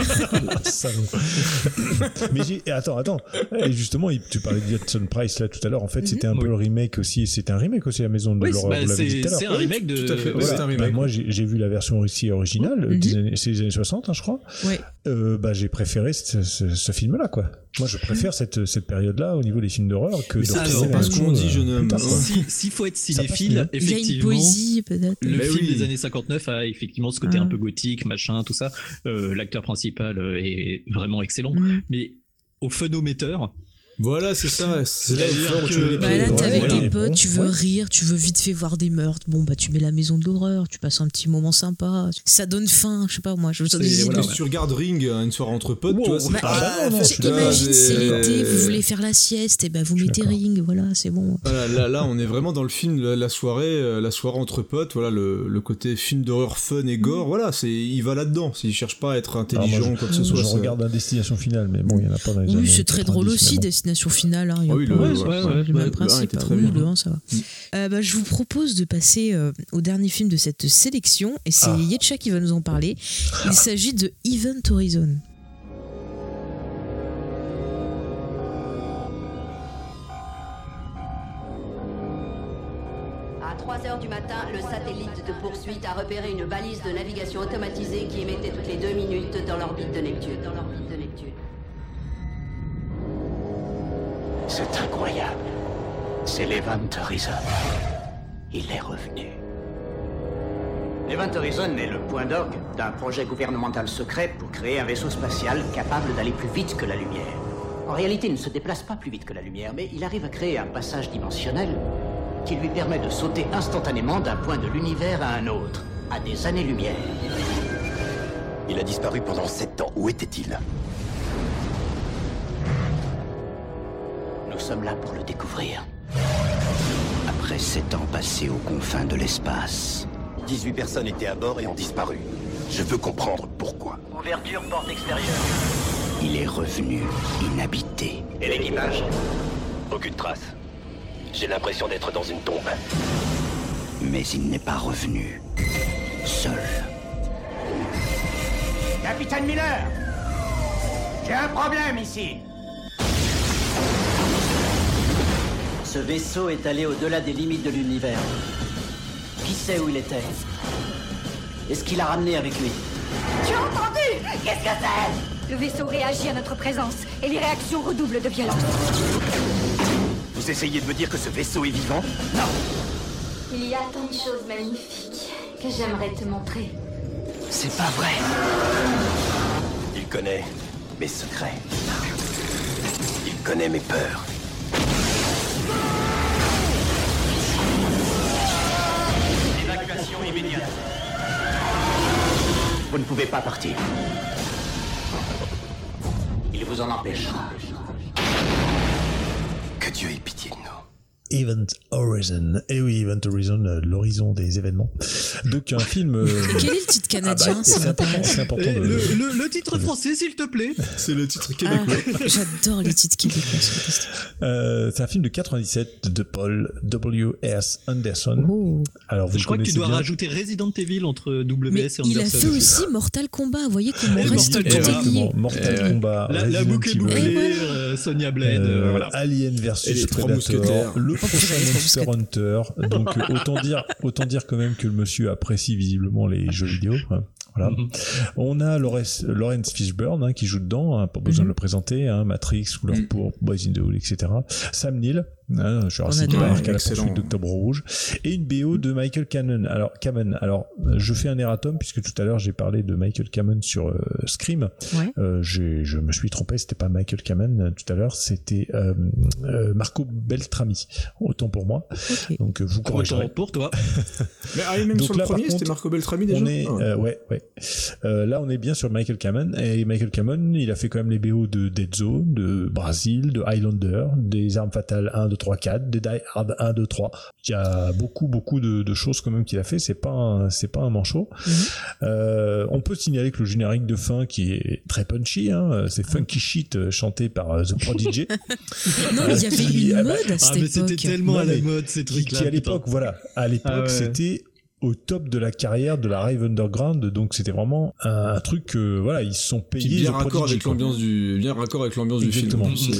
J: Mais attends. Et justement, tu parlais de Hudson Price là tout à l'heure. En fait, c'était un peu le remake aussi. C'était un remake aussi, la Maison de l'horreur. Vous l'avez dit tout à l'heure.
I: C'est un remake de.
H: Tout à fait. C'est un remake.
J: Moi, j'ai vu la version ici originale. C'est les années 60, je crois. J'ai préféré ce film-là, quoi. Moi, je préfère cette période-là au niveau des films d'horreur que.
H: C'est pas ce qu'on dit, jeune homme.
I: S'il faut être cinéphile, effectivement.
G: Il y a une poésie peut-être.
I: Le film des années 59 a effectivement ce côté un peu gothique, machin, tout ça. L'acteur principal est vraiment excellent. Mais au phonomètre.
H: Voilà, c'est ça. C'est là
G: là, t'es avec des potes, tu veux rire, tu veux vite fait voir des meurtres. Bon, bah, tu mets la Maison de l'horreur, tu passes un petit moment sympa. Ça donne faim, je sais pas, moi.
H: Si tu regardes Ring, une soirée entre potes, tu vois,
G: imagine, c'est l'été, vous voulez faire la sieste, et ben vous mettez Ring, voilà, c'est bon.
H: Voilà, là, on est vraiment dans le film, la soirée entre potes, voilà, le côté film d'horreur fun et gore, voilà, il va là-dedans. S'il cherche pas à être intelligent, quoi que ce soit.
J: Je regarde un Destination Finale, mais bon, il y en a pas dans les années.
G: Oui, c'est très drôle aussi, Destination Finale, hein, le même principe. Le 1, ça va. Je vous propose de passer au dernier film de cette sélection, et c'est Yetcha qui va nous en parler. Il s'agit de Event Horizon.
T: À 3h du matin, le satellite de poursuite a repéré une balise de navigation automatisée qui émettait toutes les 2 minutes dans l'orbite de Neptune.
L: C'est incroyable. C'est l'Event Horizon. Il est revenu.
U: Event Horizon est le point d'orgue d'un projet gouvernemental secret pour créer un vaisseau spatial capable d'aller plus vite que la lumière. En réalité, il ne se déplace pas plus vite que la lumière, mais il arrive à créer un passage dimensionnel qui lui permet de sauter instantanément d'un point de l'univers à un autre, à des années-lumière.
L: Il a disparu pendant 7 ans. Où était-il ?
U: Nous sommes là pour le découvrir.
L: Après 7 ans passés aux confins de l'espace, 18 personnes étaient à bord et ont disparu. Je veux comprendre pourquoi.
U: Ouverture porte extérieure.
L: Il est revenu inhabité.
U: Et l'équipage ?
L: Aucune trace. J'ai l'impression d'être dans une tombe. Mais il n'est pas revenu. Seul.
U: Capitaine Miller ! J'ai un problème ici.
V: Ce vaisseau est allé au-delà des limites de l'univers. Qui sait où il était ?
U: Et ce qu'il a ramené avec lui.
M: Tu as entendu? Qu'est-ce que c'est? Le vaisseau réagit à notre présence et les réactions redoublent de violence.
L: Vous essayez de me dire que ce vaisseau est vivant?
U: Non.
M: Il y a tant de choses magnifiques que j'aimerais te montrer.
U: C'est pas vrai.
L: Il connaît mes secrets. Il connaît mes peurs.
U: Évacuation immédiate. Vous ne pouvez pas partir. Il vous en empêchera.
L: Que Dieu ait pitié de nous.
J: Event Horizon. Et oui, Event Horizon, l'horizon des événements. Donc un film.
G: Quel est le titre canadien?
J: c'est important.
I: Le titre français, s'il te plaît.
H: C'est le titre québécois.
G: J'adore les titres québécois.
J: C'est un film de 97 de Paul W.S. Anderson.
G: Oh.
J: Alors,
I: je crois que tu dois rajouter Resident Evil entre W.S. et Anderson.
G: Il a fait aussi Mortal Kombat. Vous voyez comment on reste tout lié.
J: Mortal Kombat.
I: La boucle est bouclée. Sonia Blade. Voilà.
J: Alien versus Predator. Le prochain Monster Hunter. Donc autant dire quand même que le monsieur apprécie visiblement les jeux vidéo. Hein. Voilà. On a Lawrence Fishburne qui joue dedans, hein, pas besoin de le présenter, hein, Matrix, Couleur pour Boys in the Hood, etc. Sam Neill, Jurassic Park à la poursuite d'Octobre Rouge, et une BO de Michael Kamen. Alors je fais un erratum puisque tout à l'heure j'ai parlé de Michael Kamen sur Scream. Ouais. Je me suis trompé, c'était pas Michael Kamen tout à l'heure, c'était Marco Beltrami. Autant pour moi. Okay. Donc vous corrigerez.
I: Autant pour toi.
H: Mais même donc, sur le premier, c'était Marco Beltrami déjà.
J: On est, ouais. Là, on est bien sur Michael Kamen. Et Michael Kamen, il a fait quand même les BO de Dead Zone, de Brazil, de Highlander, des Armes Fatales 1, 2, 3, 4, des Die Hard 1, 2, 3. Il y a beaucoup de choses quand même qu'il a fait. C'est pas un manchot. On peut signaler que le générique de fin qui est très punchy, hein, c'est Funky Shit chanté par The Prodigy.
G: Non, mais il y avait une mode à cette époque.
I: C'était tellement à la mode ces trucs-là.
J: Qui à l'époque, c'était au top de la carrière de la Rave Underground, donc c'était vraiment un truc voilà, ils se sont payés
H: bien raccord avec l'ambiance du film.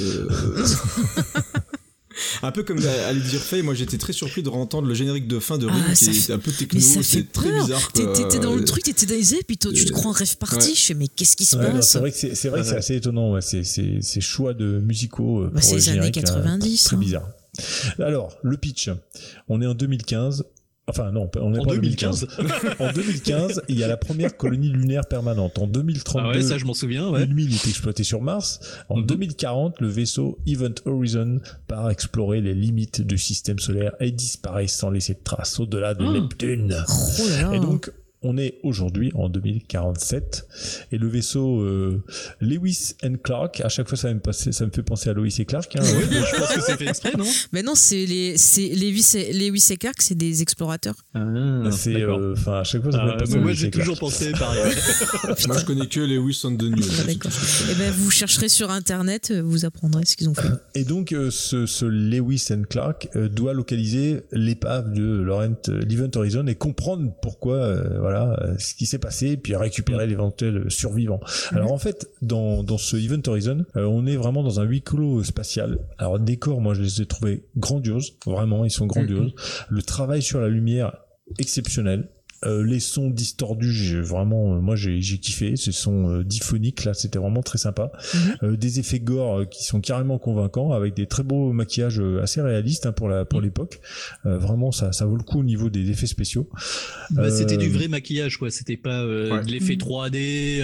H: Un peu comme Ali Dirfay, moi j'étais très surpris de entendre le générique de fin de Ring qui est un peu techno, c'est très bizarre.
G: T'étais dans le truc, t'étais dans les airs, puis tu te crois en rêve party, je fais mais qu'est-ce qui se passe?
J: C'est vrai que c'est assez étonnant, ces choix de musicaux pour
G: c'est les années 90.
J: Très bizarre. Alors, le pitch, on est en 2015. Enfin non, on est pas en 2015. En 2015, il y a la première colonie lunaire permanente. En 2032,
I: ça je m'en souviens.
J: Une mine est exploitée sur Mars. En 2040, le vaisseau Event Horizon part explorer les limites du système solaire et disparaît sans laisser de traces au-delà de Neptune. Et donc on est aujourd'hui en 2047 et le vaisseau Lewis and Clark, à chaque fois ça me fait penser à Lois et Clark. Hein,
I: oui, je pense que c'est fait exprès, non?
G: Mais non, c'est Lewis et Clark, c'est des explorateurs.
J: C'est à chaque fois ça me fait penser à
I: moi j'ai toujours pensé pareil.
H: Moi je connais que Lewis and the News.
G: D'accord. Et ben vous chercherez sur internet, vous apprendrez ce qu'ils ont fait.
J: Et donc ce Lewis and Clark doit localiser l'épave de l'Event Horizon et comprendre pourquoi ce qui s'est passé, puis récupérer l'éventuel survivant. Alors en fait, dans ce Event Horizon, on est vraiment dans un huis clos spatial. Alors les décors, moi je les ai trouvés grandioses, vraiment, ils sont grandioses. Le travail sur la lumière, exceptionnel. Les sons distordus, moi j'ai kiffé, ce son diphonique là, c'était vraiment très sympa. Des effets gore qui sont carrément convaincants, avec des très beaux maquillages assez réalistes hein, pour l'époque. Vraiment ça vaut le coup au niveau des effets spéciaux.
I: C'était du vrai maquillage quoi, c'était pas de l'effet 3D.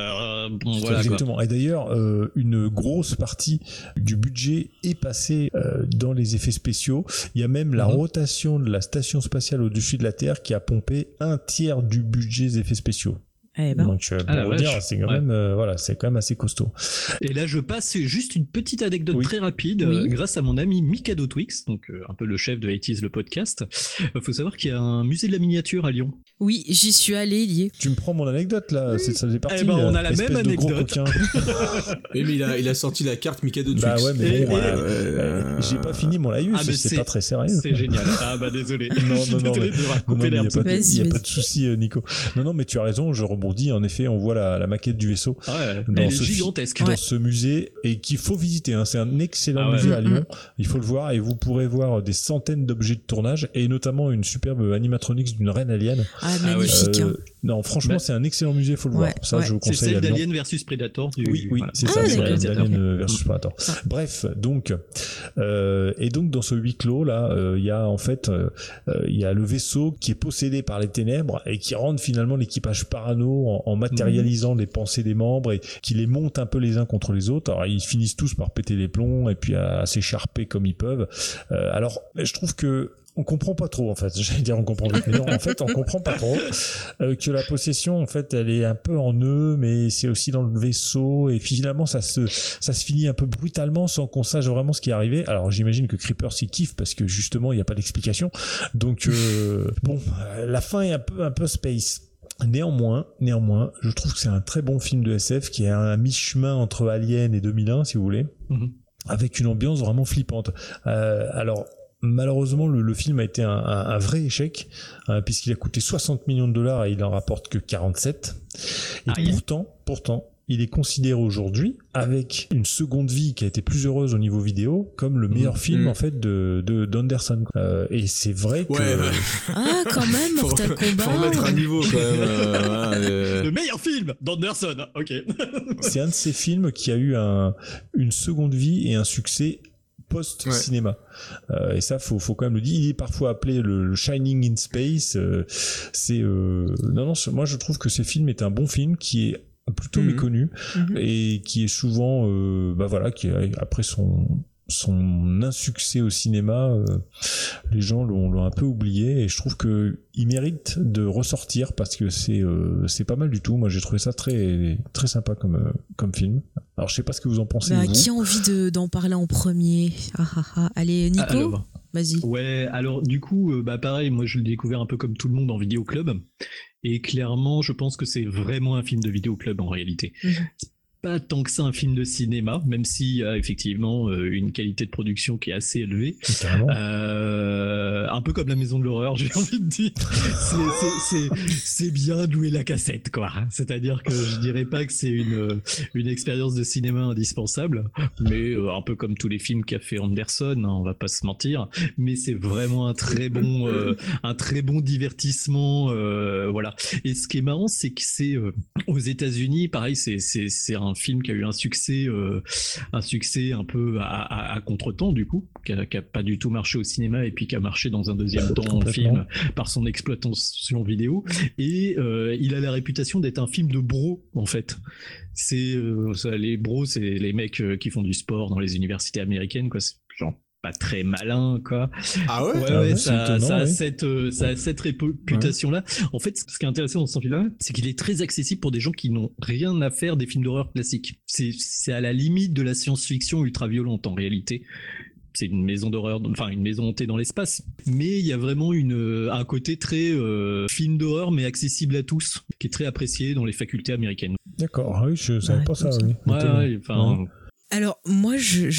I: Voilà,
J: exactement. Quoi. Et d'ailleurs une grosse partie du budget est passée dans les effets spéciaux. Il y a même la rotation de la station spatiale au-dessus de la Terre qui a pompé un tiers du budget des effets spéciaux. Donc pour dire, c'est quand même c'est quand même assez costaud.
I: Et là je passe juste une petite anecdote très rapide grâce à mon ami Mikado Twix, donc un peu le chef de 80s le podcast. Faut savoir qu'il y a un musée de la miniature à Lyon.
G: Oui, j'y suis allé, il y est.
J: Tu me prends mon anecdote là, ça faisait partie.
I: On a la même anecdote.
H: Oui, mais il a sorti la carte Mikado Twix.
J: Bah ouais, mais j'ai pas fini mon laïus, c'est pas très sérieux.
I: C'est génial. Ah bah désolé.
J: Non, il y a pas de souci Nico. Non, mais tu as raison, je rebondis. En effet, on voit la maquette du vaisseau
I: dans
J: ce musée et qu'il faut visiter. Hein. C'est un excellent musée à Lyon. Il faut le voir et vous pourrez voir des centaines d'objets de tournage et notamment une superbe animatronics d'une reine alien.
G: Magnifique.
J: Non, franchement, c'est un excellent musée, faut le voir. Ça, je vous conseille.
I: C'est celle d'Alien versus Predator.
J: Oui, voilà. C'est ça, c'est d'Alien versus Predator. Bref, donc, et donc dans ce huis clos là, il y a en fait, il y a le vaisseau qui est possédé par les ténèbres et qui rend finalement l'équipage parano en matérialisant les pensées des membres et qui les monte un peu les uns contre les autres. Alors ils finissent tous par péter les plombs et puis à s'écharper comme ils peuvent. Alors, je trouve que on comprend pas trop en fait. J'allais dire on comprend vite, mais non, en fait on comprend pas trop que la possession en fait elle est un peu en eux, mais c'est aussi dans le vaisseau et finalement ça se finit un peu brutalement sans qu'on sache vraiment ce qui est arrivé. Alors j'imagine que Creeper s'y kiffe parce que justement il n'y a pas d'explication. Donc bon, la fin est un peu space. Néanmoins, je trouve que c'est un très bon film de SF qui est un mi-chemin entre Alien et 2001 si vous voulez, avec une ambiance vraiment flippante. Alors malheureusement, le film a été un vrai échec, puisqu'il a coûté 60 millions de dollars et il en rapporte que 47. Et pourtant, il est considéré aujourd'hui, avec une seconde vie qui a été plus heureuse au niveau vidéo, comme le meilleur film en fait d'Anderson. Et c'est vrai que
G: ah quand même Mortal Kombat.
H: Faut mettre un niveau quand même.
I: Le meilleur film d'Anderson. Ok.
J: C'est un de ces films qui a eu une seconde vie et un succès post-cinéma. Et ça, faut quand même le dire. Il est parfois appelé le Shining in Space. Moi, je trouve que ce film est un bon film qui est plutôt méconnu et qui est souvent, qui après son insuccès au cinéma, les gens l'ont un peu oublié et je trouve que il mérite de ressortir parce que c'est pas mal du tout. Moi j'ai trouvé ça très très sympa comme film. Alors je sais pas ce que vous en pensez. Vous.
G: Qui a envie d'en parler en premier? Allez Nico.
I: Alors,
G: vas-y.
I: Ouais, alors du coup, pareil, moi je l'ai découvert un peu comme tout le monde en vidéoclub et clairement je pense que c'est vraiment un film de vidéoclub en réalité. Pas tant que ça un film de cinéma, même s'il y a effectivement une qualité de production qui est assez élevée. Un peu comme La Maison de l'Horreur, j'ai envie de dire. C'est bien de louer la cassette, quoi. C'est-à-dire que je dirais pas que c'est une expérience de cinéma indispensable, mais un peu comme tous les films qu'a fait Anderson, hein, on va pas se mentir. Mais c'est vraiment un très bon divertissement, voilà. Et ce qui est marrant, c'est que c'est aux États-Unis, pareil, c'est un film qui a eu un succès un peu à contre-temps du coup, qui a pas du tout marché au cinéma et puis qui a marché dans un deuxième temps en film par son exploitation vidéo et il a la réputation d'être un film de bro en fait. Les bros, c'est les mecs qui font du sport dans les universités américaines quoi, c'est genre pas très malin quoi.
H: Ah ouais,
I: ouais, ça a cette réputation là. En fait, ce qui est intéressant dans ce film là, c'est qu'il est très accessible pour des gens qui n'ont rien à faire des films d'horreur classiques. C'est à la limite de la science-fiction ultra violente en réalité. C'est une maison d'horreur, enfin une maison hantée dans l'espace, mais il y a vraiment un côté très film d'horreur mais accessible à tous, qui est très apprécié dans les facultés américaines.
J: D'accord, oui, je savais pas ça. Oui.
G: Alors moi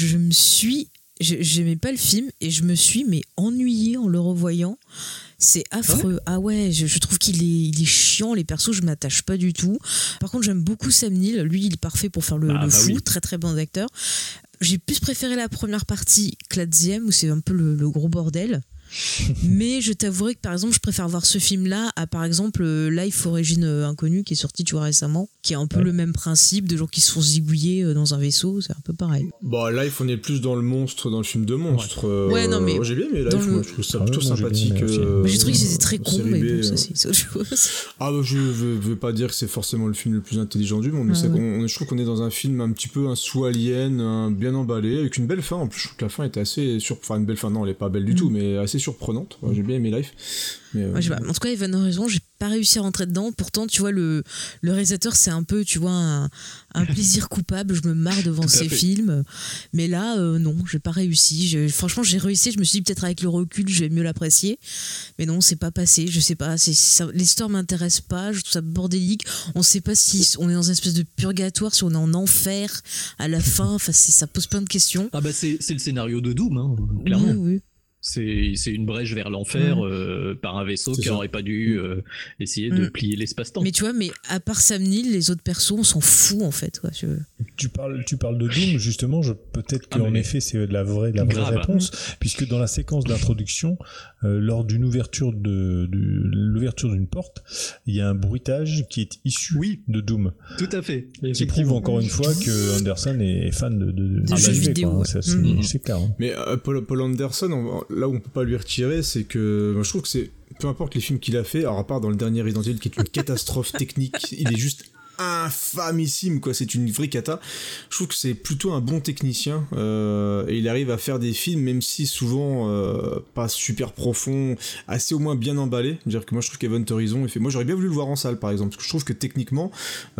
G: j'aimais pas le film et je me suis ennuyée en le revoyant. C'est affreux. Ah ouais, je trouve qu'il est chiant, les persos, je m'attache pas du tout. Par contre, j'aime beaucoup Sam Neill. Lui, il est parfait pour faire le fou. Oui. Très très bon acteur. J'ai plus préféré la première partie que la deuxième, où c'est un peu le gros bordel. Mais je t'avouerai que par exemple je préfère voir ce film là à par exemple Life Origine Inconnue qui est sorti tu vois récemment, qui est un peu le même principe de gens qui se font zigouiller dans un vaisseau, c'est un peu pareil.
H: Bon, Life on est plus dans le monstre, dans le film de monstre.
G: Ouais, non mais
H: j'ai bien aimé Life, moi, je trouve ça plutôt sympathique.
G: J'ai trouvé que c'était très con mais bon ça c'est autre chose.
H: Je veux pas dire que c'est forcément le film le plus intelligent du monde, mais je trouve qu'on est dans un film un petit peu un sous-alien, bien emballé, avec une belle fin. En plus je trouve que la fin était assez une belle fin, non elle est pas belle du tout, mais assez surprenante. J'ai bien aimé Life. Mais
G: en tout cas, Evan Horizon, j'ai pas réussi à rentrer dedans. Pourtant, tu vois, le réalisateur, c'est un peu, tu vois, un plaisir coupable. Je me marre devant ces films. Mais là, non, j'ai pas réussi. Franchement, j'ai réussi. Je me suis dit, peut-être avec le recul, je vais mieux l'apprécier. Mais non, c'est pas passé. Je sais pas. L'histoire m'intéresse pas. Je trouve ça bordélique. On sait pas si on est dans une espèce de purgatoire, si on est en enfer à la fin. Enfin, ça pose plein de questions.
I: Ah bah, c'est le scénario de Doom, hein, clairement.
G: Oui.
I: C'est une brèche vers l'enfer par un vaisseau qui n'aurait pas dû essayer de plier l'espace-temps.
G: Mais tu vois, à part Sam Neill, les autres persos, on s'en fout en fait. Quoi.
J: Tu parles de Doom, justement, peut-être qu'en effet c'est la vraie réponse, puisque dans la séquence d'introduction, lors d'une ouverture d'une porte, il y a un bruitage qui est issu de Doom.
I: Tout à fait.
J: Qui prouve encore une fois que Anderson est fan de
G: jeux vidéo.
J: Quoi, hein. C'est clair. Hein.
H: Mais Paul Anderson, là où on peut pas lui retirer, c'est que moi, je trouve que c'est peu importe les films qu'il a fait, alors à part dans le dernier Resident Evil qui est une catastrophe technique, il est juste infamissime, quoi, c'est une vraie cata. Je trouve que c'est plutôt un bon technicien et il arrive à faire des films, même si souvent pas super profonds, assez au moins bien emballés. C'est-à-dire que moi je trouve qu'Event Horizon, moi j'aurais bien voulu le voir en salle par exemple, parce que je trouve que techniquement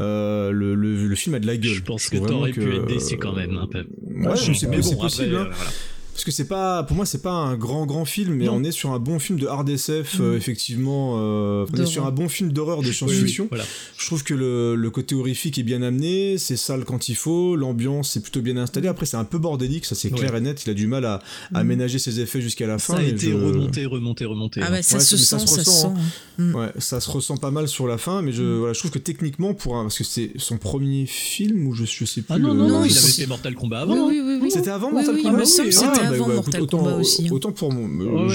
H: le film a de la gueule.
I: Je pense que t'aurais pu être déçu quand même un peu.
H: Ouais, c'est possible. Après, voilà. Parce que pour moi c'est pas un grand film, mais on est sur un bon film de hard SF, effectivement, on est sur un bon film d'horreur de science-fiction. Voilà. Je trouve que le côté horrifique est bien amené, c'est sale quand il faut, l'ambiance est plutôt bien installée. Après c'est un peu bordélique, ça c'est clair et net, il a du mal à aménager ses effets jusqu'à la fin.
I: Ça a été remonté.
G: Ah ouais, ça se sent.
H: Ouais, ça se ressent pas mal sur la fin, mais je trouve que techniquement, parce que c'est son premier film, ou je sais plus.
I: Ah non, il avait fait Mortal Kombat avant.
G: Oui.
H: C'était avant Mortal Kombat.
G: C'était avant Mortal Kombat aussi.
H: Autant pour moi.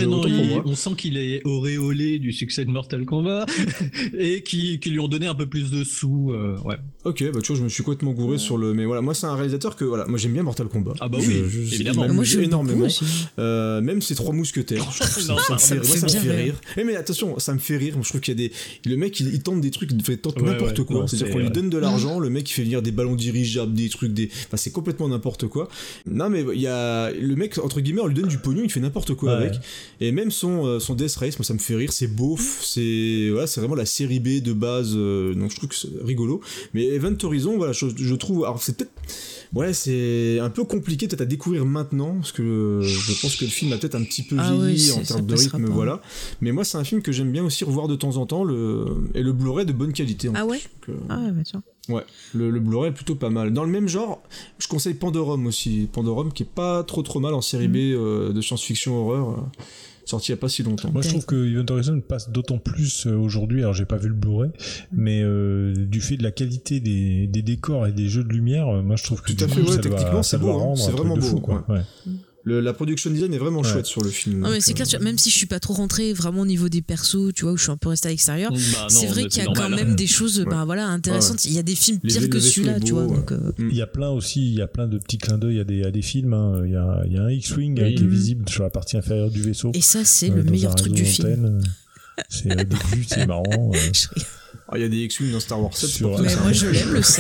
I: On sent qu'il est auréolé du succès de Mortal Kombat et qui lui ont donné un peu plus de sous. Ouais.
H: Ok, tu vois, je me suis complètement gouré sur le. Mais voilà, moi c'est un réalisateur que moi j'aime bien Mortal Kombat.
I: Ah bah oui, évidemment.
G: Moi j'aime
H: énormément. Même ces 3 mousquetaires. Ça me fait rire. Mais attention, ça me fait rire. Je trouve qu'il y a le mec il tente des trucs, il tente n'importe quoi. C'est-à-dire qu'on lui donne de l'argent, le mec il fait venir des ballons dirigeables, des trucs, enfin c'est complètement n'importe quoi. Non mais il y a le mec entre guillemets on lui donne du pognon, il fait n'importe quoi avec. Et même son Death Race, moi ça me fait rire, c'est beauf, c'est vraiment la série B de base, donc je trouve que c'est rigolo. Mais Event Horizon, voilà, je trouve, alors c'est peut-être c'est un peu compliqué peut-être à découvrir maintenant, parce que je pense que le film a peut-être un petit peu vieilli en termes de rythme, voilà. Mais moi c'est un film que j'aime bien aussi revoir de temps en temps, et le Blu-ray de bonne qualité.
G: Ah ouais. Tiens.
H: Ouais, le Blu-ray est plutôt pas mal. Dans le même genre, je conseille Pandorum aussi. Pandorum qui est pas trop mal en série B de science-fiction horreur, sorti il y a pas si longtemps.
J: Moi je trouve que Event Horizon passe d'autant plus aujourd'hui, alors j'ai pas vu le Blu-ray, mais du fait de la qualité des décors et des jeux de lumière, moi je trouve que
H: tout à fait, techniquement c'est beau, c'est vraiment beau. La production design est vraiment chouette sur le film.
G: Non, mais c'est clair, même si je suis pas trop rentré vraiment au niveau des persos, tu vois, où je suis un peu resté à l'extérieur, c'est vrai qu'il y a quand même des choses intéressantes. Il y a des films pires que celui-là, tu vois. Donc,
J: il y a plein de petits clins d'œil à des films. Il y a un X-Wing qui est visible sur la partie inférieure du vaisseau.
G: Et ça, c'est le meilleur truc du film.
J: C'est au début, c'est marrant.
H: Il y a des X-Wing dans Star Wars 7.
G: Mais moi je l'aime le 7.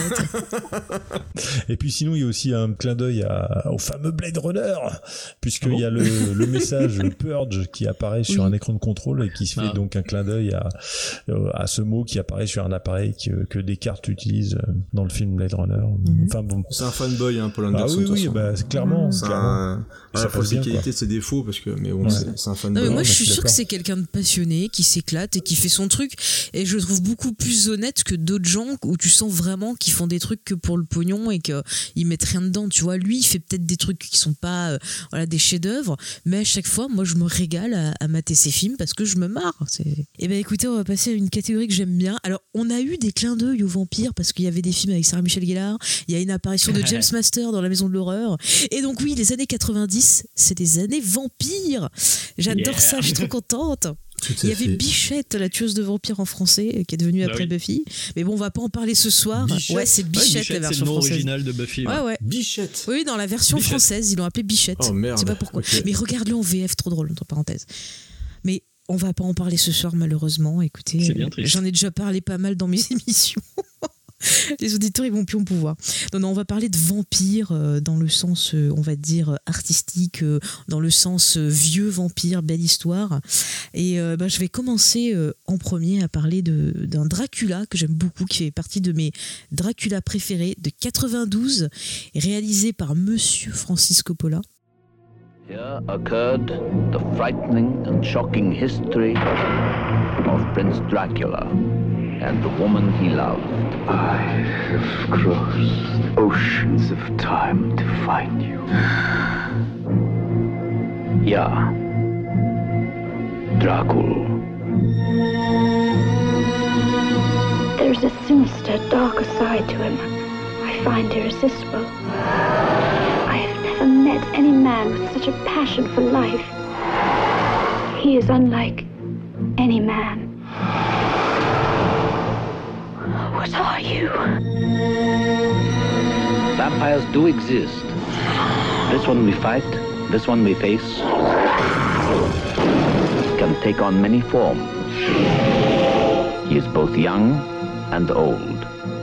J: Et puis sinon il y a aussi un clin d'œil au fameux Blade Runner, puisqu'il y a le message Purge qui apparaît sur un écran de contrôle et qui se fait donc un clin d'œil à ce mot qui apparaît sur un appareil que Descartes utilise dans le film Blade Runner. Enfin bon.
H: C'est un fanboy, Paul Anderson.
J: Oui, clairement.
H: Ça fait ses qualités, ses défauts, parce que c'est un fanboy.
G: Non, mais moi je suis sûr que c'est quelqu'un de passionné qui s'éclate et qui fait son truc, et je le trouve beaucoup plus honnête que d'autres gens où tu sens vraiment qu'ils font des trucs que pour le pognon et qu'ils mettent rien dedans, tu vois. Lui il fait peut-être des trucs qui sont pas des chefs-d'œuvre, mais à chaque fois moi je me régale à mater ses films parce que je me marre. Et ben écoutez, on va passer à une catégorie que j'aime bien. Alors on a eu des clins d'œil aux vampires parce qu'il y avait des films avec Sarah Michelle Gellar, il y a une apparition de James Master dans La Maison de l'Horreur, et donc oui, les années 90 c'est des années vampires. J'adore ça, je suis trop contente. Il y avait Bichette, la tueuse de vampires en français, qui est devenue après Buffy. Mais bon, on va pas en parler ce soir.
H: Bichette.
G: C'est Bichette, la version française.
I: C'est le nom original de Buffy.
G: Ouais.
H: Bichette.
G: Oui, dans la version française, ils l'ont appelé Bichette.
H: Oh merde.
G: Je sais pas pourquoi. Okay. Mais regarde-le en VF, trop drôle, entre parenthèses. Mais on va pas en parler ce soir, malheureusement. Écoutez, j'en ai déjà parlé pas mal dans mes émissions. Les auditeurs ils vont plus en pouvoir. Non, on va parler de vampires dans le sens on va dire artistique, dans le sens vieux vampire, belle histoire. Et je vais commencer en premier à parler d'un Dracula que j'aime beaucoup, qui fait partie de mes Dracula préférés, de 92, réalisé par Monsieur Francis Coppola.
B: Here occurred the frightening and shocking history of Prince Dracula and the woman he loved.
L: I have crossed oceans of time to find you.
B: Yeah, Dracul.
Q: There's a sinister, darker side to him I find irresistible. I have never met any man with such a passion for life. He is unlike any man. What are you?
B: Vampires do exist. This one we fight, this one we face, can take on many forms. He is both young and old.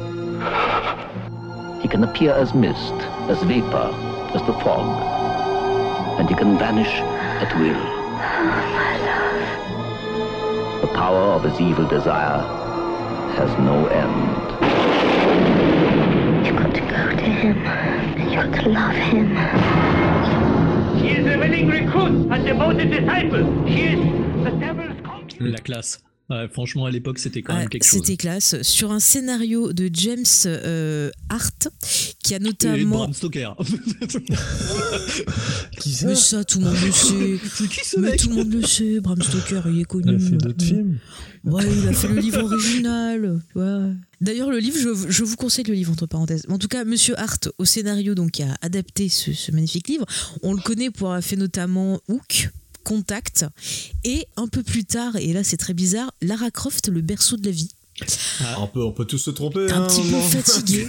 B: He can appear as mist, as vapor, as the fog, and he can vanish at will.
Q: My love.
B: The power of his evil desire has no end.
Q: You've got to go to him, and you've got to love him.
N: She is a willing recruit, a devoted disciple. She is the devil's concubine.
I: La classe. Ouais, franchement, à l'époque, c'était quand même quelque chose.
G: C'était classe. Sur un scénario de James Hart, qui a notamment.
I: Et Bram Stoker.
J: Qui ça?
G: Mais ça, tout le monde le sait.
I: C'est qui ce
G: Mais
I: mec?
G: tout le monde le sait. Bram Stoker, il est connu.
J: Il a fait d'autres films.
G: Ouais, il a fait le livre original. Ouais. D'ailleurs, le livre, je vous conseille le livre, entre parenthèses. En tout cas, Monsieur Hart, au scénario, donc, qui a adapté ce magnifique livre, on le connaît pour avoir fait notamment Hook, Contact, et un peu plus tard, et là c'est très bizarre, Lara Croft, le berceau de la vie.
H: On peut tous se tromper.
G: Un petit peu fatigué.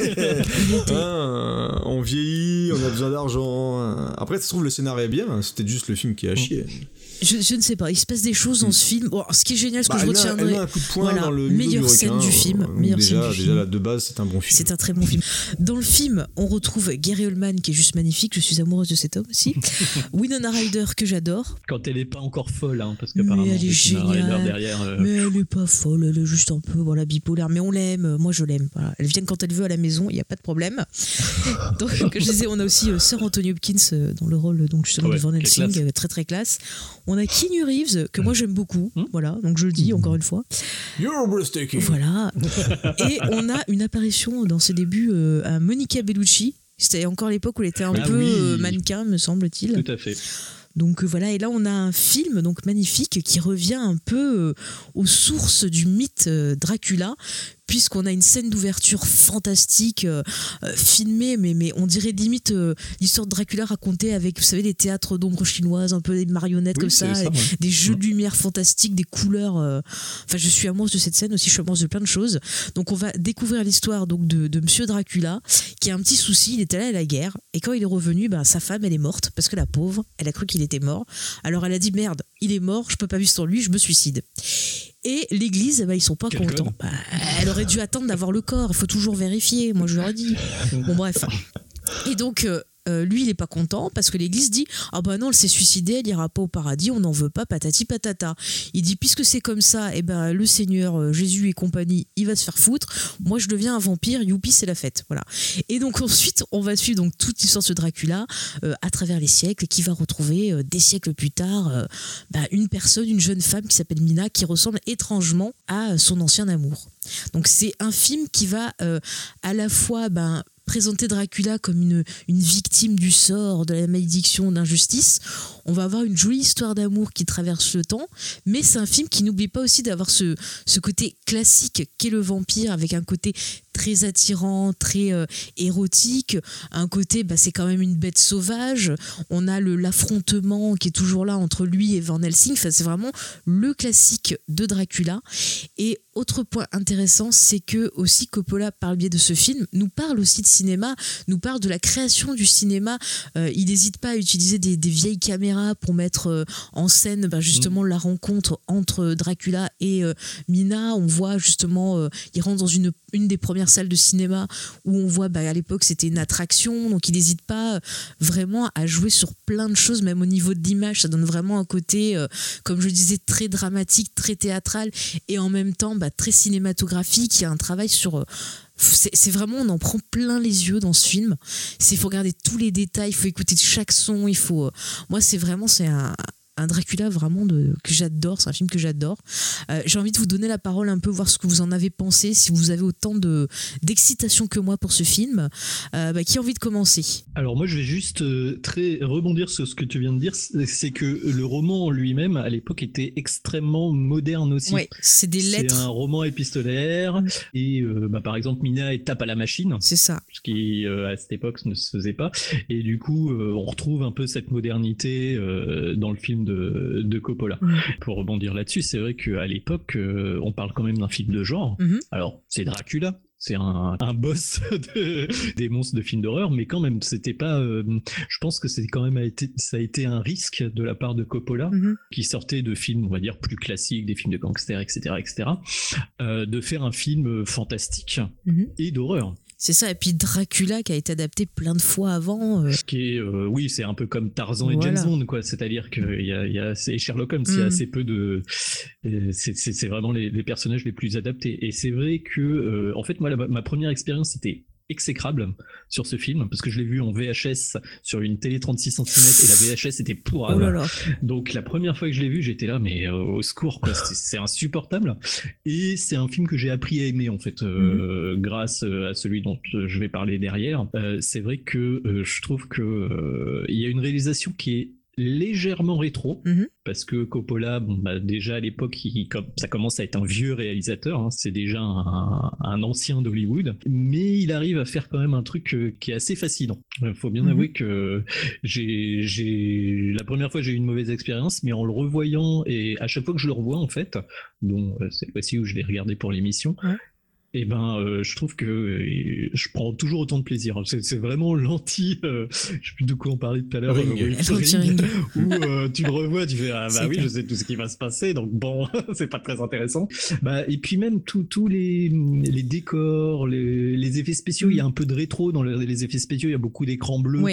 H: On vieillit, on a besoin d'argent. Après, ça se trouve, le scénario est bien, c'était juste le film qui a chier.
G: Je ne sais pas, il se passe des choses dans ce film. Bon, ce qui est génial, ce que je retiendrai.
H: Elle met un coup de poing dans le
G: meilleure scène du film.
H: Déjà, là, de base, c'est un bon film.
G: C'est un très bon film. Dans le film, on retrouve Gary Oldman, qui est juste magnifique. Je suis amoureuse de cet homme aussi. Winona Ryder, que j'adore.
I: Quand elle n'est pas encore folle, hein, parce qu'apparemment,
G: elle est géniale.
I: Derrière.
G: Mais elle n'est pas folle, elle est juste un peu bipolaire. Mais on l'aime, moi je l'aime. Voilà. Elle vient quand elle veut à la maison, il n'y a pas de problème. Donc, je disais, on a aussi Sir Anthony Hopkins dans le rôle donc, justement de Van Helsing, très très classe. On a Keanu Reeves, que moi j'aime beaucoup, voilà, donc je le dis encore une fois.
H: You're breathtaking.
G: Voilà. Et on a une apparition dans ses débuts à Monica Bellucci. C'était encore l'époque où elle était un peu mannequin, me semble-t-il.
I: Tout à fait.
G: Donc voilà, et là on a un film donc magnifique qui revient un peu aux sources du mythe Dracula, puisqu'on a une scène d'ouverture fantastique, filmée, mais on dirait limite l'histoire de Dracula racontée avec, vous savez, des théâtres d'ombre chinoises, un peu des marionnettes comme ça, des jeux de lumière fantastiques, des couleurs. Enfin, je suis amoureuse de cette scène aussi, je suis amoureuse de plein de choses. Donc on va découvrir l'histoire donc de Monsieur Dracula, qui a un petit souci, il est allé à la guerre, et quand il est revenu, sa femme, elle est morte, parce que la pauvre, elle a cru qu'il était mort. Alors elle a dit, merde, il est mort, je peux pas vivre sans lui, je me suicide. Et l'église, ils sont pas contents. Elle aurait dû attendre d'avoir le corps. Il faut toujours vérifier. Moi, je leur ai dit. Bon, bref. Et donc, lui, il est pas content parce que l'église dit ah bah non, elle s'est suicidée, elle ira pas au paradis, on n'en veut pas, patati patata. Il dit puisque c'est comme ça, le Seigneur Jésus et compagnie, il va se faire foutre. Moi, je deviens un vampire. Youpi, c'est la fête. Voilà. Et donc ensuite, on va suivre donc toute l'histoire de Dracula à travers les siècles, qui va retrouver des siècles plus tard une jeune femme qui s'appelle Mina, qui ressemble étrangement à son ancien amour. Donc c'est un film qui va à la fois présenter Dracula comme une victime du sort, de la malédiction, d'injustice. On va avoir une jolie histoire d'amour qui traverse le temps, mais c'est un film qui n'oublie pas aussi d'avoir ce côté classique qu'est le vampire, avec un côté très attirant, très érotique, un côté c'est quand même une bête sauvage. On a l'affrontement qui est toujours là entre lui et Van Helsing. Enfin, c'est vraiment le classique de Dracula. Et autre point intéressant, c'est que aussi Coppola, par le biais de ce film, nous parle aussi de cinéma, nous parle de la création du cinéma. Il n'hésite pas à utiliser des vieilles caméras pour mettre en scène justement la rencontre entre Dracula et Mina. On voit justement, il rentre dans une des premières salles de cinéma où on voit à l'époque c'était une attraction, donc il n'hésite pas vraiment à jouer sur plein de choses, même au niveau de l'image. Ça donne vraiment un côté, comme je disais, très dramatique, très théâtral, et en même temps très cinématographique. Il y a un travail sur... C'est vraiment, on en prend plein les yeux dans ce film. Il faut regarder tous les détails, il faut écouter chaque son, moi c'est un Dracula vraiment que j'adore, c'est un film que j'adore. J'ai envie de vous donner la parole un peu, voir ce que vous en avez pensé, si vous avez autant d'excitation que moi pour ce film. Qui a envie de commencer ?
I: Alors moi je vais juste très rebondir sur ce que tu viens de dire, c'est que le roman en lui-même à l'époque était extrêmement moderne aussi.
G: Ouais, c'est des lettres.
I: C'est un roman épistolaire et par exemple Mina tape à la machine.
G: C'est ça.
I: Ce qui à cette époque ne se faisait pas. Et du coup on retrouve un peu cette modernité dans le film de Coppola. Pour rebondir là-dessus, c'est vrai qu'à l'époque on parle quand même d'un film de genre. Alors c'est Dracula, c'est un boss des monstres de films d'horreur, mais quand même c'était pas je pense que c'est quand même ça a été un risque de la part de Coppola, qui sortait de films on va dire plus classiques, des films de gangsters, etc., de faire un film fantastique et d'horreur.
G: C'est ça, et puis Dracula qui a été adapté plein de fois avant.
I: Qui est, oui, c'est un peu comme Tarzan et James Bond, quoi. C'est-à-dire qu'il y a et Sherlock Holmes, il y a assez peu de. C'est vraiment les personnages les plus adaptés. Et c'est vrai que, en fait, moi, ma première expérience, c'était exécrable sur ce film parce que je l'ai vu en VHS sur une télé 36 cm et la VHS était pourrave. Donc la première fois que je l'ai vu, j'étais là mais au secours quoi, c'est insupportable. Et c'est un film que j'ai appris à aimer en fait grâce à celui dont je vais parler derrière. C'est vrai que je trouve que il y a une réalisation qui est légèrement rétro parce que Coppola déjà à l'époque ça commence à être un vieux réalisateur, hein, c'est déjà un ancien d'Hollywood, mais il arrive à faire quand même un truc qui est assez fascinant. Faut bien avouer que la première fois j'ai eu une mauvaise expérience, mais en le revoyant et à chaque fois que je le revois en fait, dont cette fois-ci où je l'ai regardé pour l'émission, et je trouve que je prends toujours autant de plaisir. C'est vraiment l'anti, je sais plus de quoi on parlait tout à l'heure, Ring, où tu le revois, tu fais oui, je sais tout ce qui va se passer, donc bon, c'est pas très intéressant. Et puis même tous les décors, les effets spéciaux, il y a un peu de rétro dans les effets spéciaux, il y a beaucoup d'écrans bleus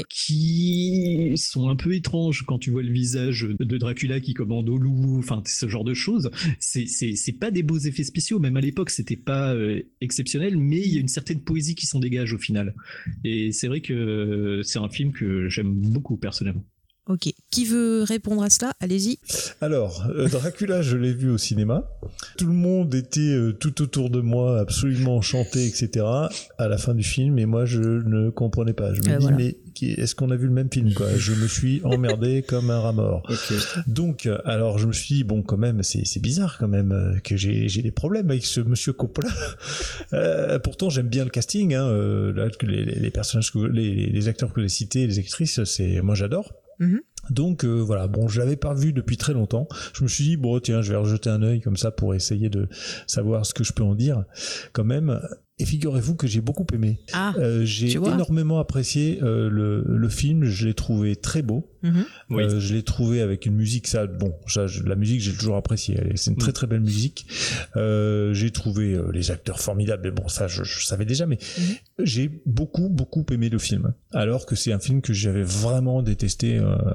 I: qui sont un peu étranges quand tu vois le visage de Dracula qui commande au loup, enfin ce genre de choses. C'est pas des beaux effets spéciaux, même à l'époque c'était pas exceptionnel, mais il y a une certaine poésie qui s'en dégage au final. Et c'est vrai que c'est un film que j'aime beaucoup personnellement.
G: Ok. Qui veut répondre à cela ? Allez-y.
J: Alors, Dracula, je l'ai vu au cinéma. Tout le monde était tout autour de moi, absolument enchanté, etc. à la fin du film, et moi, je ne comprenais pas. Je me dis, mais est-ce qu'on a vu le même film, quoi ? Je me suis emmerdé comme un rat mort. Donc, alors, je me suis dit, bon, quand même, c'est bizarre, quand même, que j'ai des problèmes avec ce monsieur Coppola. Pourtant, j'aime bien le casting, hein. Là, les personnages, les acteurs que j'ai cités, les actrices, moi, j'adore. Donc voilà, bon, je l'avais pas vu depuis très longtemps. Je me suis dit bon tiens, je vais rejeter un œil comme ça pour essayer de savoir ce que je peux en dire quand même. Et figurez-vous que j'ai beaucoup aimé. J'ai énormément apprécié le film. Je l'ai trouvé très beau. Je l'ai trouvé avec une musique, la musique j'ai toujours apprécié. C'est une très très belle musique. J'ai trouvé les acteurs formidables. Mais bon, ça je savais déjà. Mais j'ai beaucoup aimé le film. Alors que c'est un film que j'avais vraiment détesté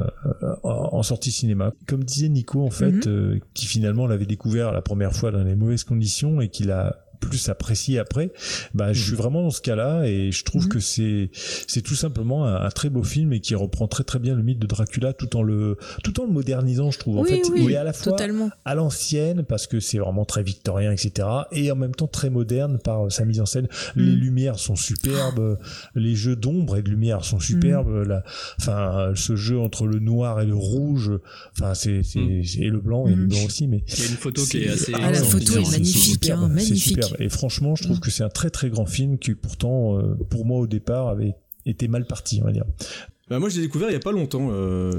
J: en sortie cinéma. Comme disait Nico en fait, qui finalement l'avait découvert la première fois dans les mauvaises conditions et qu'il a plus apprécié après, je suis vraiment dans ce cas-là et je trouve que c'est tout simplement un très beau film et qui reprend très très bien le mythe de Dracula tout en le modernisant, je trouve. En fait, il est à la fois à l'ancienne parce que c'est vraiment très victorien, etc. et en même temps très moderne par sa mise en scène. Les lumières sont superbes, les jeux d'ombre et de lumière sont superbes. Ce jeu entre le noir et le rouge, et le blanc et le blanc aussi. Mais
I: il y a une photo qui est assez.
G: La photo est magnifique, magnifique.
J: Et franchement, je trouve que c'est un très très grand film qui pourtant, pour moi au départ, avait été mal parti, on va dire.
H: Moi je l'ai découvert il y a pas longtemps.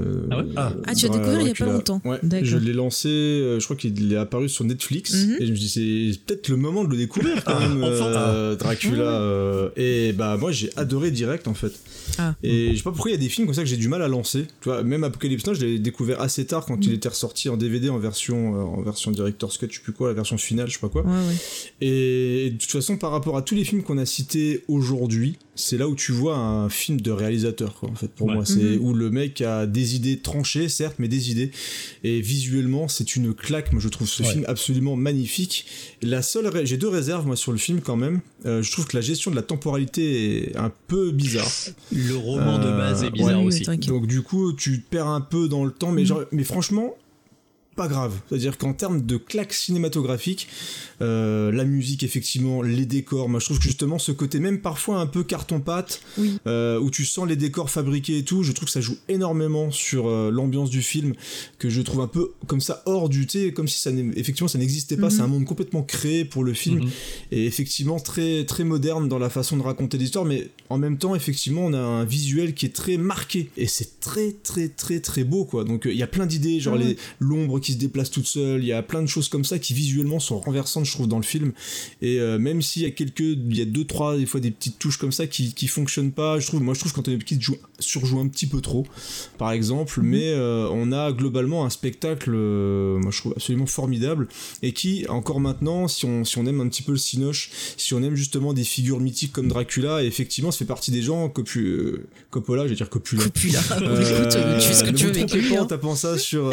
G: Tu as découvert il y a pas longtemps.
H: Ouais. Je l'ai lancé, je crois qu'il est apparu sur Netflix et je me dis c'est peut-être le moment de le découvrir quand même. Dracula. Et moi j'ai adoré direct en fait. Et je sais pas pourquoi il y a des films comme ça que j'ai du mal à lancer. Tu vois, même Apocalypse Now, je l'ai découvert assez tard quand il était ressorti en DVD en version Director's Cut, je sais plus quoi, la version finale, je sais pas quoi. Et de toute façon par rapport à tous les films qu'on a cités aujourd'hui, c'est là où tu vois un film de réalisateur quoi, en fait. pour moi. C'est où le mec a des idées tranchées, certes, mais des idées. Et visuellement, c'est une claque. Moi, je trouve ce film absolument magnifique. J'ai 2 réserves, moi, sur le film, quand même. Je trouve que la gestion de la temporalité est un peu bizarre.
I: Le roman de base est bizarre aussi.
H: Donc, du coup, tu te perds un peu dans le temps, mais franchement, pas grave. C'est-à-dire qu'en termes de claque cinématographique, la musique, effectivement, les décors, moi je trouve que justement ce côté même parfois un peu carton-pâte, où tu sens les décors fabriqués et tout, je trouve que ça joue énormément sur l'ambiance du film, que je trouve un peu comme ça hors du thé, comme si effectivement ça n'existait pas. C'est un monde complètement créé pour le film, et effectivement très, très moderne dans la façon de raconter l'histoire, mais en même temps, effectivement, on a un visuel qui est très marqué, et c'est très, très, très, très beau, quoi. Donc il y a plein d'idées, genre l'ombre qui se déplace toute seule, il y a plein de choses comme ça qui visuellement sont renversantes, je trouve, dans le film. Et même s'il y a il y a 2-3 des fois des petites touches comme ça qui fonctionnent pas, je trouve qu'Anthony Hopkins surjoue un petit peu trop, par exemple, mais on a globalement un spectacle, moi je trouve absolument formidable, et qui encore maintenant, si on aime un petit peu le cinoche, si on aime justement des figures mythiques comme Dracula, et effectivement ça fait partie des gens Coppola, je vais dire Coppola.
G: Tu fais ce que tu veux avec lui,
H: en tapant ça sur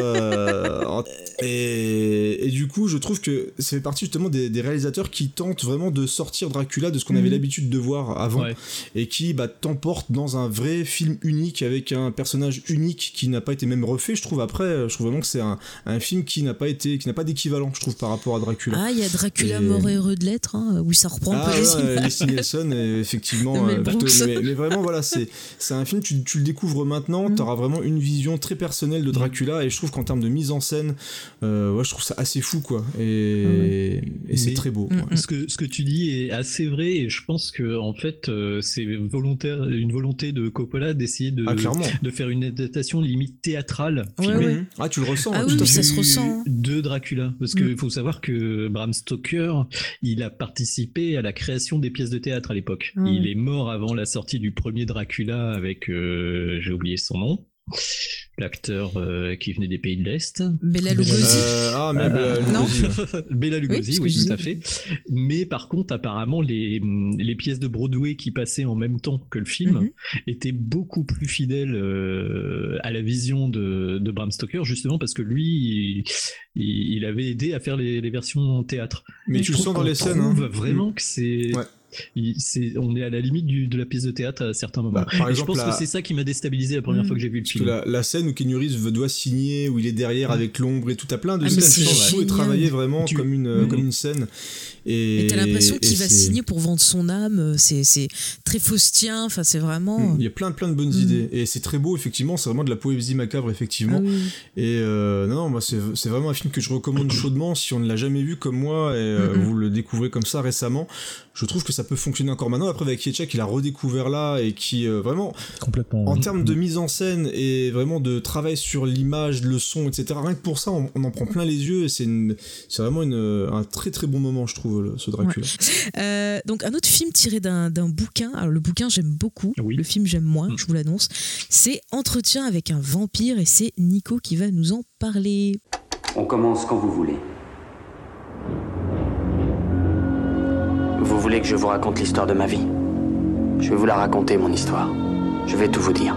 H: et du coup je trouve que ça fait partie justement des réalisateurs qui tentent vraiment de sortir Dracula de ce qu'on avait l'habitude de voir avant, et qui t'emportent dans un vrai film unique avec un personnage unique qui n'a pas été même refait, je trouve. Après, je trouve vraiment que c'est un film qui n'a pas d'équivalent, je trouve, par rapport à Dracula.
G: Il y a Dracula mort et heureux de l'être, où ça reprend un peu les images.
H: Leslie Nielsen, effectivement, mais vraiment voilà, c'est un film, tu le découvres maintenant, t'auras vraiment une vision très personnelle de Dracula, et je trouve qu'en termes de mise en scène, je trouve ça assez fou, quoi, et c'est très beau.
I: Ce que tu dis est assez vrai, et je pense que en fait c'est une volonté de Coppola d'essayer de faire une adaptation limite théâtrale filmée.
H: Tu le ressens,
G: ça se ressent
I: de Dracula, parce qu'il faut savoir que Bram Stoker, il a participé à la création des pièces de théâtre à l'époque. Il est mort avant la sortie du premier Dracula avec j'ai oublié son nom, l'acteur qui venait des pays de l'Est.
G: Bela Lugosi.
I: Bela Lugosi, oui, tout à fait. Mais par contre, apparemment, les pièces de Broadway qui passaient en même temps que le film étaient beaucoup plus fidèles à la vision de Bram Stoker, justement parce que lui, il avait aidé à faire les versions en théâtre.
H: Mais tu le sens dans les scènes.
I: On trouve vraiment que c'est... on est à la limite de la pièce de théâtre à certains moments.
H: Par exemple,
I: je pense que c'est ça qui m'a déstabilisé la première fois que j'ai vu le film.
H: La scène où Keanu Reeves doit signer, où il est derrière avec l'ombre et tout, à plein de scènes, tout est travaillé vraiment comme une scène.
G: Et t'as l'impression qu'il va signer pour vendre son âme. C'est très faustien. Enfin, c'est vraiment.
H: Il y a plein de bonnes idées, et c'est très beau, effectivement. C'est vraiment de la poésie macabre, effectivement. Et non, moi c'est vraiment un film que je recommande chaudement si on ne l'a jamais vu comme moi, et vous le découvrez comme ça récemment. Je trouve que ça peut fonctionner encore maintenant. Après, avec Hitchcock, il a redécouvert là, et qui vraiment complètement en termes de mise en scène et vraiment de travail sur l'image, le son, etc. Rien que pour ça, on en prend plein les yeux, et c'est vraiment un très très bon moment, je trouve, ce Dracula.
G: Donc un autre film tiré d'un bouquin. Alors le bouquin j'aime beaucoup, le film j'aime moins, je vous l'annonce. C'est Entretien avec un vampire, et c'est Nico qui va nous en parler.
U: On commence quand vous voulez.
R: Vous voulez que je vous raconte l'histoire de ma vie? Je vais vous la raconter, mon histoire. Je vais tout vous dire.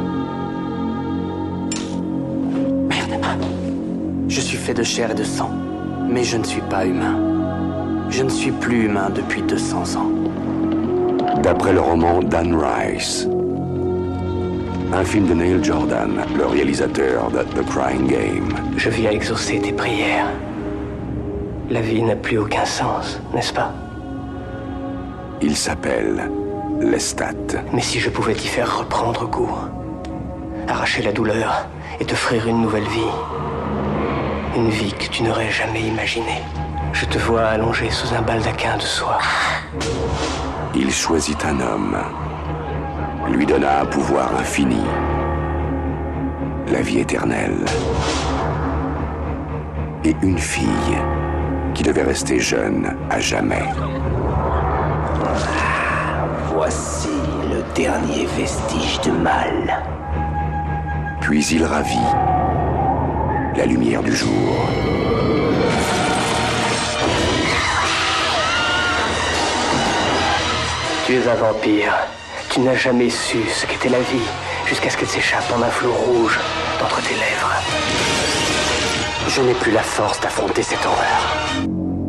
R: Merde. Je suis fait de chair et de sang, mais je ne suis pas humain. Je ne suis plus humain depuis 200 ans.
L: D'après le roman d'Anne Rice. Un film de Neil Jordan, le réalisateur de The Crying Game.
R: Je viens exaucer tes prières. La vie n'a plus aucun sens, n'est-ce pas?
L: Il s'appelle Lestat.
R: Mais si je pouvais t'y faire reprendre goût, arracher la douleur et t'offrir une nouvelle vie, une vie que tu n'aurais jamais imaginée. Je te vois allongé sous un baldaquin de soie.
L: Il choisit un homme, lui donna un pouvoir infini, la vie éternelle, et une fille qui devait rester jeune à jamais.
R: Voici le dernier vestige de mal.
L: Puis il ravit la lumière du jour.
R: Tu es un vampire. Tu n'as jamais su ce qu'était la vie, jusqu'à ce qu'elle s'échappe en un flot rouge d'entre tes lèvres. Je n'ai plus la force d'affronter cette horreur.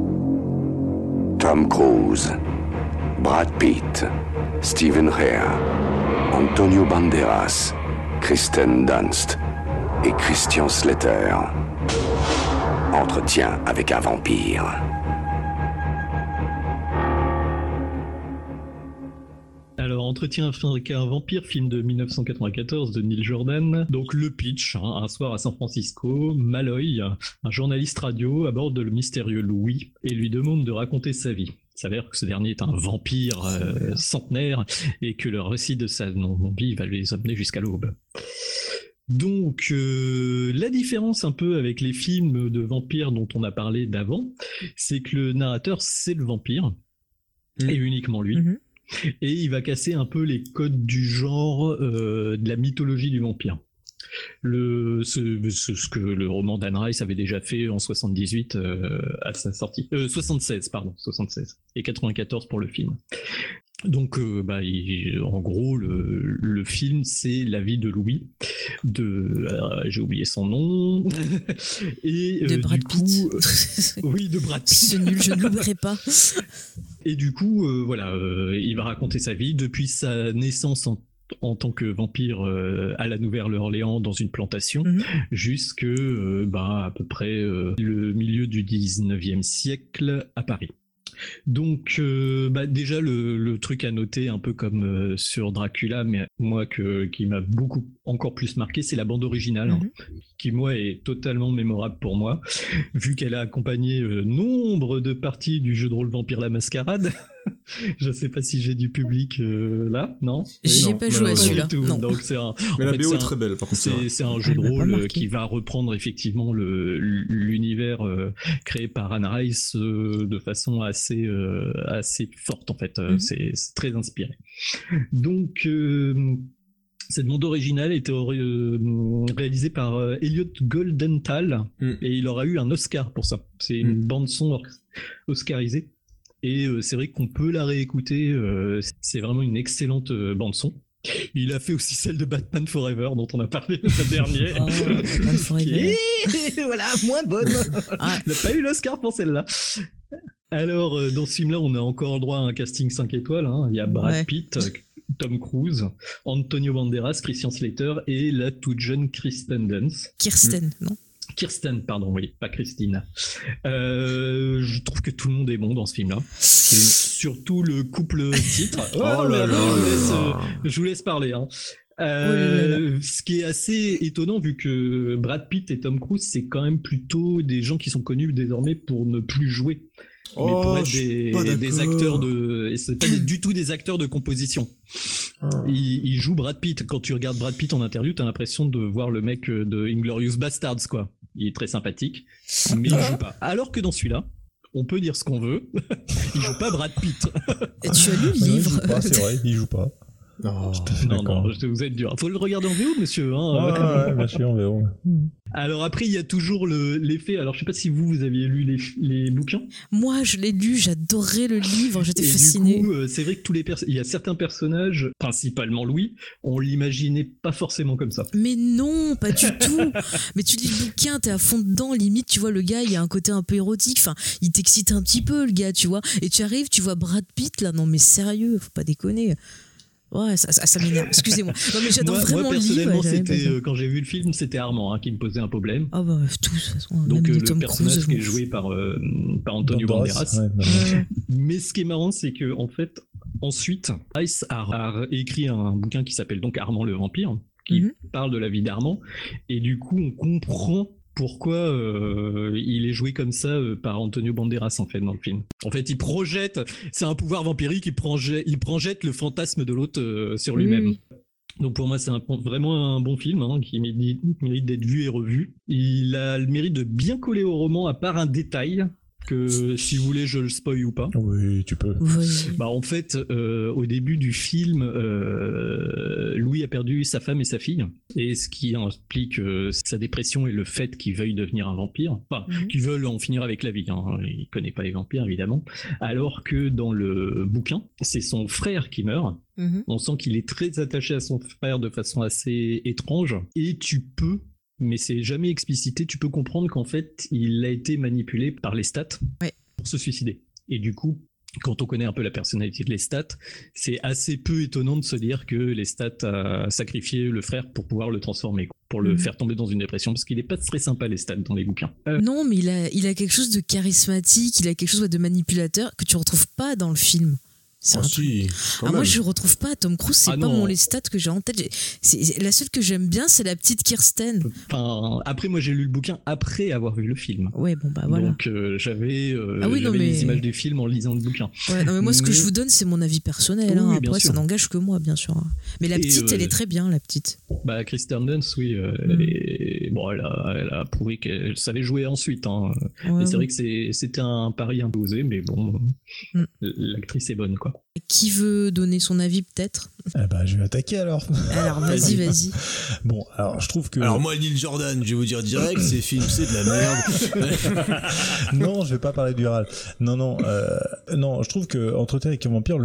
L: Tom Cruise, Brad Pitt, Stephen Rea, Antonio Banderas, Kristen Dunst et Christian Slater. Entretien avec un vampire.
I: Alors, Entretien avec un vampire, film de 1994 de Neil Jordan. Donc, le pitch, un soir à San Francisco, Malloy, un journaliste radio, aborde le mystérieux Louis et lui demande de raconter sa vie. Il s'avère que ce dernier est un vampire centenaire et que le récit de sa non-vie va les amener jusqu'à l'aube. Donc, la différence un peu avec les films de vampires dont on a parlé d'avant, c'est que le narrateur, c'est le vampire, et uniquement lui. Et il va casser un peu les codes du genre de la mythologie du vampire. Ce que le roman d'Anne Rice avait déjà fait en 78 à sa sortie. 76 et 94 pour le film. Donc, en gros, le film, c'est la vie de Louis, j'ai oublié son nom, et
G: de Brad Pitt.
I: Oui, de Brad Pitt.
G: C'est nul, je ne l'oublierai pas.
I: Et du coup, il va raconter sa vie depuis sa naissance en tant que vampire à la Nouvelle-Orléans dans une plantation, jusque à peu près le milieu du 19e siècle à Paris. Donc déjà le truc à noter, un peu comme sur Dracula, mais moi qui m'a encore plus marqué, c'est la bande originale, qui moi est totalement mémorable pour moi, vu qu'elle a accompagné nombre de parties du jeu de rôle Vampire la Mascarade. Je sais pas si j'ai du public là, non?
G: J'ai pas joué à celui-là.
I: Donc
H: mais la BO est très belle, par contre.
I: C'est un jeu de rôle qui va reprendre effectivement l'univers créé par Anne Rice de façon assez forte en fait. C'est très inspiré. Donc cette bande originale était réalisée par Elliot Goldenthal et il aura eu un Oscar pour ça. C'est une bande son oscarisée. Et c'est vrai qu'on peut la réécouter, c'est vraiment une excellente bande-son. Il a fait aussi celle de Batman Forever, dont on a parlé le dernier.
G: Batman Forever.
I: Voilà, moins bonne. Il n'a pas eu l'Oscar pour celle-là. Alors, dans ce film-là, on a encore droit à un casting 5 étoiles. Il y a Brad Pitt, Tom Cruise, Antonio Banderas, Christian Slater et la toute jeune Kristen Dunst. Kirsten, pardon, oui, pas Christine. Je trouve que tout le monde est bon dans ce film-là. Surtout le couple titre. Je vous laisse parler. Ce qui est assez étonnant, vu que Brad Pitt et Tom Cruise, c'est quand même plutôt des gens qui sont connus désormais pour ne plus jouer. Mais pour être des acteurs et c'est pas du tout des acteurs de composition. Il joue Brad Pitt. Quand tu regardes Brad Pitt en interview, t'as l'impression de voir le mec de Inglourious Basterds, quoi. Il est très sympathique, mais il joue pas. Alors que dans celui-là, on peut dire ce qu'on veut, il joue pas Brad Pitt.
G: Et tu as lu le livre?
J: C'est vrai, il joue pas.
I: Non, vous êtes dur. Faut le regarder en VO, monsieur.
J: Ouais, bien sûr, en VO.
I: Alors après, il y a toujours l'effet. Alors je sais pas si vous aviez lu les bouquins.
G: Moi, je l'ai lu, j'adorais le livre, j'étais fascinée.
I: Du coup, c'est vrai que il y a certains personnages, principalement Louis, on l'imaginait pas forcément comme ça.
G: Mais non, pas du tout. Mais tu lis le bouquin, t'es à fond dedans, limite, tu vois, le gars, il y a un côté un peu érotique, enfin, il t'excite un petit peu, le gars, tu vois. Et tu arrives, tu vois Brad Pitt, là, non mais sérieux, faut pas déconner. Ouais, ça m'énerve, excusez-moi. Non, mais j'adore vraiment
I: moi, personnellement,
G: le livre.
I: Quand j'ai vu le film, c'était Armand qui me posait un problème.
G: Ah bah, tout, de toute façon.
I: Donc, le personnage qui est joué par Antonio Banderas. Mais ce qui est marrant, c'est que, en fait, ensuite, Rice a écrit un bouquin qui s'appelle donc Armand le vampire, qui parle de la vie d'Armand. Et du coup, on comprend pourquoi il est joué comme ça par Antonio Banderas en fait dans le film. En fait, c'est un pouvoir vampirique, il projette le fantasme de l'autre sur lui-même. Donc pour moi, c'est vraiment un bon film qui mérite d'être vu et revu. Il a le mérite de bien coller au roman, à part un détail. Que si vous voulez, je le spoil ou pas.
J: Oui, tu peux.
G: Oui.
I: Bah en fait, au début du film, Louis a perdu sa femme et sa fille, et ce qui implique sa dépression et le fait qu'il veuille devenir un vampire, enfin, qu'il veuille en finir avec la vie. Hein. Il connaît pas les vampires évidemment. Alors que dans le bouquin, c'est son frère qui meurt. On sent qu'il est très attaché à son frère de façon assez étrange, et tu peux, mais c'est jamais explicité, tu peux comprendre qu'en fait, il a été manipulé par Lestat pour se suicider. Et du coup, quand on connaît un peu la personnalité de Lestat, c'est assez peu étonnant de se dire que Lestat a sacrifié le frère pour pouvoir le transformer, pour le faire tomber dans une dépression, parce qu'il est pas très sympa Lestat dans les bouquins.
G: Non, mais il a quelque chose de charismatique, il a quelque chose de manipulateur que tu retrouves pas dans le film. Moi je retrouve pas Tom Cruise, c'est pas mon Lestat que j'ai en tête. C'est la seule que j'aime bien, c'est la petite Kirsten.
I: Enfin, après moi j'ai lu le bouquin après avoir vu le film.
G: Ouais, bon bah voilà.
I: Donc j'avais les images du film en lisant le bouquin.
G: Ouais, non mais moi ce que je vous donne c'est mon avis personnel.
I: Oui,
G: après ça n'engage que moi bien sûr. Mais la petite elle est très bien, la petite.
I: Bah Kirsten Dunst, oui. Bon, elle a prouvé qu'elle savait jouer ensuite. Hein.
G: Ouais,
I: et c'est vrai que c'était un pari un peu osé, mais bon, l'actrice est bonne quoi.
G: Qui veut donner son avis peut-être ?
J: Je vais attaquer alors.
G: Alors vas-y.
J: Bon, alors je trouve que...
H: Alors moi, Neil Jordan, je vais vous dire direct, ces films, c'est de la merde.
J: Non, je vais pas parler du RAL. Non, je trouve que Entretien avec un vampire,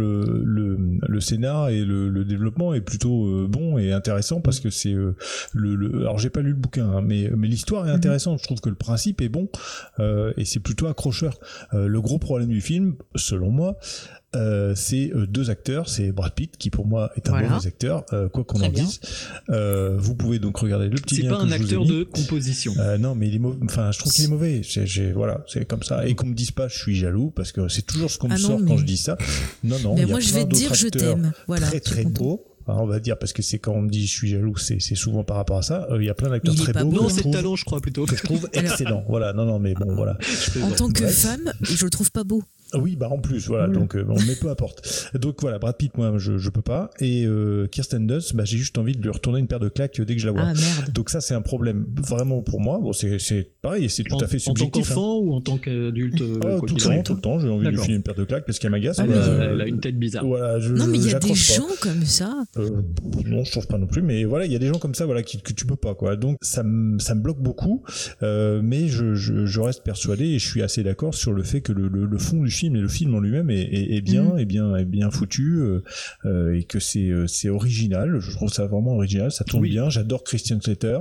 J: le scénar et le développement est plutôt bon et intéressant parce que c'est alors j'ai pas lu le bouquin, hein, mais l'histoire est intéressante. Je trouve que le principe est bon et c'est plutôt accrocheur. Le gros problème du film, selon moi, c'est deux acteurs, c'est Brad Pitt qui pour moi est un mauvais acteur, quoi qu'on en dise. Vous pouvez donc regarder le petit lien que je vous ai mis.
I: C'est pas un acteur de composition.
J: Non, mais il est enfin je trouve qu'il est mauvais. Voilà, c'est comme ça. Et qu'on me dise pas, je suis jaloux parce que c'est toujours ce qu'on me sort quand je dis ça. Non,
G: mais moi je vais te dire je t'aime. Voilà.
J: Très beau. Alors on va dire parce que c'est quand on me dit je suis jaloux, c'est souvent par rapport à ça. Il y a plein d'acteurs très beaux.
I: Non, c'est le talent, je crois plutôt.
J: Que je trouve excellent. Voilà, non, mais bon, voilà.
G: En tant que femme, je le trouve pas beau.
J: Oui, en plus, voilà. Donc, mais peu importe. Donc voilà, Brad Pitt, moi, je peux pas. Et Kirsten Dunst, j'ai juste envie de lui retourner une paire de claques dès que je la vois.
G: Ah merde.
J: Donc ça, c'est un problème vraiment pour moi. Bon, c'est pareil, c'est tout à fait subjectif.
I: En tant qu'enfant ou en tant qu'adulte
J: tout le temps, j'ai envie de lui filer une paire de claques parce qu'elle m'agace.
I: Elle a une tête bizarre.
J: Voilà,
G: non, mais il y a des gens comme ça.
J: Non, je trouve pas non plus. Mais voilà, il y a des gens comme ça, voilà, que tu peux pas, quoi. Donc ça me bloque beaucoup. Mais je reste persuadé et je suis assez d'accord sur le fait que le fond du film et le film en lui-même est bien foutu et que c'est original. Je trouve ça vraiment original, ça tourne bien. J'adore Christian Slater.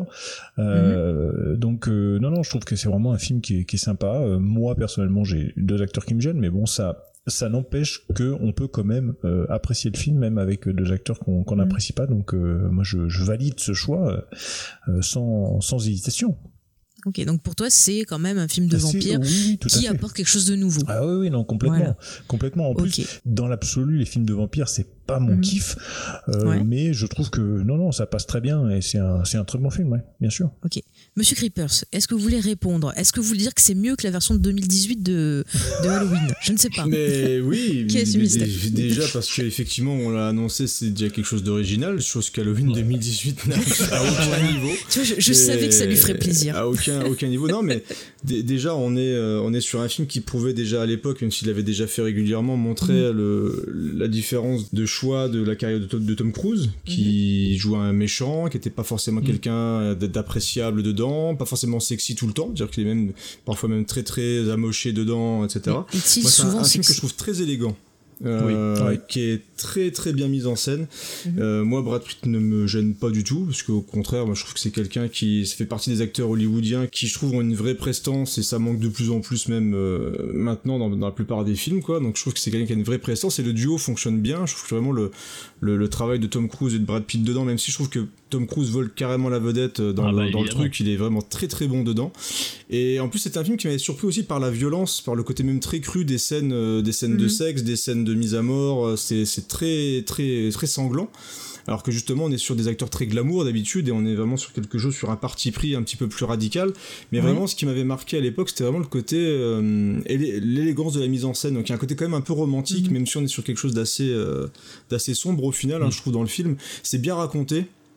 J: Donc non, je trouve que c'est vraiment un film qui est sympa. Moi personnellement, j'ai deux acteurs qui me gênent, mais bon, ça n'empêche que on peut quand même apprécier le film même avec deux acteurs qu'on n'apprécie pas. Donc moi je valide ce choix sans hésitation.
G: Ok, donc pour toi, c'est quand même un film de vampire qui apporte quelque chose de nouveau.
J: Ah oui, non, complètement. Voilà. Complètement. En plus, dans l'absolu, les films de vampires, c'est pas mon kiff, mais je trouve que non, ça passe très bien et c'est un très bon film, bien sûr.
G: Ok. Monsieur Creepers, est-ce que vous voulez répondre ? Est-ce que vous voulez dire que c'est mieux que la version de 2018 de Halloween ? Je ne sais pas.
H: Mais oui,
G: déjà
H: parce qu'effectivement, on l'a annoncé, c'est déjà quelque chose d'original, chose qu'Halloween 2018 n'a à aucun niveau.
G: Tu vois, je savais que ça lui ferait plaisir.
H: À aucun niveau. Non, mais déjà, on est sur un film qui prouvait déjà à l'époque, même s'il avait déjà fait régulièrement, montrer la différence de choix de la carrière de Tom Cruise, qui jouait un méchant, qui était pas forcément quelqu'un d'appréciable dedans, pas forcément sexy tout le temps, c'est-à-dire qu'il est même parfois même très très amoché dedans, etc. Moi, c'est un film que je trouve très élégant. Qui est très très bien mise en scène. Moi, Brad Pitt ne me gêne pas du tout, parce qu'au contraire, moi, je trouve que c'est quelqu'un qui fait partie des acteurs hollywoodiens qui, je trouve, ont une vraie prestance, et ça manque de plus en plus même maintenant dans la plupart des films, quoi. Donc je trouve que c'est quelqu'un qui a une vraie prestance, et le duo fonctionne bien. Je trouve que vraiment le travail de Tom Cruise et de Brad Pitt dedans, même si je trouve que Tom Cruise vole carrément la vedette dans le truc, il est vraiment très très bon dedans. Et en plus, c'est un film qui m'avait surpris aussi par la violence, par le côté même très cru des scènes de sexe, des scènes de mise à mort. C'est très très très sanglant. Alors que justement on est sur des acteurs très glamour d'habitude, et on est vraiment sur quelque chose, sur un parti pris un petit peu plus radical. Mais vraiment, ce qui m'avait marqué à l'époque, c'était vraiment le côté l'élégance de la mise en scène. Donc il y a un côté quand même un peu romantique, même si on est sur quelque chose d'assez sombre au final, je trouve, dans le film. C'est bien raconté.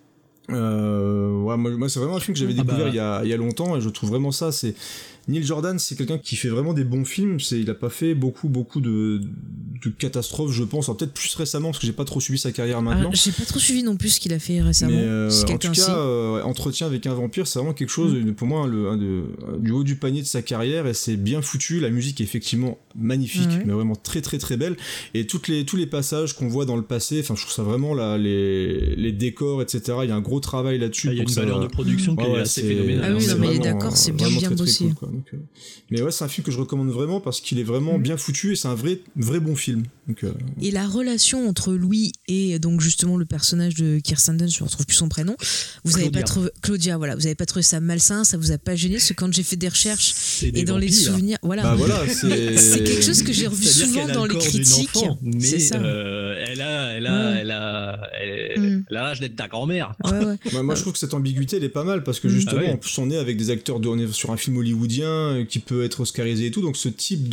H: Moi c'est vraiment un film que j'avais découvert il y a longtemps et je trouve vraiment ça, c'est Neil Jordan, c'est quelqu'un qui fait vraiment des bons films. Il a pas fait beaucoup de catastrophes, je pense. Alors, peut-être plus récemment, parce que j'ai pas trop suivi sa carrière maintenant.
G: J'ai pas trop suivi non plus ce qu'il a fait récemment.
H: Mais en tout cas, Entretien avec un vampire, c'est vraiment quelque chose, pour moi, du haut du panier de sa carrière, et c'est bien foutu. La musique est effectivement magnifique, mais vraiment très très très belle. Et tous les passages qu'on voit dans le passé, je trouve ça vraiment là, les décors, etc. Il y a un gros travail là-dessus.
I: Il y a une valeur de production qui est assez phénoménale.
G: Ah oui, non, mais les décors, c'est bien bossé.
H: Mais ouais, c'est un film que je recommande vraiment parce qu'il est vraiment bien foutu et c'est un vrai bon film.
G: Et la relation entre Louis et donc justement le personnage de Kirsten Dunst, je ne retrouve plus son prénom, Claudia, voilà, vous avez pas trouvé ça malsain, ça vous a pas gêné? Parce que quand j'ai fait des recherches et dans les souvenirs, c'est quelque chose que j'ai revu souvent dans les critiques.
I: Enfant, mais
G: c'est ça.
I: Elle a l'âge d'être ta grand-mère.
H: Moi je trouve que cette ambiguïté elle est pas mal parce que justement en plus on est avec des acteurs on est sur un film hollywoodien qui peut être oscarisé et tout, donc ce type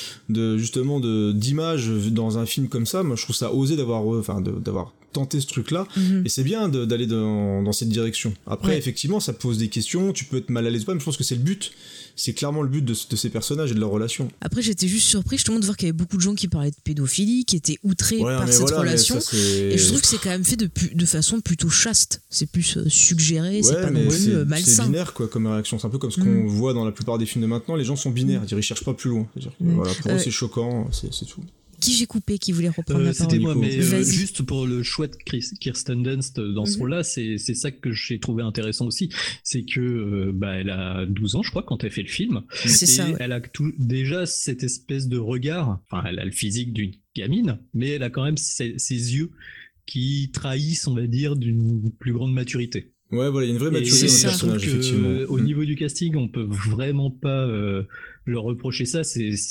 H: d'image dans un film comme ça, moi je trouve ça osé d'avoir tenté ce truc-là, et c'est bien d'aller dans cette direction. Après, effectivement, ça pose des questions, tu peux être mal à l'aise, mais je pense que c'est le but. C'est clairement le but de ces personnages et de leur relation.
G: Après, j'étais juste surpris justement de voir qu'il y avait beaucoup de gens qui parlaient de pédophilie, qui étaient outrés par cette relation. Et je trouve que c'est quand même fait de façon plutôt chaste. C'est plus suggéré, c'est pas non plus malsain.
H: C'est binaire quoi, comme réaction. C'est un peu comme ce qu'on voit dans la plupart des films de maintenant. Les gens sont binaires, ils cherchent pas plus loin. Pour eux, c'est choquant, c'est tout.
G: Qui j'ai coupé qui voulait reprendre la parole?
I: C'était moi, mais juste pour le choix de Kirsten Dunst dans ce rôle-là, c'est ça que j'ai trouvé intéressant aussi. C'est que elle a 12 ans, je crois, quand elle fait le film.
G: C'est ça.
I: Elle a déjà cette espèce de regard. Enfin, elle a le physique d'une gamine, mais elle a quand même ses yeux qui trahissent, on va dire, d'une plus grande maturité.
H: Ouais, voilà, il y a une vraie maturité dans le personnage, effectivement.
I: Au niveau du casting, on peut vraiment pas leur reprocher ça.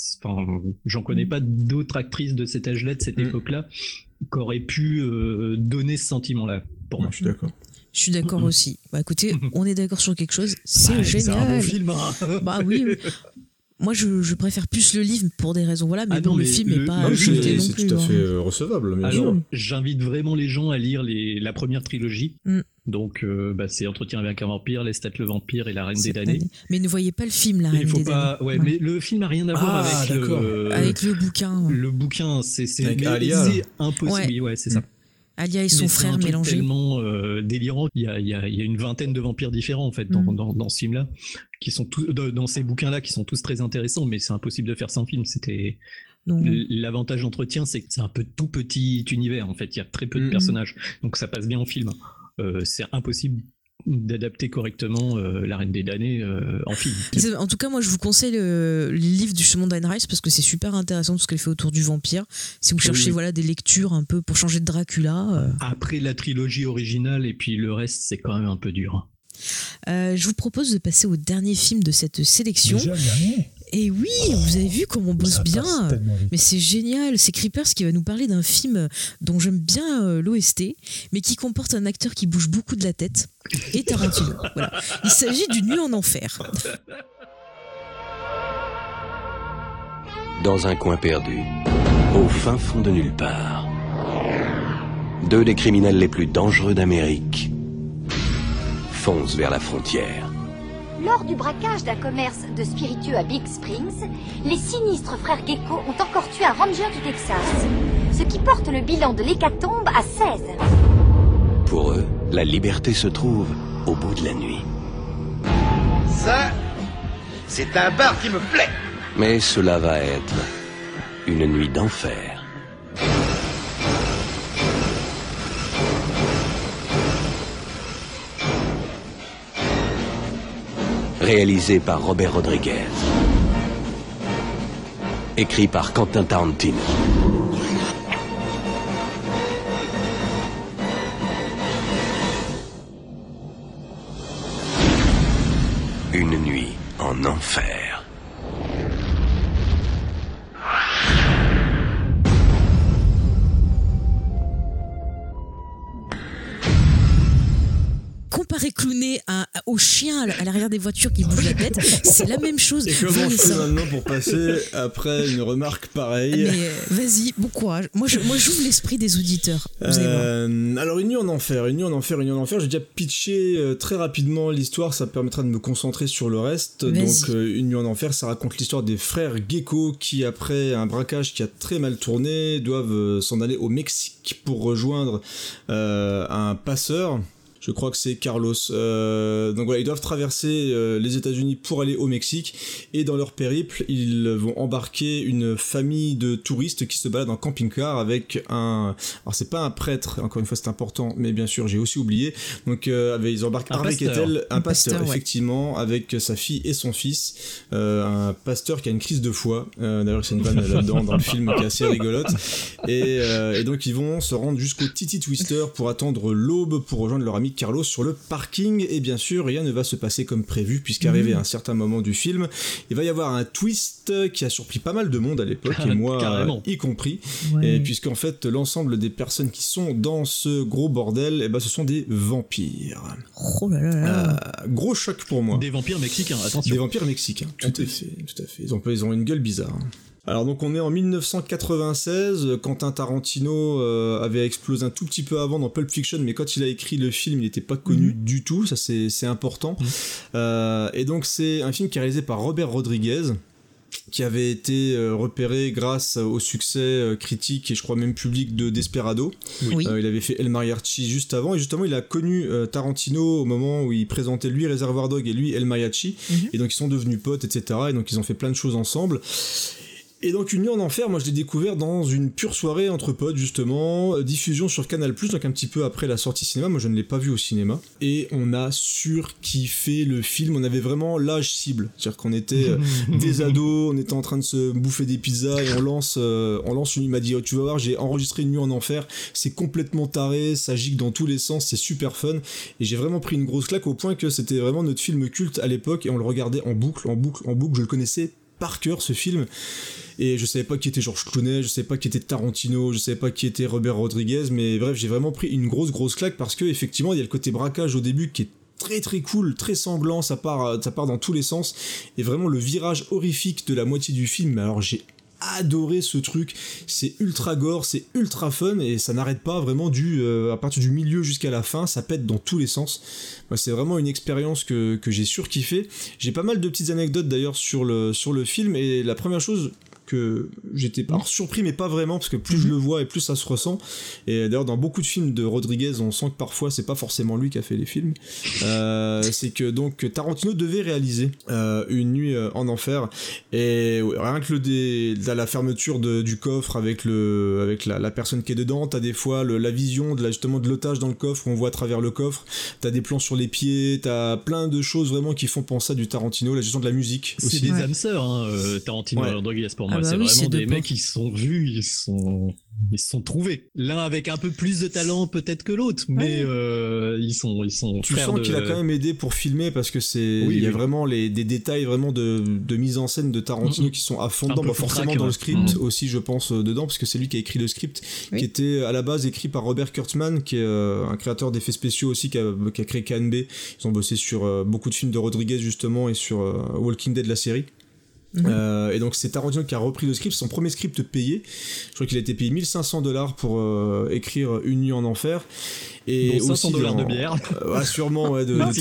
I: J'en connais pas d'autres actrices de cet âge-là, de cette époque-là, qui auraient pu donner ce sentiment-là, pour moi.
H: Je suis d'accord.
G: Je suis d'accord aussi. Bah écoutez, on est d'accord sur quelque chose. C'est génial.
I: C'est un bon film.
G: Bah oui. Moi, je préfère plus le livre pour des raisons, mais le film n'est pas ajouté non plus.
H: C'est tout à fait recevable. Mais
I: alors, j'invite vraiment les gens à lire la première trilogie. Donc, c'est Entretien avec un vampire, Lestat le vampire et La Reine des damnés.
G: Mais ne voyez pas le film, La Reine des damnés.
I: Mais le film n'a rien à voir
G: avec le bouquin.
I: Le bouquin, c'est impossible. Ouais, c'est ça.
G: Alia et son frère mélangés.
I: C'est tellement délirant. Il y a une vingtaine de vampires différents en fait dans ce film-là, qui sont tous dans ces bouquins-là, qui sont tous très intéressants, mais c'est impossible de faire ça en film. L'avantage d'Entretien, c'est que c'est un peu tout petit univers en fait. Il y a très peu de personnages, donc ça passe bien en film. C'est impossible d'adapter correctement La Reine des damnés en film.
G: En tout cas, moi je vous conseille le livre du chemin d'Anne Rice parce que c'est super intéressant tout ce qu'elle fait autour du vampire. Si vous cherchez des lectures un peu pour changer de Dracula.
I: Après la trilogie originale et puis le reste, c'est quand même un peu dur.
G: Je vous propose de passer au dernier film de cette sélection.
J: Déjà le dernier.
G: Et oui, vous avez vu comment on bosse bien. Mais c'est génial. C'est Creepers qui va nous parler d'un film dont j'aime bien l'OST, mais qui comporte un acteur qui bouge beaucoup de la tête, et Tarantino. Voilà. Il s'agit d'une nuit en enfer.
L: Dans un coin perdu, au fin fond de nulle part, deux des criminels les plus dangereux d'Amérique foncent vers la frontière.
D: Lors du braquage d'un commerce de spiritueux à Big Springs, les sinistres frères Gecko ont encore tué un ranger du Texas, ce qui porte le bilan de l'hécatombe à 16.
L: Pour eux, la liberté se trouve au bout de la nuit.
O: Ça, c'est un bar qui me plaît.
L: Mais cela va être une nuit d'enfer. Réalisé par Robert Rodriguez. Écrit par Quentin Tarantino. Une nuit en enfer.
G: préparez clowner au chien à l'arrière des voitures qui bouge la tête, c'est la même chose.
H: Et comment je fais maintenant pour passer après une remarque pareille?
G: Mais vas-y, bon courage. Moi j'ouvre l'esprit des auditeurs. Vous allez voir.
H: Alors Une nuit en enfer, j'ai déjà pitché très rapidement l'histoire, ça permettra de me concentrer sur le reste.
G: Vas-y.
H: Donc Une nuit en enfer, ça raconte l'histoire des frères Gecko qui, après un braquage qui a très mal tourné, doivent s'en aller au Mexique pour rejoindre un passeur. Je crois que c'est Carlos. Donc voilà, ils doivent traverser les États-Unis pour aller au Mexique. Et dans leur périple, ils vont embarquer une famille de touristes qui se baladent en camping-car avec un... Alors c'est pas un prêtre, encore une fois c'est important, mais bien sûr j'ai aussi oublié. Donc ils embarquent Harvey Keitel, un pasteur, effectivement, avec sa fille et son fils. Un pasteur qui a une crise de foi. D'ailleurs c'est une vanne là-dedans dans le film qui est assez rigolote. Et donc ils vont se rendre jusqu'au Titi Twister pour attendre l'aube pour rejoindre leur ami Carlos sur le parking, et bien sûr rien ne va se passer comme prévu, puisqu'arrivé à un certain moment du film, il va y avoir un twist qui a surpris pas mal de monde à l'époque, et moi y compris, et puisqu'en fait l'ensemble des personnes qui sont dans ce gros bordel, ce sont des vampires.
G: Oh là là là.
H: Gros choc pour moi.
I: Des vampires mexicains, attention.
H: Des vampires mexicains, tout à fait. Ils ont une gueule bizarre. Alors donc on est en 1996, Quentin Tarantino avait explosé un tout petit peu avant dans Pulp Fiction, mais quand il a écrit le film, il n'était pas connu du tout, ça c'est important. Et donc c'est un film qui est réalisé par Robert Rodriguez, qui avait été repéré grâce au succès critique et je crois même public de Desperado. Il avait fait El Mariachi juste avant, et justement il a connu Tarantino au moment où il présentait lui Reservoir Dogs et lui El Mariachi, et donc ils sont devenus potes, etc. Et donc ils ont fait plein de choses ensemble. Et donc Une nuit en enfer, moi je l'ai découvert dans une pure soirée entre potes justement, diffusion sur Canal+, donc un petit peu après la sortie cinéma. Moi je ne l'ai pas vu au cinéma, et on a surkiffé le film. On avait vraiment l'âge cible, c'est-à-dire qu'on était des ados, on était en train de se bouffer des pizzas, et on lance une... Il m'a dit tu vas voir, j'ai enregistré Une nuit en enfer, c'est complètement taré, ça gigue dans tous les sens, c'est super fun, et j'ai vraiment pris une grosse claque au point que c'était vraiment notre film culte à l'époque, et on le regardait en boucle, je le connaissais par cœur ce film. Et je savais pas qui était George Clooney, je savais pas qui était Tarantino, je savais pas qui était Robert Rodriguez, mais bref, j'ai vraiment pris une grosse claque, parce que effectivement il y a le côté braquage au début qui est très très cool, très sanglant, ça part dans tous les sens, et vraiment le virage horrifique de la moitié du film, alors j'ai adoré ce truc, c'est ultra gore, c'est ultra fun, et ça n'arrête pas vraiment à partir du milieu jusqu'à la fin, ça pète dans tous les sens. Moi, c'est vraiment une expérience que j'ai surkiffé. J'ai pas mal de petites anecdotes d'ailleurs sur le film, et la première chose que j'étais surpris, mais pas vraiment, parce que plus je le vois et plus ça se ressent. Et d'ailleurs dans beaucoup de films de Rodriguez, on sent que parfois c'est pas forcément lui qui a fait les films. C'est que donc Tarantino devait réaliser Une nuit en enfer, et rien que la fermeture du coffre avec la personne qui est dedans, t'as des fois la vision justement de l'otage dans le coffre, où on voit à travers le coffre, t'as des plans sur les pieds, t'as plein de choses vraiment qui font penser à du Tarantino, la gestion de la musique aussi.
I: C'est des âmes sœurs, Tarantino et Rodriguez pour moi. C'est vraiment des mecs qui se sont vus, ils se sont trouvés. L'un avec un peu plus de talent peut-être que l'autre, mais ils sont.
H: Tu sens qu'il a quand même aidé pour filmer, parce que il y a vraiment des détails vraiment de mise en scène de Tarantino qui sont à fond dedans, forcément dans le script aussi, je pense, dedans, parce que c'est lui qui a écrit le script, qui était à la base écrit par Robert Kurtzman, qui est un créateur d'effets spéciaux aussi, qui a créé KNB. Ils ont bossé sur beaucoup de films de Rodriguez justement, et sur Walking Dead, la série. Et donc c'est Tarantino qui a repris le script, son premier script payé. Je crois qu'il a été payé $1,500 pour écrire Une nuit en enfer. Et
I: donc $500 de bière.
H: Sûrement,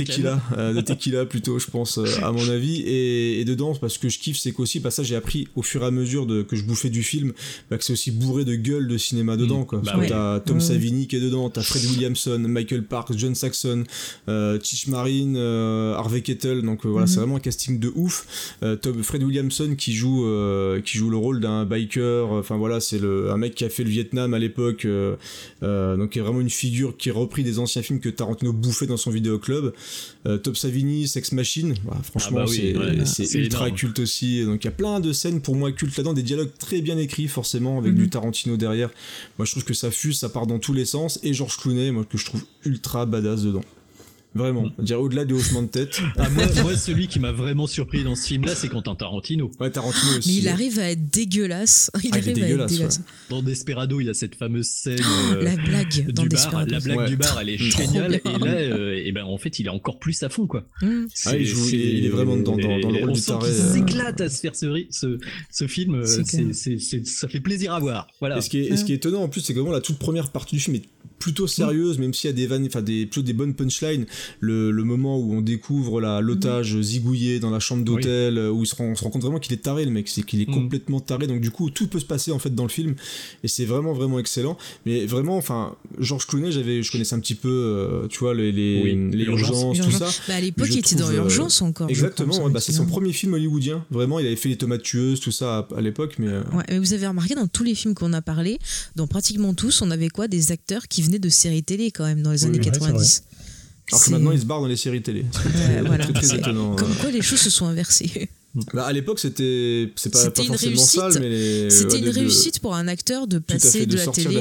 H: de tequila plutôt, je pense, à mon avis. Et dedans, parce que je kiffe, c'est qu'aussi, ça j'ai appris au fur et à mesure que je bouffais du film, que c'est aussi bourré de gueules de cinéma dedans, quoi. Parce que t'as Tom Savini qui est dedans, t'as Fred Williamson, Michael Parks, John Saxon, Tish Marin, Harvey Keitel, donc voilà, c'est vraiment un casting de ouf. Fred Williamson qui joue le rôle d'un biker, enfin voilà, c'est un mec qui a fait le Vietnam à l'époque, donc qui est vraiment une figure qui repris des anciens films que Tarantino bouffait dans son vidéoclub. Tom Savini, Sex Machine, franchement c'est ultra énorme. Culte aussi, donc il y a plein de scènes pour moi cultes là-dedans, des dialogues très bien écrits forcément, avec du Tarantino derrière. Moi je trouve que ça fuse, ça part dans tous les sens, et George Clooney, moi que je trouve ultra badass dedans. Vraiment. Je dirais au-delà des haussements de tête.
I: Moi, celui qui m'a vraiment surpris dans ce film-là, c'est Quentin Tarantino.
H: Ouais, Tarantino aussi.
G: Mais il arrive à être dégueulasse.
H: Il est dégueulasse. Ouais.
I: Dans Desperado, il y a cette fameuse scène
G: la blague dans
I: du bar.
G: Desperado.
I: La blague du bar, elle est géniale. Et là, en fait, il est encore plus à fond, quoi.
H: Il est vraiment dans le rôle du taré.
I: On s'éclate à se faire ce film. Ça fait plaisir à voir. Voilà.
H: Et ce qui est étonnant en plus, c'est que vraiment la toute première partie du film est plutôt sérieuse, même s'il y a des vannes, plutôt des bonnes punchlines. Le moment où on découvre l'otage zigouillé dans la chambre d'hôtel, où on se rend compte vraiment qu'il est taré, le mec, c'est qu'il est complètement taré. Donc du coup, tout peut se passer en fait dans le film, et c'est vraiment vraiment excellent. Mais vraiment, George Clooney, je connaissais un petit peu, tu vois, les urgences, tout ça.
G: À l'époque, il était dans Urgence encore.
H: Exactement. C'est son premier film hollywoodien. Vraiment, il avait fait Les Tomates Tueuses, tout ça à l'époque, mais.
G: Ouais, mais vous avez remarqué dans tous les films qu'on a parlé, dans pratiquement tous, on avait des acteurs qui venaient de séries télé quand même dans les années 90.
H: Alors que maintenant ils se barrent dans les séries télé.
G: Voilà.
H: Très étonnant.
G: Comme quoi les choses se sont inversées.
H: À l'époque c'est pas forcément sale, mais
G: c'était une réussite pour un acteur de passer de la télé.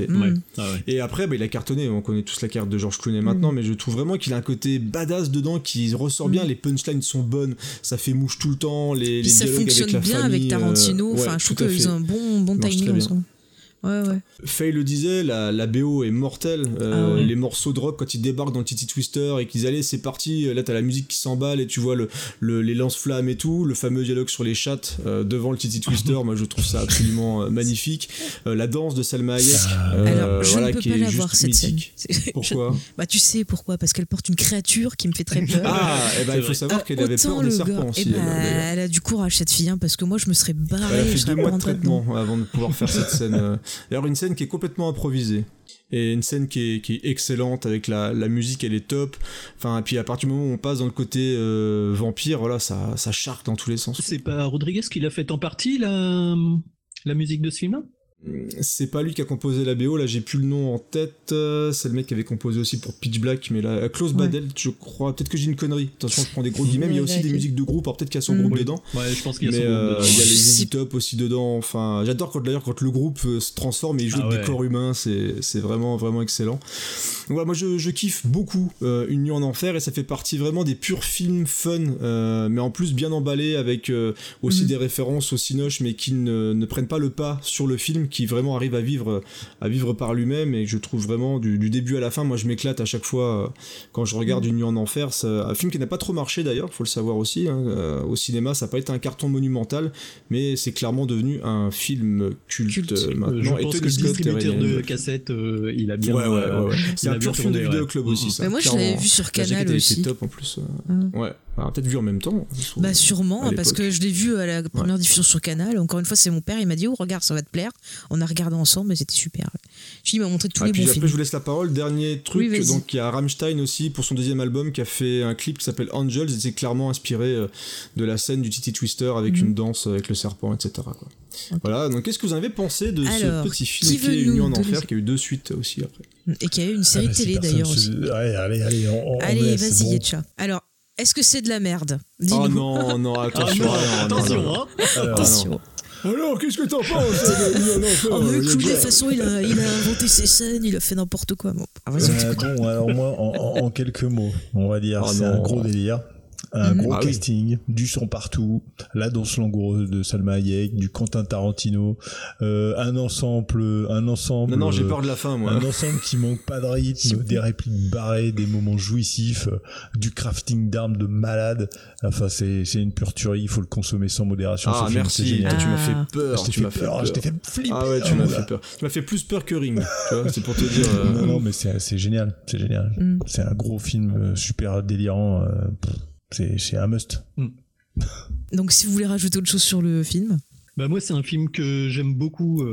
H: Et après il a cartonné, on connaît tous la carte de George Clooney maintenant, mais je trouve vraiment qu'il a un côté badass dedans qui ressort bien, les punchlines sont bonnes, ça fait mouche tout le temps, les
G: ça
H: dialogues
G: fonctionne
H: avec la
G: bien
H: famille,
G: avec Tarantino, je trouve qu'ils ont un bon timing ensemble. Ouais.
H: Faye le disait, la BO est mortelle. Les morceaux de rock quand ils débarquent dans le Titty Twister et qu'ils allaient, c'est parti. Là, t'as la musique qui s'emballe et tu vois les lance-flammes et tout. Le fameux dialogue sur les chattes devant le Titty Twister, moi je trouve ça absolument magnifique. La danse de Salma Hayek,
G: alors, je ne peux pas la voir cette
H: mythique.
G: Scène.
H: Pourquoi
G: tu sais pourquoi? Parce qu'elle porte une créature qui me fait très peur.
H: Il faut savoir qu'elle avait peur des serpents aussi.
G: Elle a du courage cette fille, parce que moi je me serais barré.
H: Elle a fait 2 mois de traitement avant de pouvoir faire cette scène. D'ailleurs, une scène qui est complètement improvisée. Et une scène qui est excellente, avec la musique, elle est top. Et puis à partir du moment où on passe dans le côté vampire, voilà, ça charque dans tous les sens.
I: C'est pas Rodriguez qui l'a fait en partie, la musique de ce film-là?
H: C'est pas lui qui a composé la BO, là j'ai plus le nom en tête, c'est le mec qui avait composé aussi pour Pitch Black, mais là, Klaus Badelt, je crois, peut-être que j'ai une connerie, attention je prends des gros guillemets, mais il y a aussi des musiques de groupe, alors peut-être qu'il y a son groupe dedans.
I: Ouais, je pense qu'il y a son groupe dedans.
H: Il y a les Easy Top aussi dedans, j'adore quand le groupe se transforme et il joue avec des corps humains, c'est vraiment vraiment excellent. Donc voilà, moi je kiffe beaucoup Une nuit en enfer, et ça fait partie vraiment des purs films fun, mais en plus bien emballés avec aussi des références au cinoche, mais qui ne prennent pas le pas sur le film, qui vraiment arrive à vivre par lui-même, et je trouve vraiment du début à la fin, moi je m'éclate à chaque fois quand je regarde Une nuit en enfer. C'est un film qui n'a pas trop marché d'ailleurs, faut le savoir aussi, au cinéma ça n'a pas été un carton monumental, mais c'est clairement devenu un film culte maintenant.
I: Je pense que le distributeur de cassettes il a bien
H: c'est un pur film de vidéoclub aussi ça.
G: Mais moi je l'avais vu sur Canal aussi.
H: C'est top en plus. Peut-être vu en même temps.
G: Sûrement, parce que je l'ai vu à la première diffusion sur Canal. Encore une fois, c'est mon père, il m'a dit regarde, ça va te plaire. On a regardé ensemble et c'était super. Il m'a montré tous les bons films.
H: Après, je vous laisse la parole. Dernier truc, donc il y a Rammstein aussi pour son 2e album qui a fait un clip qui s'appelle Angels. C'est clairement inspiré de la scène du Titty Twister avec une danse avec le serpent, etc. Okay. Voilà, donc qu'est-ce que vous en avez pensé de ce petit film qui est Une nuit en enfer, qui a eu 2 suites aussi après,
G: et qui a eu une série télé d'ailleurs aussi. Allez, vas-y Yetcha. Alors, est-ce que c'est de la merde?
H: Oh non, attention.
G: Attention.
H: Alors, qu'est-ce que t'en penses?
G: Mais de toute façon, il a inventé ses scènes, il a fait n'importe quoi.
J: Alors moi, en quelques mots, on va dire, c'est un gros délire. Un gros casting, du sang partout, la danse langoureuse de Salma Hayek, du Quentin Tarantino, un ensemble.
H: Non, j'ai peur de la fin, moi.
J: Un ensemble qui manque pas de rythme, des répliques barrées, des moments jouissifs, du crafting d'armes de malade. Enfin, c'est une pure tuerie, il faut le consommer sans modération.
H: Merci, tu m'as fait peur.
J: Je t'ai fait flipper.
H: Ah ouais, tu m'as fait peur. Tu m'as fait plus peur que Ring. Tu vois, c'est pour te dire.
J: Non, mais c'est génial. C'est un gros film super délirant. C'est un must.
G: Donc si vous voulez rajouter autre chose sur le film.
I: Moi c'est un film que j'aime beaucoup.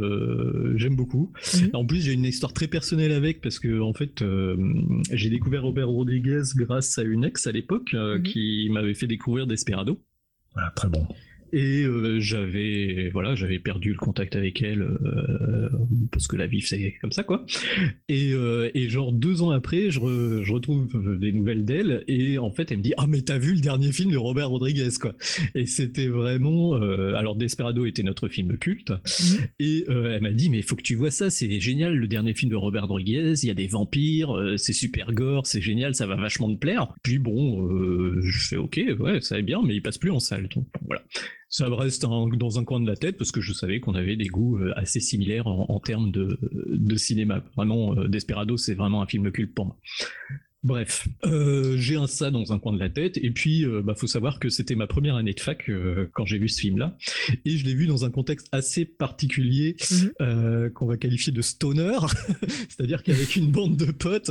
I: En plus j'ai une histoire très personnelle avec, parce que en fait j'ai découvert Robert Rodriguez grâce à une ex à l'époque qui m'avait fait découvrir Desperado.
J: Ah, très bon.
I: Et j'avais perdu le contact avec elle parce que la vie c'est comme ça quoi. Et genre 2 ans après, je retrouve des nouvelles d'elle et en fait elle me dit mais t'as vu le dernier film de Robert Rodriguez quoi. Et c'était vraiment alors Desperado était notre film culte et elle m'a dit mais faut que tu vois ça, c'est génial le dernier film de Robert Rodriguez, il y a des vampires, c'est super gore, c'est génial, ça va vachement te plaire. Puis bon je fais ok ouais ça va bien mais il passe plus en salle donc voilà. Ça me reste dans un coin de la tête parce que je savais qu'on avait des goûts assez similaires en termes de cinéma. Vraiment, Desperado, c'est vraiment un film culte pour moi. Bref, j'ai ça dans un coin de la tête et puis faut savoir que c'était ma première année de fac quand j'ai vu ce film-là et je l'ai vu dans un contexte assez particulier qu'on va qualifier de stoner, c'est-à-dire qu'avec une bande de potes,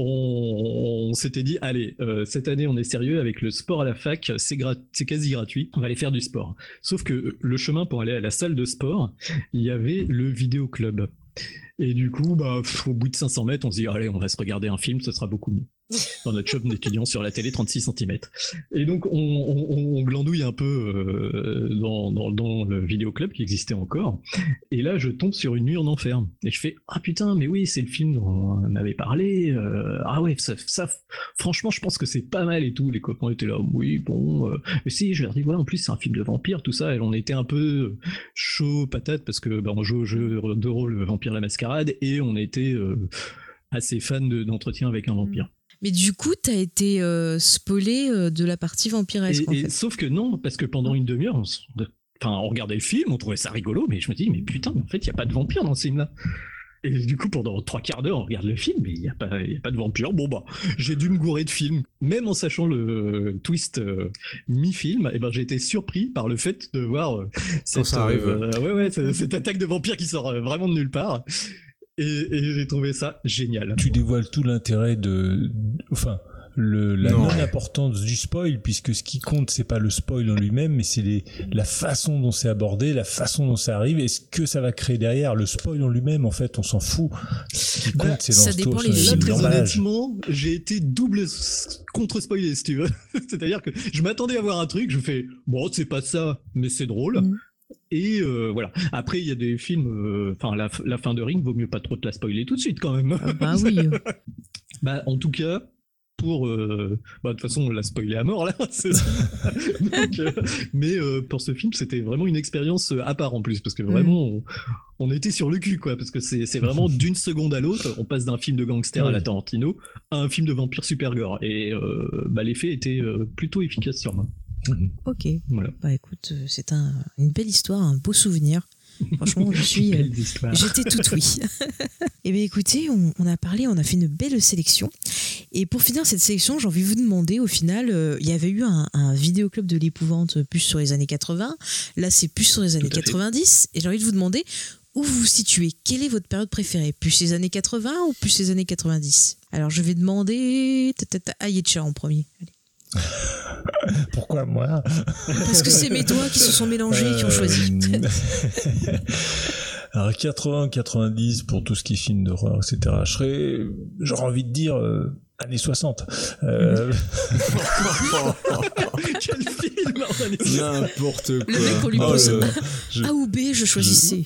I: on s'était dit allez, cette année on est sérieux avec le sport à la fac, c'est quasi gratuit, on va aller faire du sport. Sauf que le chemin pour aller à la salle de sport, il y avait le vidéoclub. Et du coup, au bout de 500 mètres, on se dit allez, on va se regarder un film, ce sera beaucoup mieux. Dans notre shop d'étudiants sur la télé 36 cm. Et donc on glandouille un peu dans le vidéoclub qui existait encore. Et là je tombe sur Une nuit en enfer. Et je fais putain mais oui c'est le film dont on avait parlé. Ouais ça franchement je pense que c'est pas mal et tout. Les copains étaient là oui bon mais si je leur dis voilà en plus c'est un film de vampire tout ça. Et on était un peu chaud patate parce que on joue au jeu de rôle Vampire la Mascarade et on était assez fan d'entretien avec un vampire.
G: Mais du coup, t'as été spoilé de la partie vampiresque, en fait.
I: Sauf que non, parce que pendant une demi-heure, on regardait le film, on trouvait ça rigolo, mais je me dis, mais putain, mais en fait, il n'y a pas de vampire dans ce film-là. Et du coup, pendant 3/4 d'heure, on regarde le film, mais il n'y a pas de vampire. Bon, j'ai dûu me gourer de film. Même en sachant le twist mi-film, j'ai été surpris par le fait de voir cette attaque de vampire qui sort vraiment de nulle part. Et j'ai trouvé ça génial.
J: Tu dévoiles tout l'intérêt la non-importance du spoil, puisque ce qui compte, c'est pas le spoil en lui-même, mais c'est la façon dont c'est abordé, la façon dont ça arrive, et ce que ça va créer derrière. Le spoil en lui-même, en fait, on s'en fout. Ce qui compte, c'est
I: honnêtement, j'ai été double contre-spoilé, si tu veux. C'est-à-dire que je m'attendais à voir un truc, je fais, bon, c'est pas ça, mais c'est drôle. Et voilà. Après, il y a des films. La fin de Ring, vaut mieux pas trop te la spoiler tout de suite quand même.
G: Oui.
I: En tout cas, pour de toute façon, on l'a spoilé à mort là. Mais pour ce film, c'était vraiment une expérience à part en plus, parce que vraiment, on était sur le cul quoi, parce que c'est vraiment d'une seconde à l'autre, on passe d'un film de gangster à la Tarantino à un film de vampire super gore. Et l'effet était plutôt efficace sur moi.
G: Ok, voilà. Écoute, c'est une belle histoire, un beau souvenir. Franchement, j'étais toute oui. Et bien écoutez, on a fait une belle sélection. Et pour finir cette sélection, j'ai envie de vous demander, au final, il y avait eu un vidéoclub de l'épouvante plus sur les années 80. Là, c'est plus sur les années 90. Et j'ai envie de vous demander où vous vous situez. Quelle est votre période préférée? Plus les années 80 ou plus les années 90? Alors, je vais demander à Yetcha en premier. Allez.
J: Pourquoi moi?
G: Parce que c'est mes doigts qui se sont mélangés et qui ont choisi.
J: Alors 80, 90 pour tout ce qui est film d'horreur, etc. J'aurais envie de dire années 60.
I: Quel film?
H: N'importe quoi.
G: Le mec, on lui pose A ou B, je choisissais.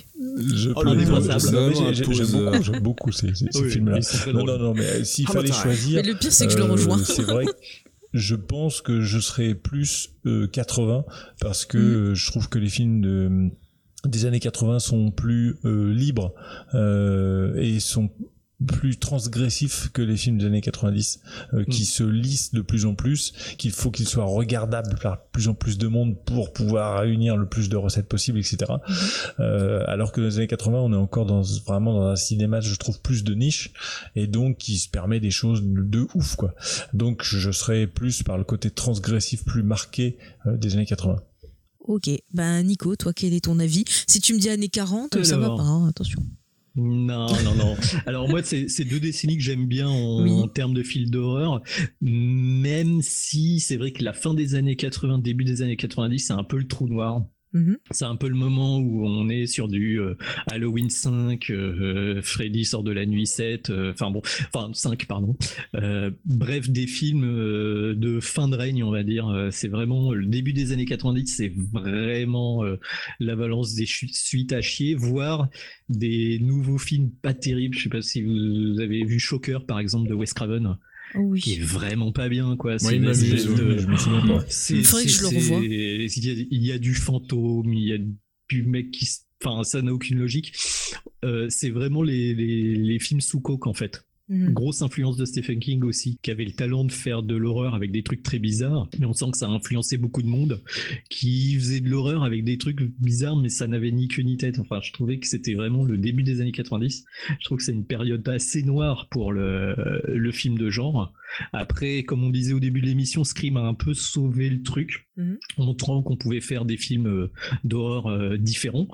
J: J'aime beaucoup ces films-là. Non, mais s'il fallait choisir.
G: Mais le pire, c'est que je le rejoins.
J: C'est vrai. Je pense que je serais plus 80 parce que je trouve que les films des années 80 sont plus libres et sont plus transgressifs que les films des années 90 qui se lissent de plus en plus, qu'il faut qu'ils soient regardables par plus en plus de monde pour pouvoir réunir le plus de recettes possibles, etc. Alors que dans les années 80 on est encore vraiment dans un cinéma, je trouve, plus de niche et donc qui se permet des choses de ouf quoi. Donc je serais plus par le côté transgressif plus marqué des années 80.
G: Ok, Nico, toi quel est ton avis? Si tu me dis années 40, ça va pas, hein, attention.
I: Non. Alors moi, c'est 2 décennies que j'aime bien en termes de films d'horreur, même si c'est vrai que la fin des années 80, début des années 90, c'est un peu le trou noir. C'est un peu le moment où on est sur du Halloween 5, Freddy sort de la nuit 7, 5 pardon. Bref, des films de fin de règne, on va dire. C'est vraiment le début des années 90, c'est vraiment l'avalanche des suites à chier, voire des nouveaux films pas terribles. Je sais pas si vous avez vu Shocker par exemple de Wes Craven.
G: Oui.
I: Qui est vraiment pas bien, quoi.
J: C'est une espèce de... Je me souviens pas.
G: Il faudrait que je le revoie.
I: Il y a du fantôme, il y a du mec qui... Enfin, ça n'a aucune logique. C'est vraiment les films sous coke, en fait. Grosse influence de Stephen King aussi, qui avait le talent de faire de l'horreur avec des trucs très bizarres, mais on sent que ça a influencé beaucoup de monde qui faisait de l'horreur avec des trucs bizarres, mais ça n'avait ni queue ni tête. Enfin, je trouvais que c'était vraiment le début des années 90. Je trouve que c'est une période assez noire pour le film de genre. Après, comme on disait au début de l'émission, Scream a un peu sauvé le truc, montrant qu'on pouvait faire des films d'horreur différents.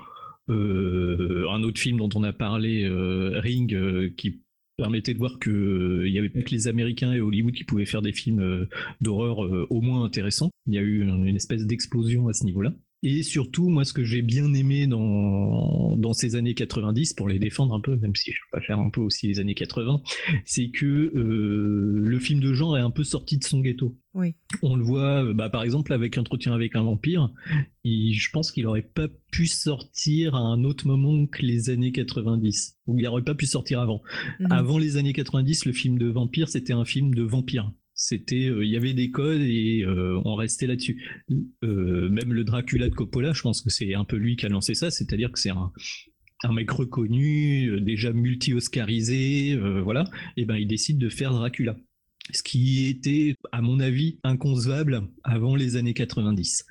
I: Un autre film dont on a parlé, Ring, qui permettait de voir qu'il y avait plus que les Américains et Hollywood qui pouvaient faire des films d'horreur au moins intéressants. Il y a eu une espèce d'explosion à ce niveau-là. Et surtout, moi, ce que j'ai bien aimé dans ces années 90, pour les défendre un peu, même si je peux pas faire un peu aussi les années 80, c'est que le film de genre est un peu sorti de son ghetto.
G: Oui.
I: On le voit, par exemple, avec Entretien avec un vampire. Je pense qu'il aurait pas pu sortir à un autre moment que les années 90. Ou il aurait pas pu sortir avant. Avant les années 90, le film de vampire, c'était un film de vampire. C'était, il y avait des codes et on restait là-dessus. Même le Dracula de Coppola, je pense que c'est un peu lui qui a lancé ça, c'est-à-dire que c'est un mec reconnu, déjà multi-oscarisé, voilà, et ben il décide de faire Dracula. Ce qui était, à mon avis, inconcevable avant les années 90.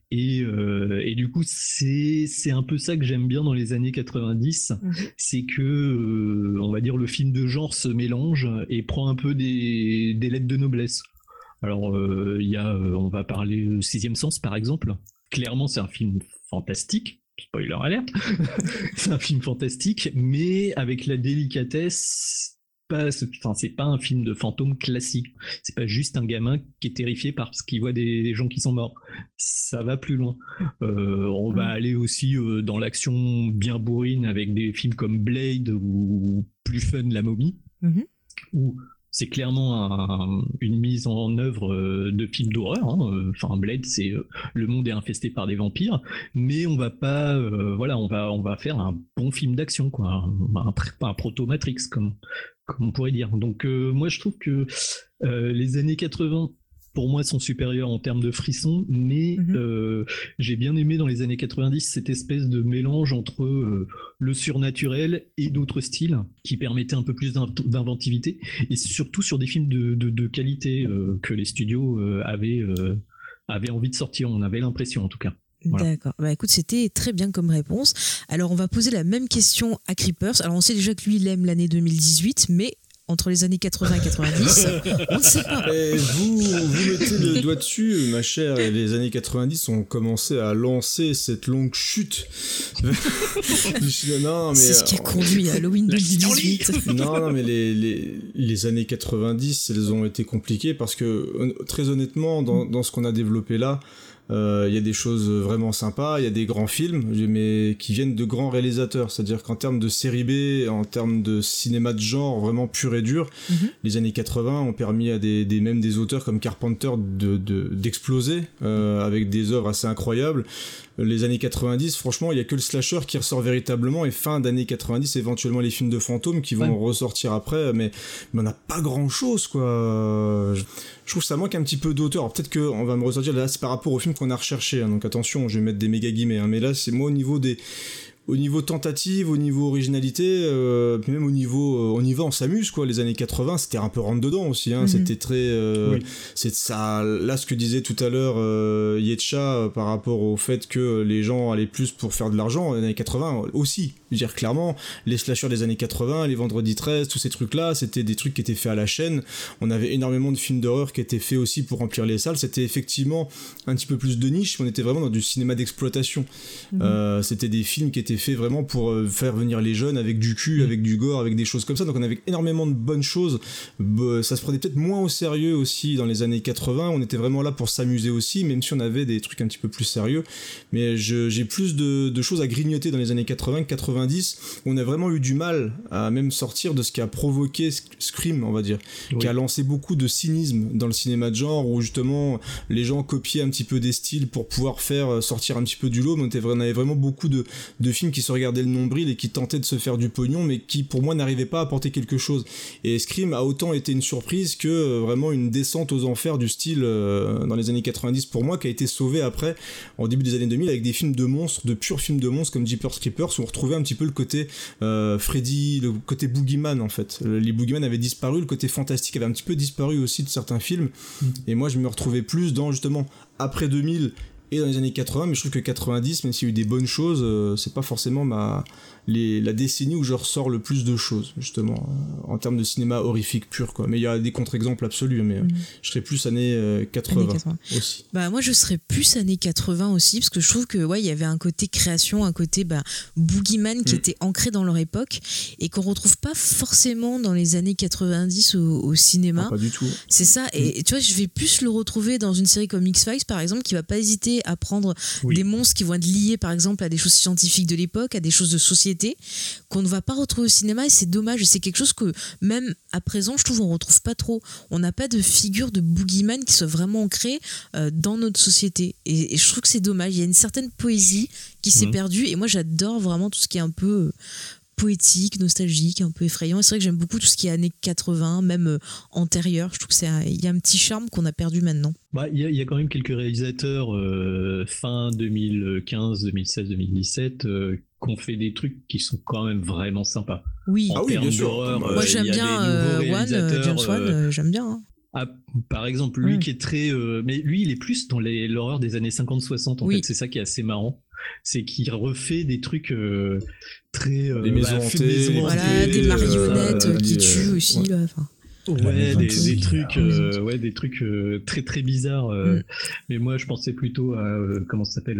I: Et du coup, c'est un peu ça que j'aime bien dans les années 90, c'est que, on va dire, le film de genre se mélange et prend un peu des lettres de noblesse. Alors, on va parler Sixième Sens, par exemple. Clairement, c'est un film fantastique. Spoiler alert. C'est un film fantastique, mais avec la délicatesse... c'est pas un film de fantôme classique. C'est pas juste un gamin qui est terrifié parce qu'il voit des gens qui sont morts. Ça va plus loin. On va aller aussi dans l'action bien bourrine avec des films comme Blade ou plus fun La Momie, où c'est clairement une mise en œuvre de films d'horreur. Enfin, Blade, c'est le monde est infesté par des vampires, mais on va pas, on va faire un bon film d'action, quoi, un proto-Matrix comme on pourrait dire. Donc moi je trouve que les années 80 pour moi sont supérieures en termes de frissons, mais j'ai bien aimé dans les années 90 cette espèce de mélange entre le surnaturel et d'autres styles qui permettaient un peu plus d'inventivité, et surtout sur des films de qualité que les studios avaient envie de sortir, on avait l'impression en tout cas. Voilà.
G: D'accord. Bah écoute, c'était très bien comme réponse. Alors on va poser la même question à Creepers. Alors on sait déjà que lui il aime l'année 2018, mais entre les années 80 et 90, on ne sait pas.
H: Et vous mettez le doigt dessus, ma chère, et les années 90 ont commencé à lancer cette longue chute. Non, mais,
G: c'est ce qui a conduit à Halloween 2018.
H: Non, mais les années 90, elles ont été compliquées parce que, très honnêtement, dans ce qu'on a développé là, il y a des choses vraiment sympas, il y a des grands films, mais qui viennent de grands réalisateurs, c'est-à-dire qu'en termes de série B, en termes de cinéma de genre vraiment pur et dur, les années 80 ont permis à même des auteurs comme Carpenter d'exploser avec des œuvres assez incroyables. Les années 90, franchement, il y a que le slasher qui ressort véritablement, et fin d'années 90, éventuellement les films de fantômes qui vont ressortir après, mais on n'a pas grand-chose, quoi. Je trouve que ça manque un petit peu d'auteur. Alors, peut-être qu'on va me ressortir, là, c'est par rapport au film qu'on a recherché, donc attention, je vais mettre des méga guillemets, mais là, c'est moi au niveau tentative, au niveau originalité, puis même au niveau on y va, on s'amuse, quoi. Les années 80, c'était un peu rentre dedans aussi, c'était très c'est ça, là ce que disait tout à l'heure Yetcha par rapport au fait que les gens allaient plus pour faire de l'argent. Les années 80 aussi, je veux dire, clairement les slashers des années 80, les vendredis 13, tous ces trucs là, c'était des trucs qui étaient faits à la chaîne. On avait énormément de films d'horreur qui étaient faits aussi pour remplir les salles. C'était effectivement un petit peu plus de niche, on était vraiment dans du cinéma d'exploitation. C'était des films qui étaient était fait vraiment pour faire venir les jeunes avec du cul, avec du gore, avec des choses comme ça. Donc on avait énormément de bonnes choses. Ça se prenait peut-être moins au sérieux aussi dans les années 80. On était vraiment là pour s'amuser aussi, même si on avait des trucs un petit peu plus sérieux. Mais j'ai plus de choses à grignoter dans les années 80, 90. On a vraiment eu du mal à même sortir de ce qui a provoqué Scream, on va dire, qui a lancé beaucoup de cynisme dans le cinéma de genre, où justement les gens copiaient un petit peu des styles pour pouvoir faire sortir un petit peu du lot. Mais on avait vraiment beaucoup de films qui se regardaient le nombril et qui tentaient de se faire du pognon, mais qui pour moi n'arrivaient pas à apporter quelque chose. Et Scream a autant été une surprise que vraiment une descente aux enfers du style dans les années 90 pour moi, qui a été sauvé après en début des années 2000 avec des films de monstres, de purs films de monstres comme Jeepers Creepers, où on retrouvait un petit peu le côté Freddy, le côté Boogeyman en fait. Les Boogeyman avaient disparu, le côté fantastique avait un petit peu disparu aussi de certains films, et moi je me retrouvais plus dans justement après 2000 et dans les années 80, mais je trouve que 90, même s'il y a eu des bonnes choses, c'est pas forcément la décennie où je ressors le plus de choses, justement, en termes de cinéma horrifique pur, quoi. Mais il y a des contre-exemples absolus, mais je serais plus années 80 aussi.
G: Bah, moi, je serais plus années 80 aussi, parce que je trouve que, ouais, il y avait un côté création, un côté boogeyman qui était ancré dans leur époque et qu'on retrouve pas forcément dans les années 90 au cinéma.
H: Ah, pas du tout.
G: C'est ça, et tu vois, je vais plus le retrouver dans une série comme X-Files, par exemple, qui va pas hésiter à prendre des monstres qui vont être liés, par exemple, à des choses scientifiques de l'époque, à des choses de société, qu'on ne va pas retrouver au cinéma, et c'est dommage. Et c'est quelque chose que même à présent, je trouve, on retrouve pas trop. On n'a pas de figure de boogeyman qui soit vraiment ancrée dans notre société, et je trouve que c'est dommage. Il y a une certaine poésie qui s'est perdue, et moi j'adore vraiment tout ce qui est un peu poétique, nostalgique, un peu effrayant. Et c'est vrai que j'aime beaucoup tout ce qui est années 80, même antérieur. Je trouve que il y a un petit charme qu'on a perdu maintenant.
I: Il y a quand même quelques réalisateurs fin 2015, 2016, 2017 qui ont fait des trucs qui sont quand même vraiment sympas.
G: Oui,
H: bien sûr.
G: Moi j'aime bien James Wan, j'aime bien. Hein.
I: Ah, par exemple, lui qui est très... mais lui, il est plus dans l'horreur des années 50-60, en fait. C'est ça qui est assez marrant. C'est qu'il refait des trucs très...
H: des maisons hantées.
G: Voilà, des marionnettes qui tuent aussi, là. Enfin.
I: Ouais, des trucs très très bizarres. Mais moi, je pensais plutôt à... comment ça s'appelle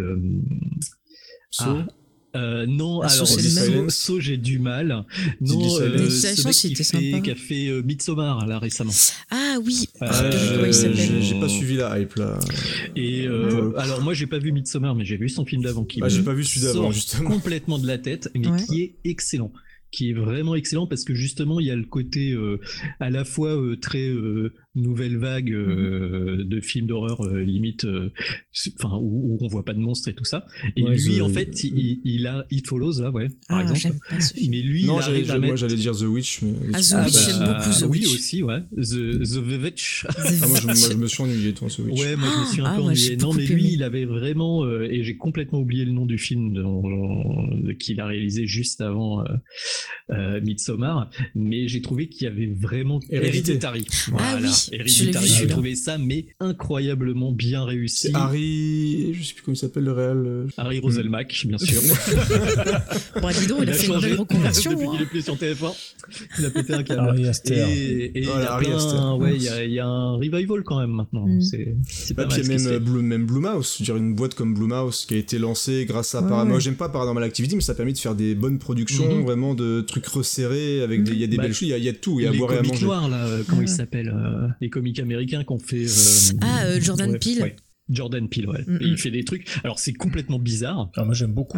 I: non, alors So, j'ai du mal. Non, ce mec qui a fait Midsommar là récemment.
G: Ah oui.
H: J'ai pas suivi la hype là.
I: Et alors moi j'ai pas vu Midsommar, mais j'ai vu son film d'avant qui
H: j'ai pas vu celui d'avant justement.
I: Complètement de la tête, mais qui est excellent. Qui est vraiment excellent parce que justement il y a le côté à la fois très nouvelle vague de films d'horreur limite où on voit pas de monstres et tout ça, et lui en fait il a It Follows là par exemple, mais lui
H: moi j'allais dire The Witch, mais
G: The Witch, j'aime beaucoup The Witch.
I: Oui aussi, The Witch.
H: Moi je me suis ennuyé toi The Witch.
I: Ouais, moi je me suis un peu ennuyé. Non mais lui il avait vraiment et j'ai complètement oublié le nom du film qu'il a réalisé juste avant Midsommar, mais j'ai trouvé qu'il y avait vraiment Hereditary. Voilà. Hereditary, j'ai trouvé ça mais incroyablement bien réussi.
H: C'est Harry, je sais plus comment il s'appelle le réel.
I: Harry Roselmack, bien sûr.
G: Bon, dis donc, il a fait une belle reconversion.
I: Depuis qu'il est plus sur TF1, il a pété un câble.
J: Harry Aster.
I: Et il y a un revival quand même maintenant. C'est pas mal.
H: Puis même Blumhouse, je dirais une boîte comme Blumhouse qui a été lancée grâce à Paramount. Moi, j'aime pas Paranormal Activity, mais ça a permis de faire des bonnes productions, vraiment de trucs resserrés avec il y a des belles choses, il y a tout, il y a à boire et à manger.
I: Les comics noirs là, comment ils s'appellent, les comiques américains qu'on fait.
G: Jordan Peele.
I: Ouais. Jordan Peele, ouais. Et il fait des trucs. Alors c'est complètement bizarre.
J: Moi j'aime beaucoup.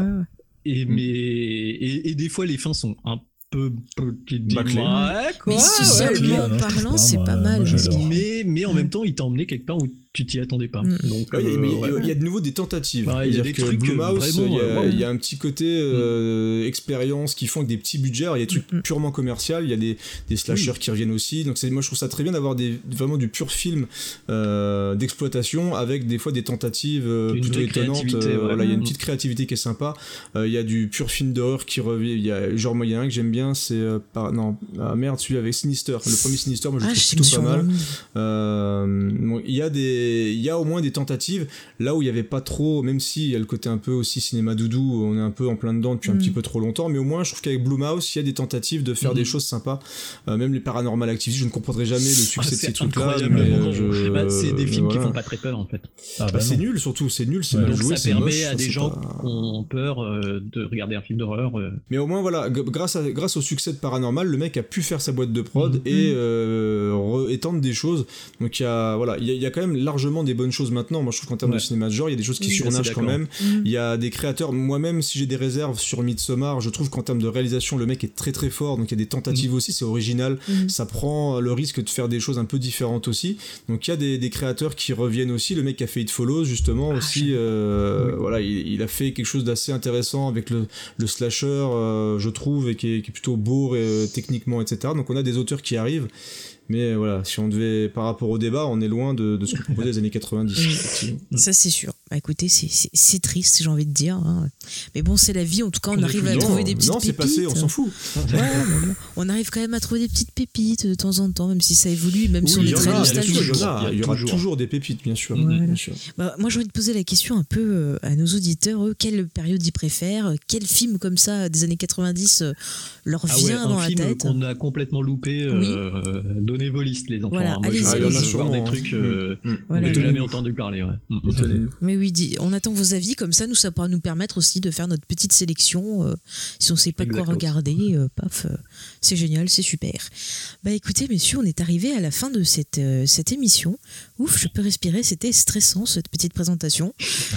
I: Et des fois les fins sont un peu
G: mais socialement parlant, c'est pas mal.
I: Mais en même temps, il t'a emmené quelque part où tu t'y attendais pas. Donc,
H: il y a de nouveau des tentatives.
I: Il y a des trucs
H: Blumhouse, il y a un petit côté expérience qui font avec des petits budgets. Il y a des trucs purement commerciaux. Il y a des slashers qui reviennent aussi. Donc moi je trouve ça très bien d'avoir vraiment du pur film d'exploitation avec des fois des tentatives plutôt étonnantes. Il y a une petite créativité qui est sympa. Il y a du pur film d'horreur qui revient. Il y a genre il y a un que j'aime bien bien, c'est celui avec Sinister. Le premier Sinister, moi je trouve plutôt pas mal. Il y a au moins des tentatives là où il y avait pas trop, même si il y a le côté un peu aussi cinéma doudou, on est un peu en plein dedans depuis un petit peu trop longtemps, mais au moins je trouve qu'avec Blumhouse il y a des tentatives de faire des choses sympas. Même les Paranormal Activity, je ne comprendrai jamais le succès de ces trucs-là.
I: C'est des films qui font pas très peur en fait.
H: C'est nul surtout, c'est nul, c'est mal joué,
I: ça permet à des gens qui ont peur de regarder un film d'horreur.
H: Mais au moins voilà, grâce au succès de Paranormal, le mec a pu faire sa boîte de prod et étendre des choses. Donc il y a quand même largement des bonnes choses maintenant. Moi je trouve qu'en termes de cinéma de genre, il y a des choses qui surnagent quand même. Il y a des créateurs, moi-même si j'ai des réserves sur Midsommar, je trouve qu'en termes de réalisation, le mec est très très fort. Donc il y a des tentatives aussi, c'est original. Ça prend le risque de faire des choses un peu différentes aussi. Donc il y a des créateurs qui reviennent aussi. Le mec qui a fait It Follows justement aussi, voilà, il a fait quelque chose d'assez intéressant avec le slasher, je trouve, et qui est plutôt beau techniquement, etc. Donc on a des auteurs qui arrivent. Mais voilà, si on devait, par rapport au débat, on est loin de ce que proposait les années 90.
G: Ça, c'est sûr. Bah, écoutez, c'est triste, j'ai envie de dire. Hein. Mais bon, c'est la vie. En tout cas, on arrive à trouver des petites pépites. Non, c'est passé,
H: on s'en fout.
G: Ouais, on arrive quand même à trouver des petites pépites de temps en temps, même si ça évolue, même si on est très nostalgique.
H: Il y aura toujours des pépites, bien sûr.
G: Voilà. Bien sûr. Bah, moi, j'ai envie de poser la question un peu à nos auditeurs. Eux, quelle période ils préfèrent? Quel film comme ça, des années 90, leur vient dans la tête?
I: Un film qu'on a complètement loupé. Donnez vos listes, les enfants.
G: Voilà,
I: moi, je veux voir des trucs dont j'ai jamais entendu parler.
G: Mais oui, on attend vos avis, comme ça, ça pourra nous permettre aussi de faire notre petite sélection. Si on ne sait pas quoi regarder, c'est génial, c'est super. Bah écoutez, messieurs, on est arrivé à la fin de cette émission. Ouf, je peux respirer, c'était stressant cette petite présentation.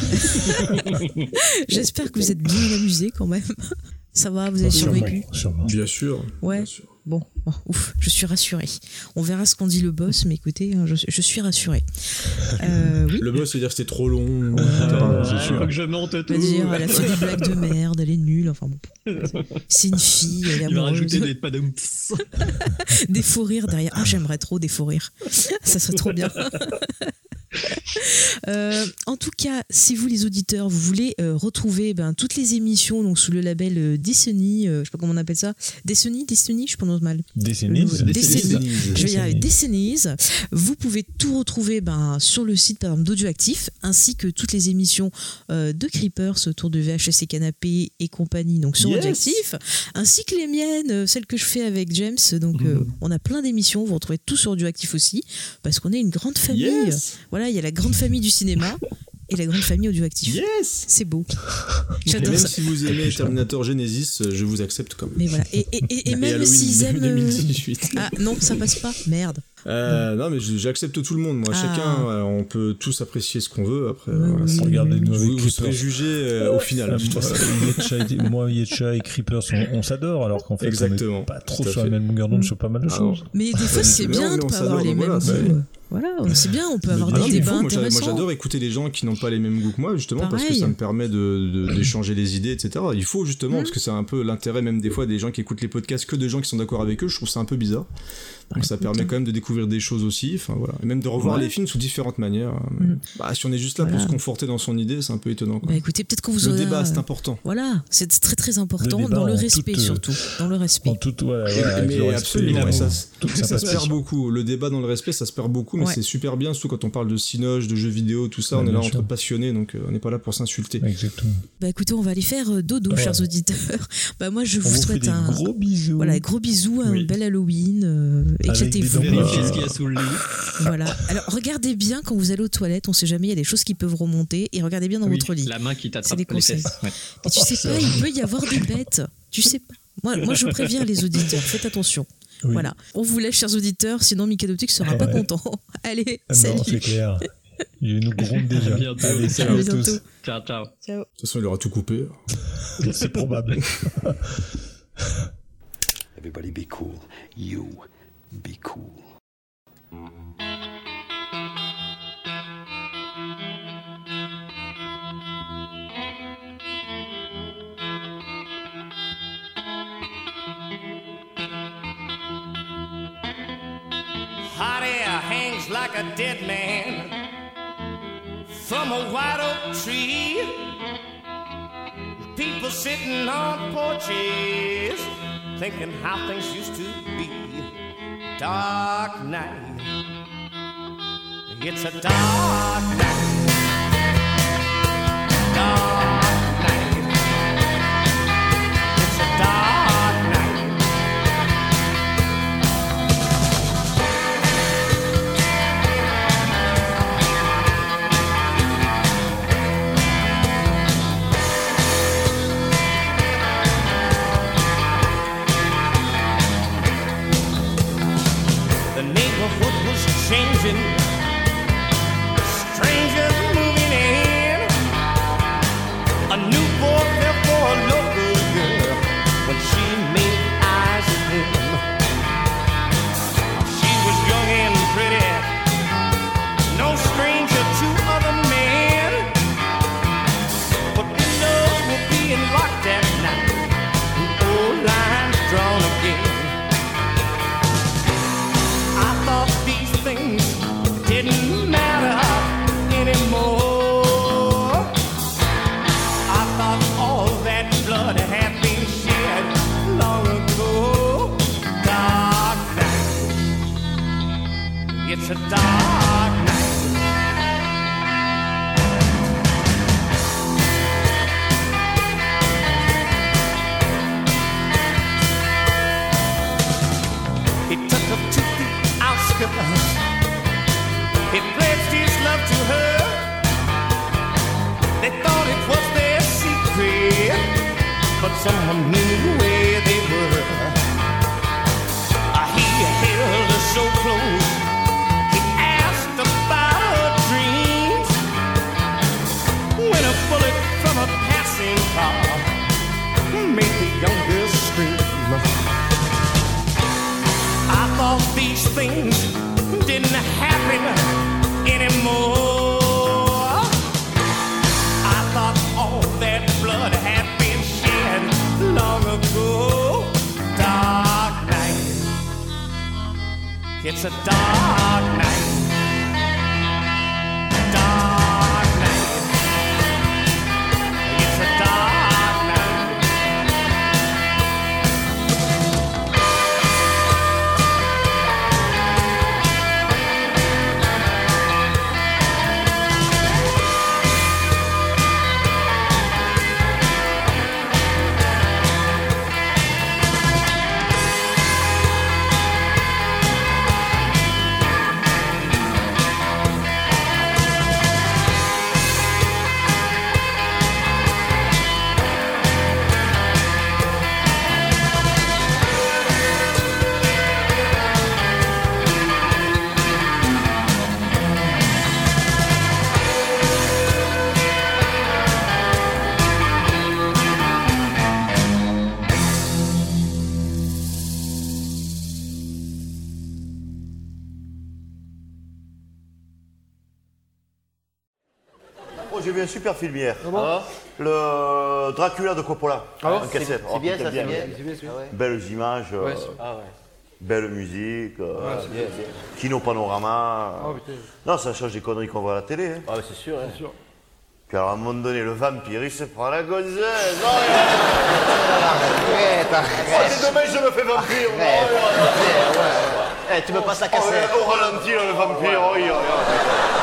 G: J'espère que vous êtes bien amusés quand même. Ça va, vous avez survécu?
H: Sûrement. Bien sûr.
G: Ouais. Bien sûr. Bon, ouf, je suis rassurée. On verra ce qu'en dit le boss, mais écoutez, je suis rassurée. Oui.
H: Le boss veut dire que c'était trop long.
I: Faut que je monte tout.
G: Elle a fait des blagues de merde, elle est nulle. Enfin bon, c'est une fille, elle est amoureuse.
I: Il va rajouter des padams.
G: Des faux rires derrière. Ah, j'aimerais trop des faux rires. Ça serait trop bien. En tout cas, si vous les auditeurs, vous voulez retrouver toutes les émissions donc sous le label Disney, je sais pas comment on appelle ça, Disney, je prononce mal.
J: Disney.
G: Je vais y arriver. Disney. Vous pouvez tout retrouver sur le site par exemple d'Audioactif, ainsi que toutes les émissions de Creepers autour de VHS et Canapé et compagnie, donc sur Audioactif, ainsi que les miennes, celles que je fais avec James. Donc on a plein d'émissions, vous retrouvez tout sur Audioactif aussi, parce qu'on est une grande famille. Voilà, il y a la grande famille du cinéma et la grande famille Audioactif. C'est beau.
H: J'adore ça. Même si vous aimez Terminator Genesis, je vous accepte quand même.
G: Mais voilà. Et même s'ils aiment 2018. Ah non, ça passe pas. Merde.
H: Non, mais j'accepte tout le monde. Moi, chacun, on peut tous apprécier ce qu'on veut. Après,
J: regardez-nous avec
H: vous serez jugé au final.
J: Moi, Yetcha et Creepers, on s'adore, alors qu'en fait,
H: exactement.
J: on est pas trop sur la même longueur d'onde sur pas mal de choses.
G: Mais des fois, c'est bien de pas avoir les mêmes goûts. Voilà, c'est bien, on peut avoir des débats intéressants.
H: Moi, j'adore écouter les gens qui n'ont pas les mêmes goûts que moi, justement, parce que ça me permet d'échanger les idées, etc. Il faut justement, parce que c'est un peu l'intérêt même des fois des gens qui écoutent les podcasts que de gens qui sont d'accord avec eux. Je trouve ça un peu bizarre. Donc ça permet quand même de découvrir des choses aussi, enfin voilà, et même de revoir les films sous différentes manières. Si on est juste là pour se conforter dans son idée, c'est un peu étonnant. Quoi.
G: Écoutez, peut-être qu'on vous
H: le débat, c'est important.
G: Voilà, c'est très très important, dans le respect surtout, dans le respect.
H: Mais absolument, ça se perd beaucoup. Le débat dans le respect, ça se perd beaucoup, mais c'est super bien, surtout quand on parle de cinoche, de jeux vidéo, tout ça. On est là entre passionnés, donc on n'est pas là pour s'insulter.
J: Exactement.
G: Écoutez, on va aller faire dodo, chers auditeurs. Moi, je vous souhaite un
J: gros bisou.
G: Voilà, gros bisous, un bel Halloween. Éclatez-vous.
I: Vérifiez ce qu'il y a sous le lit.
G: Voilà. Alors regardez bien quand vous allez aux toilettes, on sait jamais, il y a des choses qui peuvent remonter, et regardez bien dans votre lit.
I: La main qui t'attrape
G: les conseils. Et tu sais pas, il peut y avoir des bêtes. Tu sais pas. Moi je préviens les auditeurs, faites attention. Oui. Voilà. On vous laisse, chers auditeurs, sinon Mikadoptique sera pas content. Allez, salut.
J: Non, c'est clair. Il nous gronde déjà.
I: À bientôt.
J: Allez, salut à tous.
I: Ciao.
G: Ciao.
H: De toute façon, il aura tout coupé.
J: C'est probable.
L: Everybody be cool. You be cool.
A: Hot air hangs like a dead man from a white oak tree. People sitting on porches thinking how things used to be. Dark night, it's a dark night. Dark night, it's a dark night. The neighborhood was changing, strangers moving in. A new boy fell for a local girl when she made eyes at him. She was young and pretty, no stranger to other men. But windows were being locked at night, and old lines drawn again. I thought these things didn't matter anymore. I thought all that blood had been shed long ago. Dark night, it's a dark night. He took her to the outskirts. He pledged his love to her. They thought it was their secret, but someone knew where they were. He held her so close. He asked about her dreams. When a bullet from a passing car made the young girl scream. I thought these things didn't happen anymore. I thought all that blood had been shed long ago. Dark night, it's a dark night. Dark night, it's a dark night.
C: J'ai vu un super film hier. Le Dracula de Coppola.
F: En cassette. C'est bien ça, c'est bien.
C: Belles images, belle musique, Kino Panorama. Non, ça change des conneries qu'on voit à la télé.
F: Ah c'est sûr.
C: Puis alors à un moment donné, le vampire, il se prend la gonzesse. Demain, je me fais vampire.
F: Tu me passes la cassette.
C: Au ralenti, le vampire.